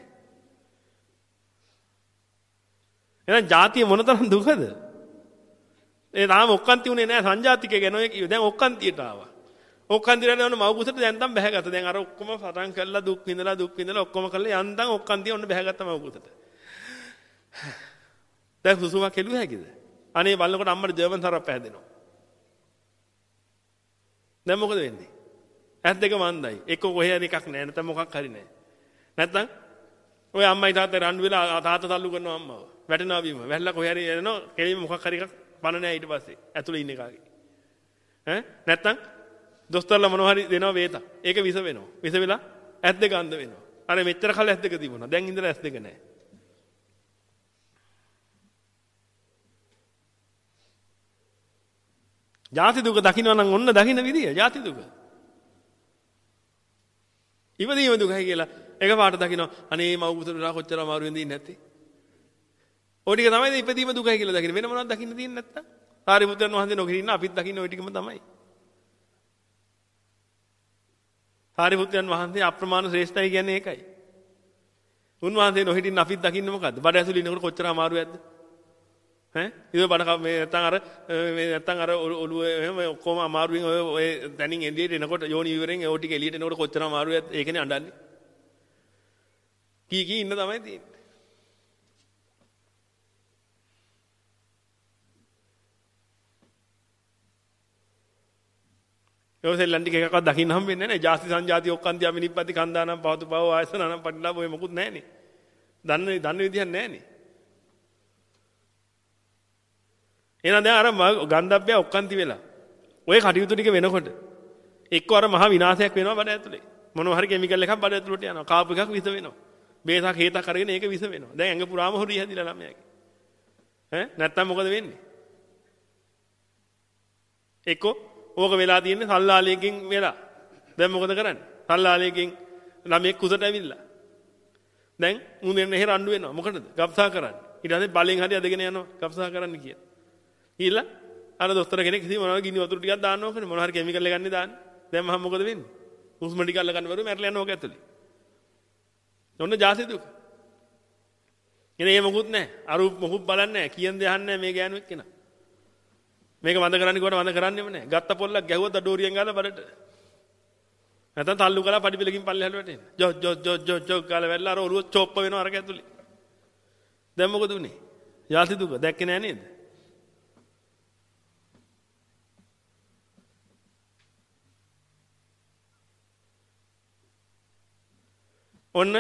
එහෙනම් ජාතිය මොනතරම් දුකද? ඒ තාම ඔක්කාන්ති උනේ නෑ සංජාතිකය ගැන ඔය කිව්වේ. දැන් ඔක්කාන්තියට ආවා. ඔක්කාන්තියට යන මව කුසට දැන් තම බැහැගත්ත. දැන් අර ඔක්කොම පටන් කළා දුක් විඳලා දුක් විඳලා ඔක්කොම කළා යන්තම් ඔක්කාන්තිය ඔන්න බැහැගත්ත මව කුසට. දැන් සුසුමක් කෙළුව හැකිද? අනේ බලනකොට අම්මට ජර්මන් සරප් පැහැදෙනවා. දැන් මොකද වෙන්නේ? ඇස් දෙක මන්දයි. එක්ක කොහේ හරි එකක් නෑ නැත්නම් මොකක් හරි නෑ. නැත්නම් ඔය අම්මයි තාත්තයි රණ්ඩු වෙලා තාත්තා තල්ලු කරනවා අම්මව. වැටෙනවා බීම. වැටලා කොහේ හරි එනවා කෙලින්ම මොකක් හරි එකක් පණ නෑ ඊට පස්සේ. ඇතුලේ ඉන්න එකාගේ. ඈ නැත්නම් දොස්තරලා මොනවා හරි දෙනවා වේතක්. ඒක විස වෙනවා. විස වෙලා ඇස් දෙක අන්ධ වෙනවා. අර මෙච්චර කල් ඇස් දෙක තිබුණා. දැන් ඉඳලා ඇස් දෙක නෑ. ජාති දුක දකින්න නම් ඔන්න දකින්න විදිය ජාති දුක. ඉවදීම දුකයි කියලා එකපාරට දකින්න අනේ මව කුසලලා කොච්චර අමාරුවෙන්ද ඉන්නේ නැත්තේ. ඔය ටික තමයි ඉපදීම දුකයි කියලා දකින්න. වෙන මොනවද දකින්න තියෙන්නේ නැත්තම්. සාරිපුත්‍රයන් වහන්සේ නොකිර ඉන්න අපිත් දකින්න ওই ටිකම තමයි. සාරිපුත්‍රයන් වහන්සේ අප්‍රමාණ ශ්‍රේෂ්ඨයි කියන්නේ ඒකයි. උන්වහන්සේ නොහිටින්න අපිත් දකින්නේ මොකද්ද? බඩ ඇතුළේ ඉන්නකොට කොච්චර අමාරුවක්ද? ඈ ඉතින් බඩ මේ නැත්තම් අර මේ නැත්තම් අර ඔළුව එහෙම ඔක්කොම අමාරුවෙන් ඔය ඔය තනින් එළියට එනකොට යෝනි විවරෙන් ඒ ටික එළියට එනකොට කොච්චර අමාරුවක්ද? ඒකනේ අඬන්නේ. කී කී ඉන්න තමයි තියෙන්නේ. යෝසෙල්ලන් ටික එකක්වත් දකින්න හම්බෙන්නේ නැහැ නේ. ජාති සංජාති ඔක්කාන්ති අමිනිප්පති කන්දානම් පවතු පව ආයසනනම් පටිලාභ ඔය මොකුත් නැහැ නේ. දන්නේ දන්නේ විදියක් නැහැ නේ. එහෙනම් දැන් අර ගන්ධබ්බය ඔක්කාන්ති වෙලා ඔය කටයුතු ටික වෙනකොට එක්ක අර මහා විනාශයක් වෙනවා බඩ ඇතුලේ. මොනවා හරි කිමිකල් එකක් බඩ ඇතුලට යනවා. කාපු එකක් විස වෙනවා. බේසක් හේතක් අරගෙන ඒක විස වෙනවා. දැන් ඇඟ පුරාම හොරිය හැදිලා ළමයාගේ. ඈ නැත්තම් මොකද වෙන්නේ? එක්ක ඕක වෙලා තියෙන්නේ සල්ලාලියකින් වෙලා. දැන් මොකද කරන්නේ? සල්ලාලියකින් ළමයෙක් කුසට ඇවිල්ලා. දැන් මුනෙන් එහෙ රණ්ඩු වෙනවා. මොකටද? ගබ්සා කරන්නේ. ඊට පස්සේ බලෙන් හරි අදගෙන යනවා ගබ්සා කරන්න කියලා. ඊළඟ අර දොස්තර කෙනෙක් ඉතින් මොනවා ගිනි වතුර ටිකක් දාන්න ඕකනේ. මොනවා හරි කිමිකල් එකක් ගන්නේ දාන්නේ. දැන් මහා මොකද වෙන්නේ? හුස්ම ටික අල්ල ගන්න බැරුව මැරලා යනවා ඕක ඇතුලේ. ඔන්න ජාති දුක. එනේ මේ මොකුත් නැහැ. අර මොකුත් බලන්නේ නැහැ. කියන දේ අහන්නේ නැහැ මේ ගෑනු එක්කෙනා. මේක වඳ කරන්නේ කොට වඳ කරන්නේම නැහැ. ගත්ත පොල්ලක් ගැහුවද ඩෝරියෙන් ගාලා බඩට. නැත්නම් තල්ලු කරලා පඩි පෙලකින් පල්ලෙහාට වැටෙන්න. ජො ජො ජො ජො ජො කාලා වැල්ලා අර ඔරුව චොප්ප වෙනවා අරක ඇතුලේ. දැන් මොකද උනේ? ජාති දුක දැක්කේ නැහැ නේද? ඔන්න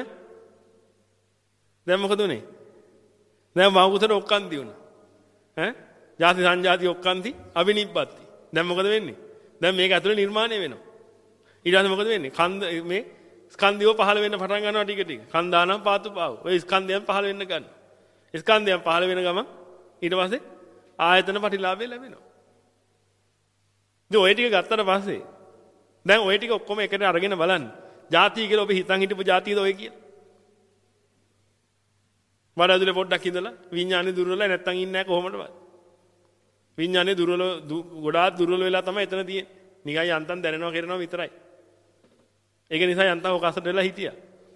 දැන් මොකද උනේ? දැන් මවුකුසට ඔක්කාන්ති වුණා. ඈ? ජාති සංජාති ඔක්කාන්ති අබිනිබ්බති. දැන් මොකද වෙන්නේ? දැන් මේක ඇතුලේ නිර්මාණය වෙනවා. ඊට පස්සේ මොකද වෙන්නේ? කන්ද මේ ස්කන්ධයෝ පහළ වෙන්න පටන් ගන්නවා ටික ටික. කන්දානම් පාතු පාව. ඔය ස්කන්ධයන් පහළ වෙන්න ගන්නවා. ස්කන්ධයන් පහළ වෙන ගමන් ඊට පස්සේ ආයතන ප්‍රතිලාභය ලැබෙනවා. ඉතින් ඔය ටික ගත්තට පස්සේ දැන් ඔය ටික ඔක්කොම එකට අරගෙන බලන්න. ජාතිය කියලා ඔබ හිතන් හිටපු ජාතියද ඔය කියලා? වඩ ඇතුලේ පොඩ්ඩක් ඉඳලා විඥානේ දුර්වලයි නැත්තම් ඉන්නේ නැහැ කොහොමදවත්? විඥානේ දුර්වල ගොඩාක් දුර්වල වෙලා තමයි එතන තියෙන්නේ. නිකන් යන්තම් දැනෙනවා කරනවා විතරයි. ඒක නිසා යන්තම් ඔක අසට වෙලා හිටියා.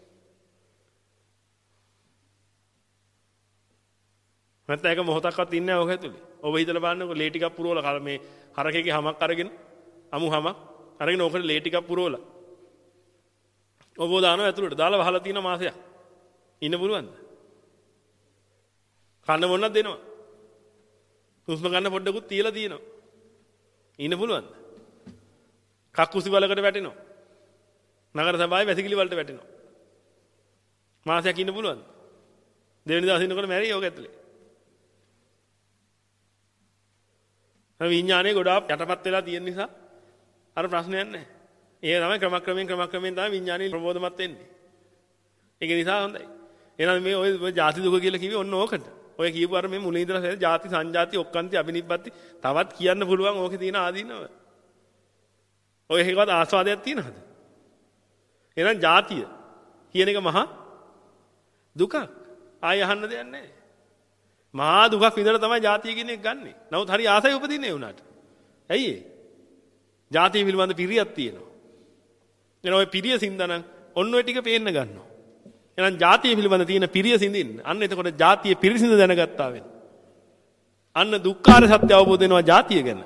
නැත්නම් ඒක මොහොතක්වත් ඉන්නේ නැහැ ඔක ඇතුලේ. ඔබ හිතලා බලන්නකො ලේ ටිකක් පුරවලා කල මේ හරකේගේ හමක් අරගෙන අමු හමක් අරගෙන ඕකට ලේ ටිකක් පුරවලා ඔබ දානවා ඇතුලට දාලා වහලා තියෙන මාසයක්. ඉන්න පුළුවන්ද? කන්න මොනක් දෙනවා? හුස්ම ගන්න පොඩ්ඩකුත් තියලා තියෙනවා. ඉන්න පුළුවන්ද? කක්කුසි වලකට වැටෙනවා. නගර සභාවේ වැසිකිලි වලට වැටෙනවා. මාසයක් ඉන්න පුළුවන්ද? දෙවෙනි දවසේ ඉන්නකොට මැරි යෝග ඇතුලේ. අර විඥානේ ගොඩාක් යටපත් වෙලා තියෙන නිසා අර ප්‍රශ්නයක් නැහැ. ඒ තමයි ක්‍රමක්‍රමයෙන් ක්‍රමක්‍රමයෙන් තමයි විඥානේ ප්‍රබෝධමත් වෙන්නේ. ඒක නිසා හොඳයි. එහෙනම් මේ ඔය ජාති දුක කියලා කිව්වේ ඔන්න ඕකට. ඔය කියපු අර මේ මුලින් ඉඳලා ජාති සංජාති ඔක්කාන්ති අබිනිබ්බති තවත් කියන්න පුළුවන් ඕකේ තියෙන ආදීනව. ඔය එකවත් ආස්වාදයක් තියෙනවද? එහෙනම් ජාතිය කියන එක මහා දුකක්. ආය අහන්න දෙයක් නැහැ. මහා දුකක් විඳලා තමයි ජාතිය කියන එක ගන්නෙ. නමුත් හරි ආසයි උපදින්නේ උනාට. ඇයි ඒ? ජාතිය පිළිබඳ පිරියක් තියෙනවා. එනවා ඔය පිරිය සින්දනම් ඔන්න ඔය ටික පේන්න ගන්නවා. එහෙනම් ජාතිය පිළිබඳ තියෙන පිරිය සිඳින්න. අන්න එතකොට ජාතිය පිරිසිඳ දැනගත්තා වෙන. අන්න දුක්ඛාර සත්‍ය අවබෝධ වෙනවා ජාතිය ගැන.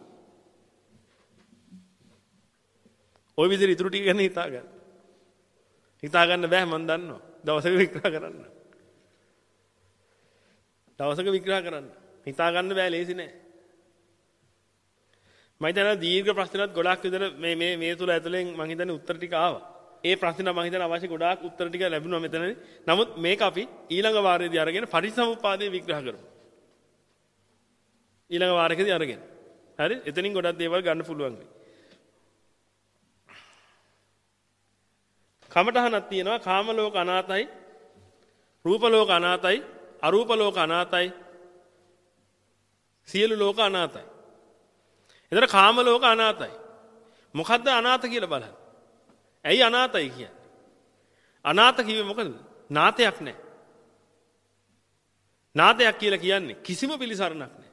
ඔය විදිහට ඉතුරු ටික ගැන හිතා ගන්න. හිතා ගන්න බෑ මම දන්නවා. දවසක විග්‍රහ කරන්න. දවසක විග්‍රහ කරන්න. හිතා ගන්න බෑ ලේසි නෑ. මම හිතනවා දීර්ඝ ප්‍රශ්නات ගොඩාක් විතර මේ මේ මේ තුල ඇතුලෙන් මම හිතන්නේ උත්තර ටික ආවා. ඒ ප්‍රශ්න මම හිතන අවශ්‍ය ගොඩාක් උත්තර ටික ලැබුණා මෙතනදී. නමුත් මේක අපි ඊළඟ වාරයේදී අරගෙන පටිච්චසමුප්පාදය විග්‍රහ කරමු. ඊළඟ වාරයකදී අරගෙන. හරි? එතනින් ගොඩක් දේවල් ගන්න පුළුවන් වෙයි. කමඨහනක් තියෙනවා කාම ලෝක අනාතයි, රූප ලෝක අනාතයි, අරූප ලෝක අනාතයි, සියලු ලෝක අනාතයි. එතන කාම ලෝක අනාතයි. මොකද්ද අනාත කියලා බලන්න. ඇයි අනාතයි කියන්නේ? අනාත කිව්වේ මොකද? නාතයක් නැහැ. නාතයක් කියලා කියන්නේ කිසිම පිළිසරණක් නැහැ.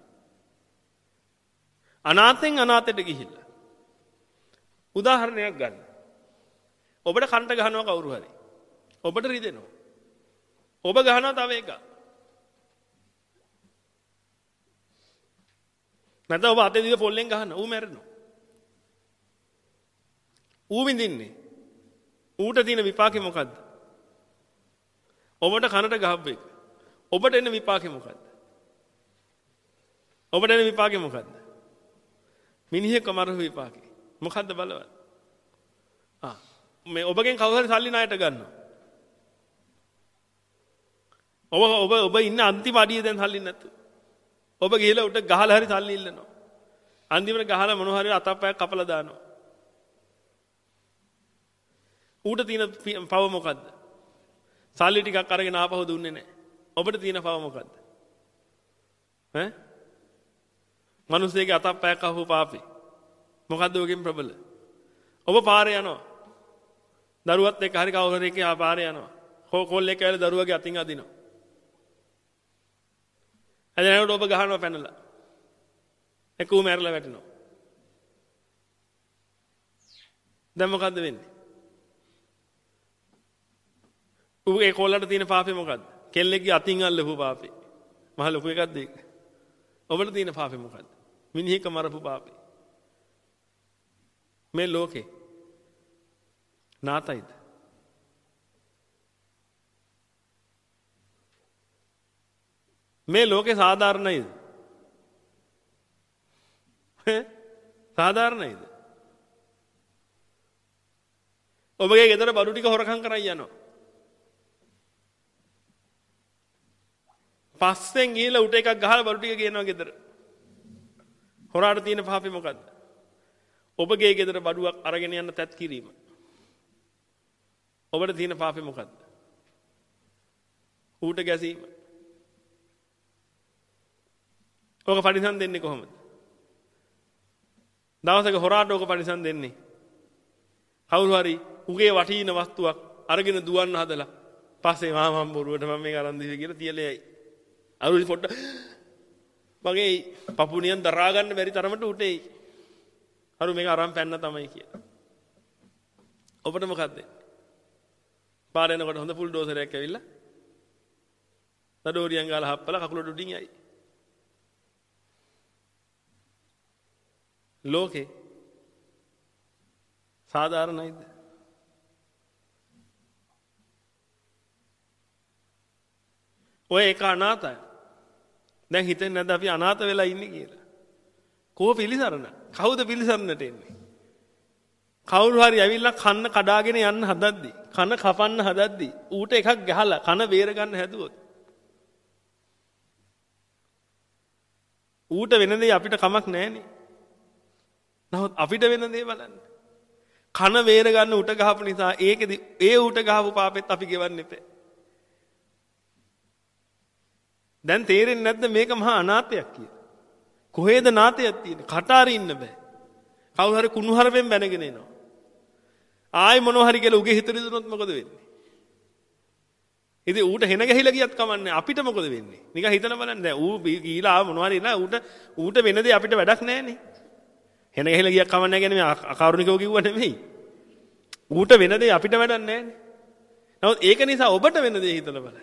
අනාතෙන් අනාතයට ගිහිල්ලා. උදාහරණයක් ගන්න. ඔබට කන්ට ගහනවා කවුරු හරි. ඔබට රිදෙනවා. ඔබ ගහනවා තව එකක්. නැත්නම් ඔබ අතේ දිග පොල්ලෙන් ගහනවා. ඌ මැරෙනවා. ඌ විඳින්නේ. ඌට තියෙන විපාකේ මොකද්ද? ඔබට කනට ගහපු එක. ඔබට එන විපාකේ මොකද්ද? ඔබට එන විපාකේ මොකද්ද? මිනිහෙක් මරපු විපාකේ. මොකද්ද බලවත්? ආ මේ ඔබගෙන් කවුරු හරි සල්ලි ණයට ගන්නවා. ඔබ ඔබ ඔබ ඉන්න අන්තිම අඩිය දැන් සල්ලි නැතු. ඔබ ගිහලා උට ගහලා හරි සල්ලි ඉල්ලනවා. අන්තිමට ගහලා මොන හරි අතප්පයක් කපලා දානවා. ඌට තියෙන පව මොකද්ද? සල්ලි ටිකක් අරගෙන ආපහු දුන්නේ නැහැ. ඔබට තියෙන පව මොකද්ද? ඈ? මිනිස්සෙගේ අතප්පයක් අහුව පාපේ. මොකද්ද ඔගෙන් ප්‍රබල? ඔබ පාරේ යනවා. දරුවත් එක්ක හරි කවුරු හරි එක්ක පාරේ යනවා. කොල්ලෙක් ඇවිල්ලා දරුවගේ අතින් අදිනවා. එතනට ඔබ ගහනවා පැනලා. එක්ක ඌ මැරලා වැටෙනවා. දැන් මොකද්ද වෙන්නේ? ඌගේ කොල්ලට තියෙන පාපේ මොකද්ද? කෙල්ලෙක්ගේ අතින් අල්ලපු පාපේ. මහ ලොකු එකක්ද ඒක? ඔබට තියෙන පාපේ මොකද්ද? මිනිහෙක් මරපු පාපේ. මේ ලෝකේ නාතයිද? මේ ලෝකේ සාධාරණයිද? සාධාරණයිද? ඔබගේ ගෙදර බඩු ටික හොරකම් කරන් යනවා. පස්සෙන් ගිහලා උට එකක් ගහලා බඩු ටික ගේනවා ගෙදර. හොරාට තියෙන පාපේ මොකද්ද? ඔබගේ ගෙදර බඩුවක් අරගෙන යන්න තැත් කිරීම. ඔබට තියෙන පාපේ මොකද්ද? ඌට ගැසීම. ඔක පරිසම් දෙන්නේ කොහොමද? දවසක හොරාට ඔක පරිසම් දෙන්නේ. කවුරු හරි උගේ වටින වස්තුවක් අරගෙන දුවන්න හදලා පස්සේ මා මම බොරුවට මම මේක අරන් දීවි කියලා තියලා යයි. අරුලි පොඩ්ඩ මගේ පපුනියන් දරා ගන්න බැරි තරමට උටේ. අරු මේක අරන් පැන්න තමයි කියලා. ඔබට මොකද්ද? පාර යනකොට හොඳ ෆුල් ඩෝසරයක් ඇවිල්ලා නඩෝරියන් ගාලා හප්පලා කකුලට උඩින් යයි. ලෝකේ සාධාරණයිද? ඔය එක අනාතයි. දැන් හිතෙන්නේ නැද්ද අපි අනාත වෙලා ඉන්නේ කියලා? කෝ පිළිසරණ? කවුද පිළිසරණට එන්නේ? කවුරු හරි ඇවිල්ලා කන්න කඩාගෙන යන්න හදද්දි, කන කපන්න හදද්දි ඌට එකක් ගහලා කන බේර ගන්න හැදුවොත් ඌට වෙන දේ අපිට කමක් නැහැනේ. නමුත් අපිට වෙන දේ බලන්න. කන වේර ගන්න උට ගහපු නිසා ඒකෙදි ඒ උට ගහපු පාපෙත් අපි ගෙවන්න එපා. දැන් තේරෙන්නේ නැද්ද මේක මහා අනාථයක් කියලා? කොහෙද නාථයක් තියෙන්නේ? කටාරි ඉන්න බෑ. කවුරු හරි කුණුහරුපෙන් බැනගෙන එනවා. ආයි මොනවා හරි කියලා උගේ හිතට දුනොත් මොකද වෙන්නේ? ඉතින් ඌට හෙන ගහිලා ගියත් කමන්නේ අපිට මොකද වෙන්නේ? නිකන් හිතන බලන්න දැන් ඌ කීලා ආව මොනවා හරි නා ඌට ඌට වෙන දේ අපිට වැඩක් නැහැනේ. හෙන ගහිලා ගියක් කමන්නේ නැහැ කියන්නේ මේ අකාරුණිකව කිව්වා නෙමෙයි. ඌට වෙන දේ අපිට වැඩක් නැහැනේ. නමුත් ඒක නිසා ඔබට වෙන දේ හිතලා බලන්න.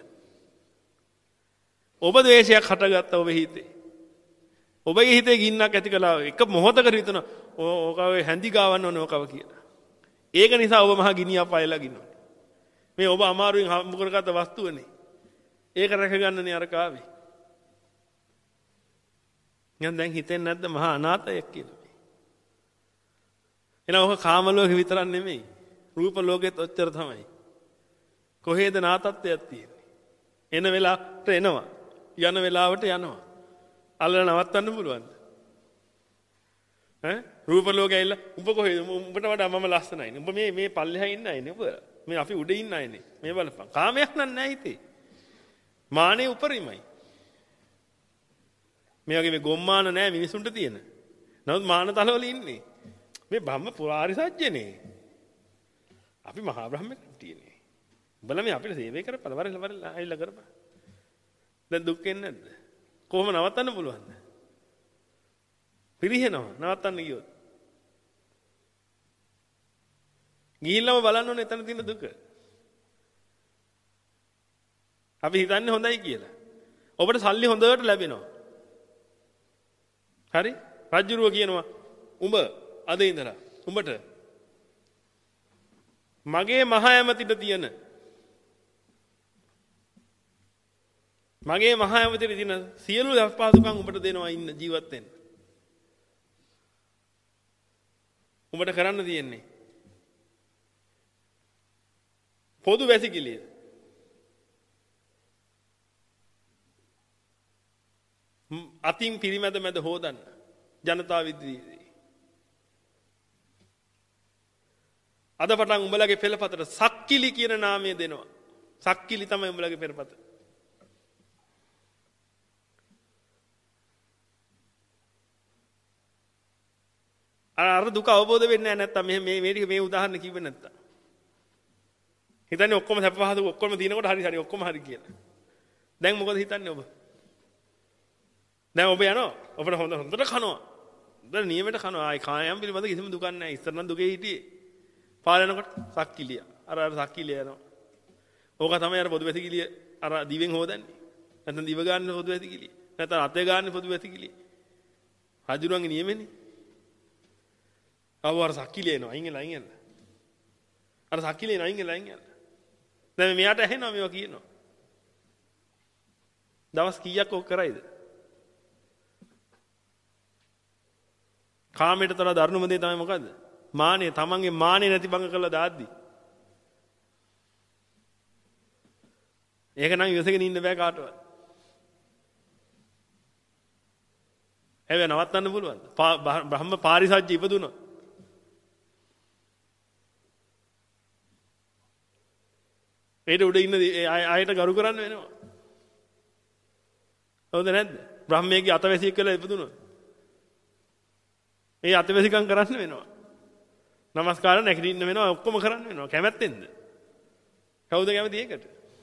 ඔබ ද්වේෂයක් හටගත්ත ඔබ හිතේ. ඔබගේ හිතේ ගින්නක් ඇති කළා එක මොහොතකට හිතන ඕක ඔය හැඳි ගාවන්න ඕනේ ඕකව කියලා. ඒක නිසා ඔබ මහා ගිනියක් පයලා ගිනනවා. මේ ඔබ අමාරුවෙන් හම්බ කරගත්ත වස්තුවනේ. ඒක රැක ගන්නනේ අර කාවේ. නිකන් දැන් හිතෙන්නේ නැද්ද මහා අනාථයක් කියලා මේ. එහෙනම් ඔක කාම ලෝකෙ විතරක් නෙමෙයි. රූප ලෝකෙත් ඔච්චර තමයි. කොහේද නාතත්වයක් තියෙන්නේ? එන වෙලාවට එනවා. යන වෙලාවට යනවා. අල්ලලා නවත්තන්න පුළුවන්ද? ඈ රූප ලෝකෙ ඇවිල්ලා උඹ කොහෙද? උඹට වඩා මම ලස්සනයිනේ. උඹ මේ මේ පල්ලෙහා ඉන්න අයනේ උඹ. මේ අපි උඩ ඉන්න අයනේ. මේ බලපන්. කාමයක් නෑ හිතේ. මානේ උපරිමයි. මේ වගේ මේ ගොම්මාන නෑ මිනිසුන්ට තියෙන. නමුත් මාන තලවල ඉන්නේ. මේ බ්‍රහ්ම පුරාරි සත්‍යනේ. අපි මහා බ්‍රහ්ම කට්ටියනේ. උඹලා මේ අපිට සේවය කරපළ වරල වරල ඇවිල්ලා කරපන්. දැන් දුක් එන්නේ නැද්ද? කොහොම නවත්තන්න පුළුවන්ද? පිරිහෙනවා නවත්තන්න ගියොත්. ගිහිල්ලාම බලන්න ඕනේ එතන තියෙන දුක. අපි හිතන්නේ හොඳයි කියලා. ඔබට සල්ලි හොඳට ලැබෙනවා. හරි? රජුරුව කියනවා උඹ අද ඉඳලා උඹට මගේ මහා ඇමතිට තියෙන මගේ මහා ඇමතිට තියෙන සියලු අපහසුකම් උඹට දෙනවා ඉන්න ජීවත් වෙන්න. උඹට කරන්න තියෙන්නේ පොදු වැසිකිළිය. අතින් පිරිමැද මැද හොදන්න ජනතාව ඉදිරියේ. අද පටන් උඹලගේ පෙළපතට සක්කිලි කියන නාමය දෙනවා. සක්කිලි තමයි උඹලගේ පෙළපත. අර දුක අවබෝධ වෙන්නේ නැහැ නැත්තම් මේ මේ මේ උදාහරණ කිව්වේ නැත්තම්. හිතන්නේ ඔක්කොම සැප පහසු ඔක්කොම දිනකොට හරි හරි ඔක්කොම හරි කියලා. දැන් මොකද හිතන්නේ ඔබ? දැන් ඔබ යනවා. ඔබට හොඳ හොඳට කනවා. දැන් නියමයට කනවා. ආයි කායම් පිළිබඳ කිසිම දුකක් නැහැ. ඉස්සර නම් දුකේ හිටියේ. පාලනකොට සක්කිලිය. අර අර සක්කිලිය යනවා. ඕක තමයි අර පොදු වැසිකිළිය අර දිවෙන් හොදන්නේ. නැත්නම් දිව ගන්න පොදු වැසිකිළිය. නැත්නම් අතේ ගන්න පොදු වැසිකිළිය. හජුරුවන්ගේ නියමනේ. අවුව අර සක්කිලිය එනවා. අයින් එලා අයින් එලා. අර සක්කිලිය එනවා අයින් එලා අයින් එලා. දැන් මෙයාට ඇහෙනවා මේවා කියනවා. දවස් කීයක් ඔක් කරයිද? කාමයට තර දරුණුම දේ තමයි මොකද්ද? මානෙ. තමන්ගේ මානෙ නැති බංග කරලා දාද්දි. ඒක නම් ඉවසගෙන ඉන්න බෑ කාටවත්. හැබැයි නවත්තන්න පුළුවන්ද? බ්‍රහ්ම පාරිසජ්ජ ඉපදුණා. ඒට උඩ ඉන්න අයට ගරු කරන්න වෙනවා. හවුද නැද්ද? බ්‍රහ්මයේ අතවැසියෙක් කියලා ඉපදුණා. ඒ අතවැසිකම් කරන්න වෙනවා. නමස්කාර නැගිටින්න වෙනවා ඔක්කොම කරන්න වෙනවා. කැමැත්තෙන්ද? කවුද කැමති ඒකට?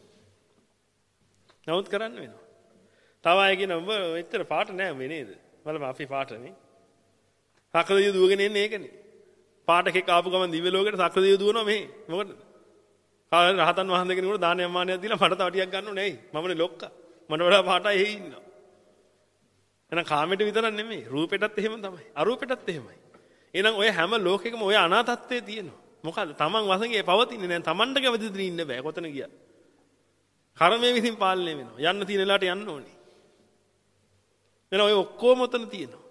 නමුත් කරන්න වෙනවා. තව අය කියන ඔබ එච්චර පාට නෑ මේ නේද? බලන්න අපි පාටනේ. සක්‍රදිය දුවගෙන එන්නේ ඒකනේ. පාට එකක් ආපු ගමන් දිව්‍ය ලෝකෙට සක්‍රදිය දුවනවා මෙහි. මොකටද? කාලේ රහතන් වහන්සේ කෙනෙකුට දානයක් මානයක් දීලා මට තව ටිකක් ගන්නව නෙයි. මමනේ ලොක්කා. මට වඩා පාටයි එහි ඉන්නවා. එහෙනම් කාමයට විතරක් නෙමෙයි රූපෙටත් එහෙම තමයි. අරූපෙටත් එහෙමයි. එහෙනම් ඔය හැම ලෝකෙකම ඔය අනාතත්වයේ තියෙනවා. මොකද තමන් වසඟේ පවතින්නේ නැහැ. තමන්ට කැමති දේ ඉන්න බෑ. කොතන ගියා. කර්මයේ විසින් පාලනය වෙනවා. යන්න තියෙන වෙලාවට යන්න ඕනේ. එහෙනම් ඔය ඔක්කොම උතන තියෙනවා.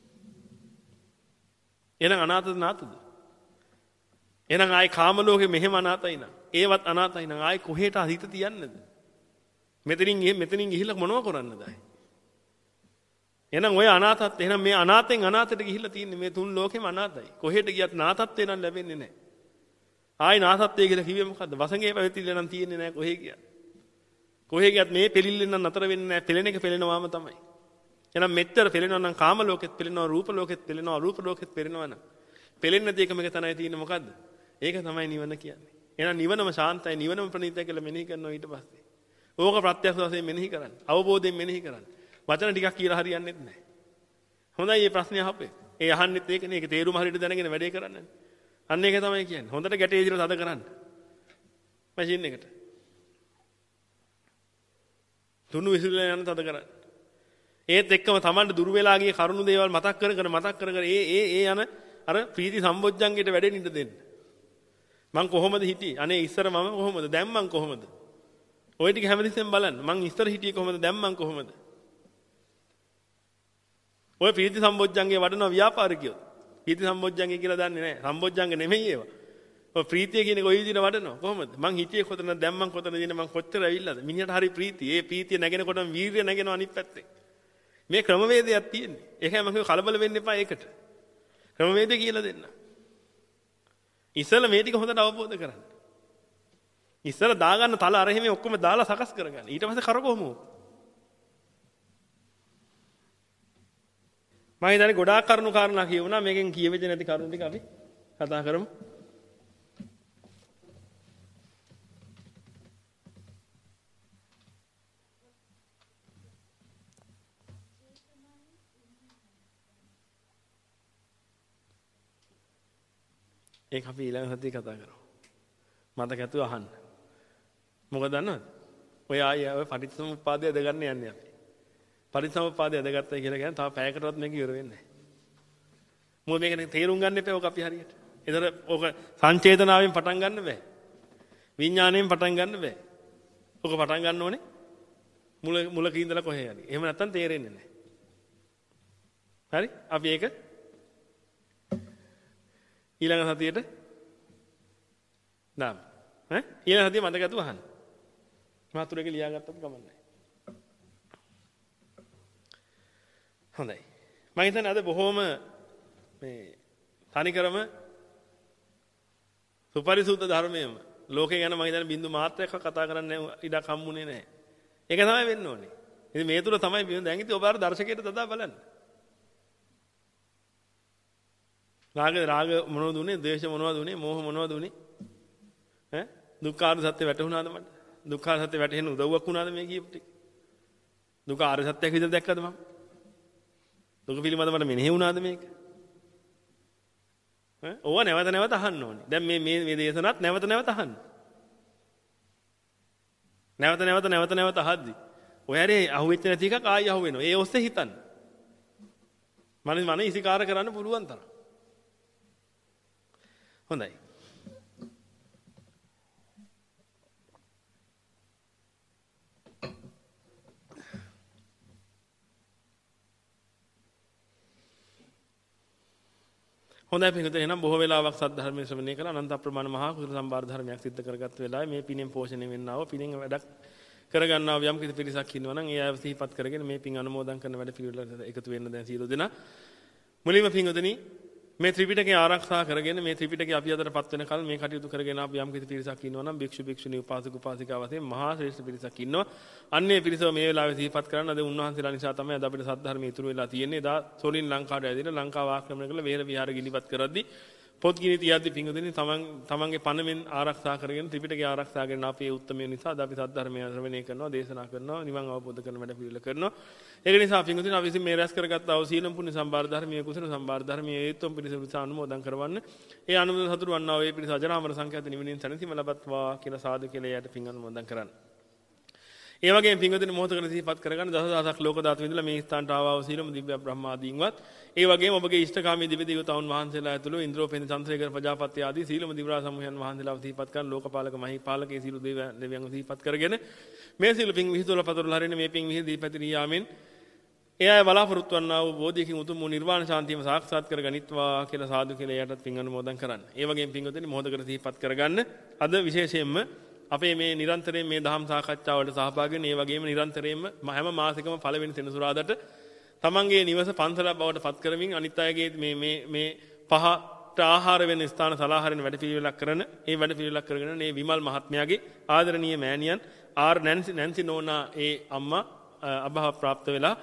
එහෙනම් අනාතද නාතද? එහෙනම් ආයි කාම ලෝකෙ මෙහෙම අනාතයි නා. ඒවත් අනාතයි නා. ආයි කොහෙට හිත තියන්නද? මෙතනින් මෙතනින් ගිහිල්ලා මොනව කරන්නද ආයි? එහෙනම් ඔය අනාතත් එහෙනම් මේ අනාතෙන් අනාතයට ගිහිල්ලා තියෙන්නේ මේ තුන් ලෝකෙම අනාතයි. කොහෙට ගියත් නාතත්වේ නම් ලැබෙන්නේ නැහැ. ආයි නාතත්වය කියලා කිව්වේ මොකද්ද? වසඟේ පැවතිල්ල නම් තියෙන්නේ නැහැ කොහෙ ගියත්. කොහෙ ගියත් මේ පෙලිල්ලෙන් නම් නතර වෙන්නේ නැහැ. පෙලෙන එක පෙලෙනවාම තමයි. එහෙනම් මෙච්චර පෙලෙනවා නම් කාම ලෝකෙත් පෙලෙනවා, රූප ලෝකෙත් පෙලෙනවා, අරූප ලෝකෙත් පෙලෙනවා නම් පෙලෙන්නේ නැති එකම එක තනයි තියෙන්නේ මොකද්ද? ඒක තමයි නිවන කියන්නේ. එහෙනම් නිවනම ශාන්තයි නිවනම ප්‍රණීතයි කියලා මෙනෙහි කරනවා ඊට පස්සේ. ඕක ප්‍රත්‍යක්ෂ වශයෙන් මෙනෙහි කරන්න. අවබෝධයෙන් මෙනෙහි කරන්න. වචන ටිකක් කියලා හරියන්නේ නැහැ. හොඳයි මේ ප්‍රශ්නේ අහපේ. ඒ අහන්නෙත් ඒකනේ. ඒක තේරුම හරියට දැනගෙන වැඩේ කරන්න. අන්න ඒක තමයි කියන්නේ. හොඳට ගැටේ විදිහට තද කරන්න. මැෂින් එකට. තුණු විසිරලා යන තද කරන්න. ඒත් එක්කම Tamanට දුර වෙලා ගිය කරුණු දේවල් මතක් කර කර මතක් කර කර ඒ ඒ ඒ යන අර ප්‍රීති සම්බොජ්ජංගයට වැඩෙන්න ඉඩ දෙන්න. මං කොහොමද හිටියේ? අනේ ඉස්සර මම කොහොමද? දැන් මං කොහොමද? ඔය ටික හැමතිස්සෙම බලන්න. මං ඉස්සර හිටියේ කොහොමද? දැන් මං කොහොමද? ඔය ප්‍රීති සම්බොජ්ජංගේ වඩන ව්‍යාපාරිකයෝ. ප්‍රීති සම්බොජ්ජංගේ කියලා දන්නේ නැහැ. සම්බොජ්ජංග නෙමෙයි ඒවා. ඔය ප්‍රීතිය කියන එක ඔය විදිහට වඩනවා. කොහොමද? මං හිටියේ කොතනද? දැන් මං කොතනද ඉන්නේ? මං කොච්චර ඇවිල්ලාද? මිනිහට හරි ප්‍රීතිය. ඒ ප්‍රීතිය නැගෙනකොටම වීරිය නැගෙනවා අනිත් පැත්තේ. මේ ක්‍රමවේදයක් තියෙන්නේ. ඒකයි මම කිව්ව කලබල වෙන්න එපා ඒකට. ක්‍රමවේදය කියලා දෙන්න. ඉස්සෙල්ලා මේ ටික හොඳට අවබෝධ කරගන්න. ඉස්සෙල්ලා දාගන්න තල අර එහෙම ඔක්කොම දාලා සකස් කරගන්න. ඊට පස්සේ කරකවමු. මම හිතන්නේ ගොඩාක් කරුණු කාරණා කියවුණා. මේකෙන් කියවෙච්ච නැති කරුණු ටික අපි කතා කරමු. ඒක අපි ඊළඟ සතියේ කතා කරමු. මතක ඇතුව අහන්න. මොකද දන්නවද? ඔය ආය ඔය පටිච්චසමුප්පාදය අදගන්න යන්නේ අපි. පටිච්චසමුප්පාදය අදගත්තයි කියලා කියන්නේ තව පැයකටවත් මේක ඉවර වෙන්නේ නැහැ. මොකද මේක තේරුම් ගන්න එපා ඔක අපි හරියට. ඒතර ඔක සංචේතනාවෙන් පටන් ගන්න බෑ. විඥාණයෙන් පටන් ගන්න බෑ. ඔක පටන් ගන්න ඕනේ මුල මුලක ඉඳලා කොහේ හරි. එහෙම නැත්තම් තේරෙන්නේ නැහැ. හරි? අපි ඒක ඊළඟ සතියේට දාමු. ඈ ඊළඟ සතියේ මතක ඇතුව අහන්න. මාතුරේක ලියාගත්තත් කමක් නැහැ. හොඳයි. මම හිතන්නේ අද බොහොම මේ තනිකරම සුපරිසුද්ධ ධර්මයේම ලෝකේ ගැන මම හිතන්නේ බින්දු මාත්‍රයක් කතා කරන්න ඉඩක් හම්බුනේ නැහැ. ඒක තමයි වෙන්න ඕනේ. ඉතින් මේ තුල තමයි දැන් ඉතින් ඔබ අර දර්ශකයට දදා බලන්න. රාග රාග මොනවද උනේ? ද්වේෂ මොනවද උනේ? මෝහ මොනවද උනේ? ඈ දුක්ඛාර සත්‍ය වැටහුණාද මට? දුක්ඛාර සත්‍ය වැටහෙන්න උදව්වක් වුණාද මේ කියපු ටික? දුක ආර්ය සත්‍යයක් විදිහට දැක්කද මම? දුක පිළිබඳව මට මෙනෙහි වුණාද මේක? ඈ ඕවා නැවත නැවත අහන්න ඕනේ. දැන් මේ මේ මේ දේශනත් නැවත නැවත අහන්න. නැවත නැවත නැවත නැවත අහද්දි ඔය හැරේ අහුවෙච්ච නැති එකක් ආයෙ අහුවෙනවා. ඒ ඔස්සේ හිතන්න. මන මන ඉසිකාර කරන්න පුළුවන් තරම්. හොඳයි. හොඳයි පිටුතේ එහෙනම් බොහෝ වෙලාවක් සද්ධර්මයේ ශ්‍රවණය කළා අනන්ත අප්‍රමාණ මහා කුසල සම්බාර ධර්මයක් සිද්ධ කරගත් වෙලාවේ මේ පිනෙන් පෝෂණය වෙන්නව පිනෙන් වැඩක් කරගන්නව යම් කිසි පිරිසක් ඉන්නවා නම් ඒ අය සිහිපත් කරගෙන මේ පින් අනුමෝදන් කරන වැඩ පිළිවෙලට එකතු වෙන්න දැන් සියලු දෙනා මුලින්ම පින්වතුනි මේ ත්‍රිපිටකය ආරක්ෂා කරගෙන මේ ත්‍රිපිටකය අපි අතරපත් වෙනකල් මේ කටයුතු කරගෙන අපි යම් කිසි පිරිසක් ඉන්නවා නම් භික්ෂු භික්ෂුණී උපාසක උපාසිකා වශයෙන් මහා ශ්‍රේෂ්ඨ පිරිසක් ඉන්නවා. අන්නේ පිරිසව මේ වෙලාවේ සිහිපත් කරන්න අද උන්වහන්සේලා නිසා තමයි අද අපිට සද්ධර්මයේ ඉතුරු වෙලා තියෙන්නේ. දා සොලින් ලංකාවට ඇවිදින ලංකාව ආක්‍රමණය කරලා වේර විහාර ගිනිපත් කරද්දී පොත් ගිනි තියද්දී පිංගුදෙනි තමන් තමන්ගේ පණමෙන් ආරක්ෂා කරගෙන ත්‍රිපිටකය ආරක්ෂා කරගෙන අපේ උත්තරමය නිසා අද අපි සද්ධර්මයේ ශ්‍රවණය කරනවා දේශනා කරනවා නිවන් අවබෝධ කරන වැඩ පිළිවෙල කරනවා. ඒක නිසා පිංගුදෙනි අපි විසින් මේ රැස් කරගත්ත ආ සීලම් පුණ්‍ය සම්බාර ධර්මයේ කුසල සම්බාර ධර්මයේ හේතුම් පිණිස අනුමෝදන් කරවන්න. ඒ අනුමෝදන් සතුරු වන්නා වේ පිණිස අජරාමර සංඛ්‍යාත නිවනින් සැනසීම ලබත්වා කියලා සාදු කියලා යට පින් අනුමෝදන් කරන්න. ඒ වගේම පින්වතුනි මොහොතකට සිහිපත් කරගන්න දසදහසක් ලෝක ධාතු විඳලා මේ ස්ථානට ආවා වූ සීලම දිව්‍ය බ්‍රහ්මාදීන්වත් ඒ වගේම ඔබගේ ඉෂ්ඨකාමී දිව්‍ය දේවතාවුන් වහන්සේලා ඇතුළු ඉන්ද්‍රෝපේන්ද්‍ර චන්ද්‍රසේකර ප්‍රජාපති ආදී සීලම දිව්‍යා සමූහයන් වහන්සේලාව සිහිපත් කරන ලෝකපාලක මහීපාලකේ සීල දෙවියන් සිහිපත් කරගෙන මේ සීල පින් විහිදුවල පතරල හරින මේ පින් විහිදී පැතිරී යාමෙන් ඒ අය බලාපොරොත්තු වන්නා වූ බෝධියකින් උතුම් වූ නිර්වාණ ශාන්තියම සාක්ෂාත් කරගනිත්වා කියලා සාදු කියලා යටත් පින් අනුමෝදන් කරන්න. ඒ වගේම පින්වතුනි මොහොතකට සිහිපත් කරගන්න අද විශේෂයෙන්ම අපේ මේ නිරන්තරයෙන් මේ දහම් සාකච්ඡාවලට සහභාගී වෙන ඒ වගේම නිරන්තරයෙන්ම හැම මාසෙකම පළවෙනි සෙනසුරාදාට තමන්ගේ නිවස පන්සලක් බවට පත් කරමින් අනිත් අයගේ මේ මේ මේ පහට ආහාර වෙන ස්ථාන සලාහරින වැඩ පිළිවෙලක් කරන ඒ වැඩ පිළිවෙලක් කරගෙන මේ විමල් මහත්මයාගේ ආදරණීය මෑණියන් ආර් නැන්සි නැන්සි නෝනා ඒ අම්මා අභාව ප්‍රාප්ත වෙලා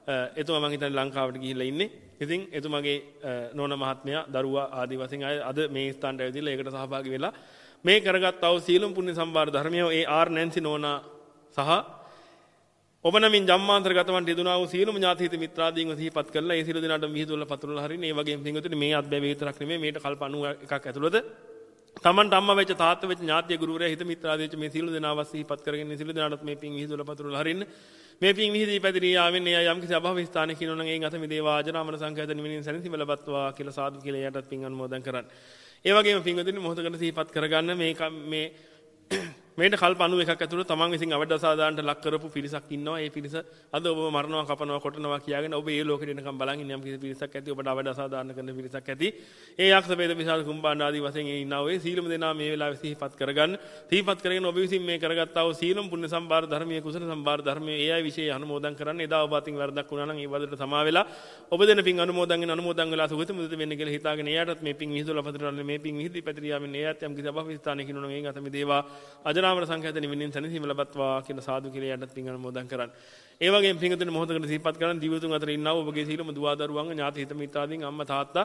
එතුමා මම හිතන්නේ ලංකාවට ගිහිල්ලා ඉන්නේ. ඉතින් එතුමාගේ නෝනා මහත්මයා දරුවා ආදි වශයෙන් අය අද මේ ස්ථානට ඇවිදලා ඒකට සහභාගී වෙලා මේ කරගත් ආ වූ සීලම් පුණ්‍ය සම්භාර ධර්මයේ ඒ ආර් නැන්සි නෝනා සහ ඔබ නමින් ජම්මාන්තරගතවන්ට යෙදුනා වූ සීලම ඥාති හිත මිත්‍රාදීන්ව සිහිපත් කරලා ඒ සියලු දෙනාට මිහිදුවලා පතුරලා හරින ඒ වගේම පින්වතුනි මේ අත්බැවි විතරක් නෙමෙයි මේට කල්ප අනූ එකක් ඇතුළත තමන්ට අම්මා වෙච්ච තාත්තා වෙච්ච ඥාතිය ගුරුවරයා හිත මිත්‍රාදී වෙච්ච මේ සියලු දෙනාව සිහිපත් කරගෙන මේ සියලු දෙනාටත් මේ පින් මිහිදුවලා පතුරලා හරින්න මේ පින් මිහිදී පැතිරී ආවෙන් ඒ යම් කිසි අභව ස්ථානයක ඉන්නොනම් ඒන් අත මිදේවා ආජරාමන සංඛ්‍යාත නිවෙනින් සැනසීම ලබත්වා කියලා සාදු කියලා එයාටත් පින් අනුමෝදන් කරන්න. ඒ වගේම පින්වතුනි මොහොතකට සිහිපත් කරගන්න මේ මේ මේට කල්ප අනූ එකක් ඇතුළත තමන් විසින් අවදාසාදානට ලක් කරපු පිරිසක් ඉන්නවා. ඒ පිරිස අද ඔබව මරනවා කපනවා කොටනවා කියාගෙන ඔබ ඒ ලෝකෙට එනකම් බලන් ඉන්න යම් කිසි පිරිසක් ඇති ඔබට අවදාසාදාන කරන පිරිසක් ඇති. ඒ යක්ෂ වේද විසාල කුම්භාණ්ඩ ආදී වශයෙන් ඒ ඉන්නා වූ සීලම දෙනා මේ වෙලාවේ සිහිපත් කරගන්න. සිහිපත් කරගෙන ඔබ විසින් මේ කරගත්තා වූ සීලම් පුණ්‍ය සම්භාර ධර්මයේ කුසල සම්භාර ධර්මයේ ඒ අය විශේෂ අනුමෝදන් කරන්න. එදා ඔබ අතින් වරදක් වුණා නම් ඒ වදට සමා වෙලා ඔබ දෙන පින් අනුමෝදන් වෙන අනුමෝදන් වෙලා සුගත මුදිත වෙන්න කියලා හිතාගෙන එයාටත් මේ පින් මිහිදුවලා පතරන්නේ මේ පින් මිහිදී පැතිරියාමින් එයාත් යම් කිසි අභව ස්ථානයක ඉන්නොනම් ඒන් අත මිදේවා අජරාමර සංඛ්‍යාත නිවෙනින් සැනසීම ලබත්වා කියලා සාදු කියලා යටත් පින් අනුමෝදන් කරන්න. ඒ වගේම පින්වතුනි මොහොතකට සිහිපත් කරන් දිවතුන් අතර ඉන්නා වූ ඔබගේ සීලම දුවා දරුවන් ඥාති හිත මිත්‍රාදීන් අම්මා තාත්තා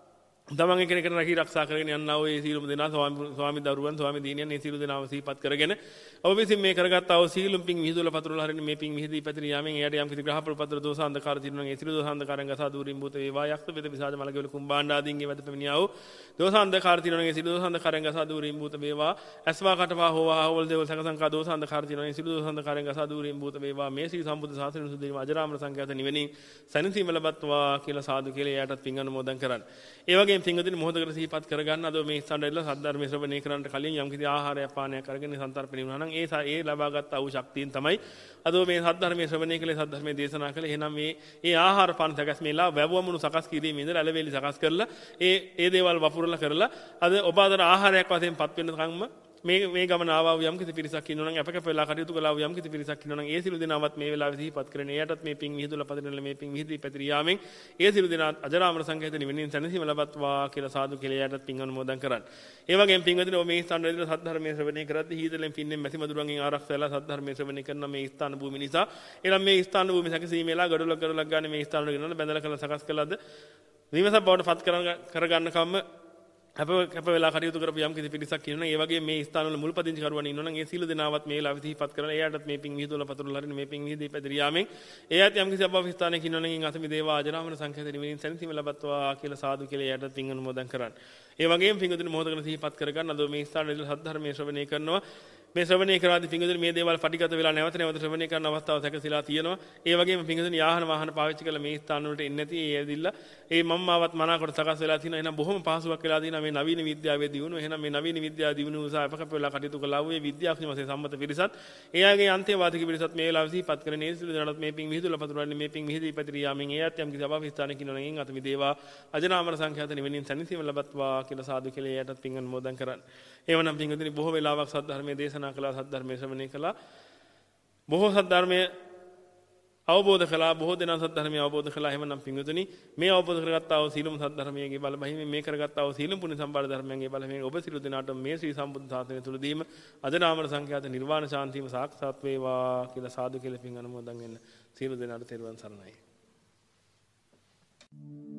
තමන් එකිනෙකට රැකී ආරක්ෂා කරගෙන යන්නා වූ ඒ සීලම දෙනා ස්වාමි දරුවන් ස්වාමි දීනියන් මේ සීල දෙනාම සිහිපත් කරගෙන ඔබ විසින් මේ කරගත්තා වූ සීලම් පින් මිහිදුවලා පතුරලා හරින මේ පින් මිහිදී පැතිරී යාමෙන් එයාට යම් කිසි ග්‍රහපල පතර දෝෂ අන්ධකාර තිරුණන් ඒ සීල දෝෂ අන්ධකාරයන් ගසා දූරින් භූත වේවා යක්ෂ වේද විසාජ මලකවල කුම්භාණ්ඩ ආදීන්ගේ වැද පැමිණියා වූ දෝෂ අන්ධකාර තිරුණන් ඒ සීල දෝෂ අන්ධකාරයන් ගසා දූරින් භූත වේවා අස්වා කටවා හෝවා හවල් දේවල් සංකසංකා දෝෂ අන්ධකාර තිරුණන් ඒ සීල දෝෂ අන්ධකාරයන් ගසා දූරින් භූත වේවා මේ සී සම්බුද්ධ ශාසනය සුදීම අජරාමර සංඛ්‍යාත නිවෙනින් සැනසීම ලබත්වා කියලා සාදු කියලා එයාටත් පින් අනුමෝදන් කරන්න. ඒ වගේම පින්වතුනි මොහොතකට සිහිපත් කරගන්න අද මේ ස්ථානවල සද්ධර්මයේ ශ්‍රවණය කරන්නට කලින් යම් කිසි ආහාරයක් පානයක් අරගෙන සන්තරපණි වුණා නම් ඒ ඒ ලබාගත් ආ වූ ශක්තියෙන් තමයි අද මේ සද්ධර්මයේ ශ්‍රවණය කළේ සද්ධර්මයේ දේශනා කළේ. එහෙනම් මේ ඒ ආහාර පාන සකස් මේලා වැවුවමුණු සකස් කිරීමේ ඉඳලා ඇලවේලි සකස් කරලා ඒ ඒ දේවල් වපුරලා කරලා අද ඔබ අතර ආහාරයක් වශයෙන් පත් වෙන කම්ම මේ මේ ගමන ආවා වූ යම් කිසි පිරිසක් ඉන්නවා නම් අපක වෙලා කටයුතු කළා වූ යම් කිසි පිරිසක් ඉන්නවා නම් ඒ සිළු දෙනාවත් මේ වෙලාවේ සිහිපත් කරගෙන එයටත් මේ පින් මිහිදුලා පදිනල මේ පින් මිහිදී පැතිරී යාමෙන් ඒ සිළු දෙනා අජරාමර සංඛ්‍යාත නිවෙනින් සැනසීම ලබත්වා කියලා සාදු කියලා එයටත් පින් අනුමෝදන් කරන්න. ඒ වගේම පින්වතුනි ඔබ මේ ස්ථානවල සද්ධර්මයේ ශ්‍රවණය කරද්දී හීතලෙන් පින්නෙන් මැසි මදුරුවන්ගෙන් ආරක්ෂා වෙලා සද්ධර්මයේ ශ්‍රවණය කරන මේ ස්ථාන භූමිය නිසා එනම් මේ ස්ථාන භූමිය සැකසීමේලා ගඩොලක් ගඩොලක් ගන්න මේ ස්ථාන වල ගෙනල්ලා බැඳලා කරලා සකස් කළාද විමසක් බවට පත් කරගන්න කම්ම අප අප වෙලා කටයුතු කරපු යම් කිසි පිරිසක් ඉන්නවා. ඒ වගේ මේ ස්ථානවල මුල්පදිංචි කරුවන් ඉන්නවා නම් ඒ සීල දෙනාවත් මේ වෙලාවෙ සිහිපත් කරලා එයාටත් මේ පින් මිහිදුවලා පතුරලා හරින මේ පින් මිහිදී පැතිරී යාමෙන් එයාත් යම් කිසි අභව ස්ථානයක ඉන්නවා නම් එන් අතමි දේවා ආජරාමන සංඛ්‍යාත නිවෙනින් සැනසීම ලබත්වා කියලා සාදු කියලා එයාටත් පින් අනුමෝදන් කරන්න. ඒ වගේම පින්වතුනි මොහොතකට සිහිපත් කරගන්න අද මේ ස්ථානවල සද්ධර්මයේ ශ්‍රවණය කරනවා. මේ ශ්‍රවණය කරාදී පින්වතුනි මේ දේවල් පටිගත වෙලා නැවත නැවත ශ්‍රවණය කරන අවස්ථාව සැකසීලා තියෙනවා. ඒ වගේම පින්වතුනි යාහන වාහන පාවිච්චි කරලා මේ ස්ථාන වලට එන්නේ නැති ඒ ඇවිදilla ඒ මම්මාවත් මනාකොට සකස් වෙලා තියෙනවා. එහෙනම් බොහොම පහසුවක් වෙලා තියෙනවා මේ නවීන විද්‍යාවේ දියුණුව. එහෙනම් මේ නවීන විද්‍යාව දියුණුව නිසා අපකප වෙලා කටයුතු කළා වූ මේ විද්‍යාඥ වශයෙන් සම්මත පිරිසත් එයාගේ අන්තේවාදික පිරිසත් මේ වෙලාවේ සිහිපත් කරගෙන ඒ සිළු දෙනාට මේ පින් මිහිදුලා පතුරවන්නේ මේ පින් මිහිදී පැතිරී යාමෙන් එයාත් යම් කිසි අභව ස්ථානයක ඉන්නවා නම් එන් අත මිදේවා අජරාමර සංඛ්‍යාත නිවෙනින් සැනසීම ලබත්වා කියලා සාදු කියලා එයාටත් පින් අනුමෝදන් කරන්න. එවනම් පින්වතුනි බොහෝ වෙලාවක් සද්ධර්මයේ දේශනා කළා සද්ධර්මයේ ශ්‍රවණය කළා බොහෝ සද්ධර්මයේ අවබෝධ කළා බොහෝ දෙනා සද්ධර්මයේ අවබෝධ කළා. එහෙමනම් පින්වතුනි මේ අවබෝධ කරගත්තා වූ සීලම සද්ධර්මයේ බල බහිමින් මේ කරගත්තා වූ සීලම් පුණ්‍ය සම්පාද ධර්මයන්ගේ බලයෙන් ඔබ සිළු දෙනාට මේ ශ්‍රී සම්බුද්ධ ශාසනය තුලදීම අජරාමර සංඛ්‍යාත නිර්වාණ ශාන්තියම සාක්ෂාත් වේවා කියලා සාදු කියලා පින් අනුමෝදන් වෙන්න සීල දෙනාට තෙරුවන් සරණයි.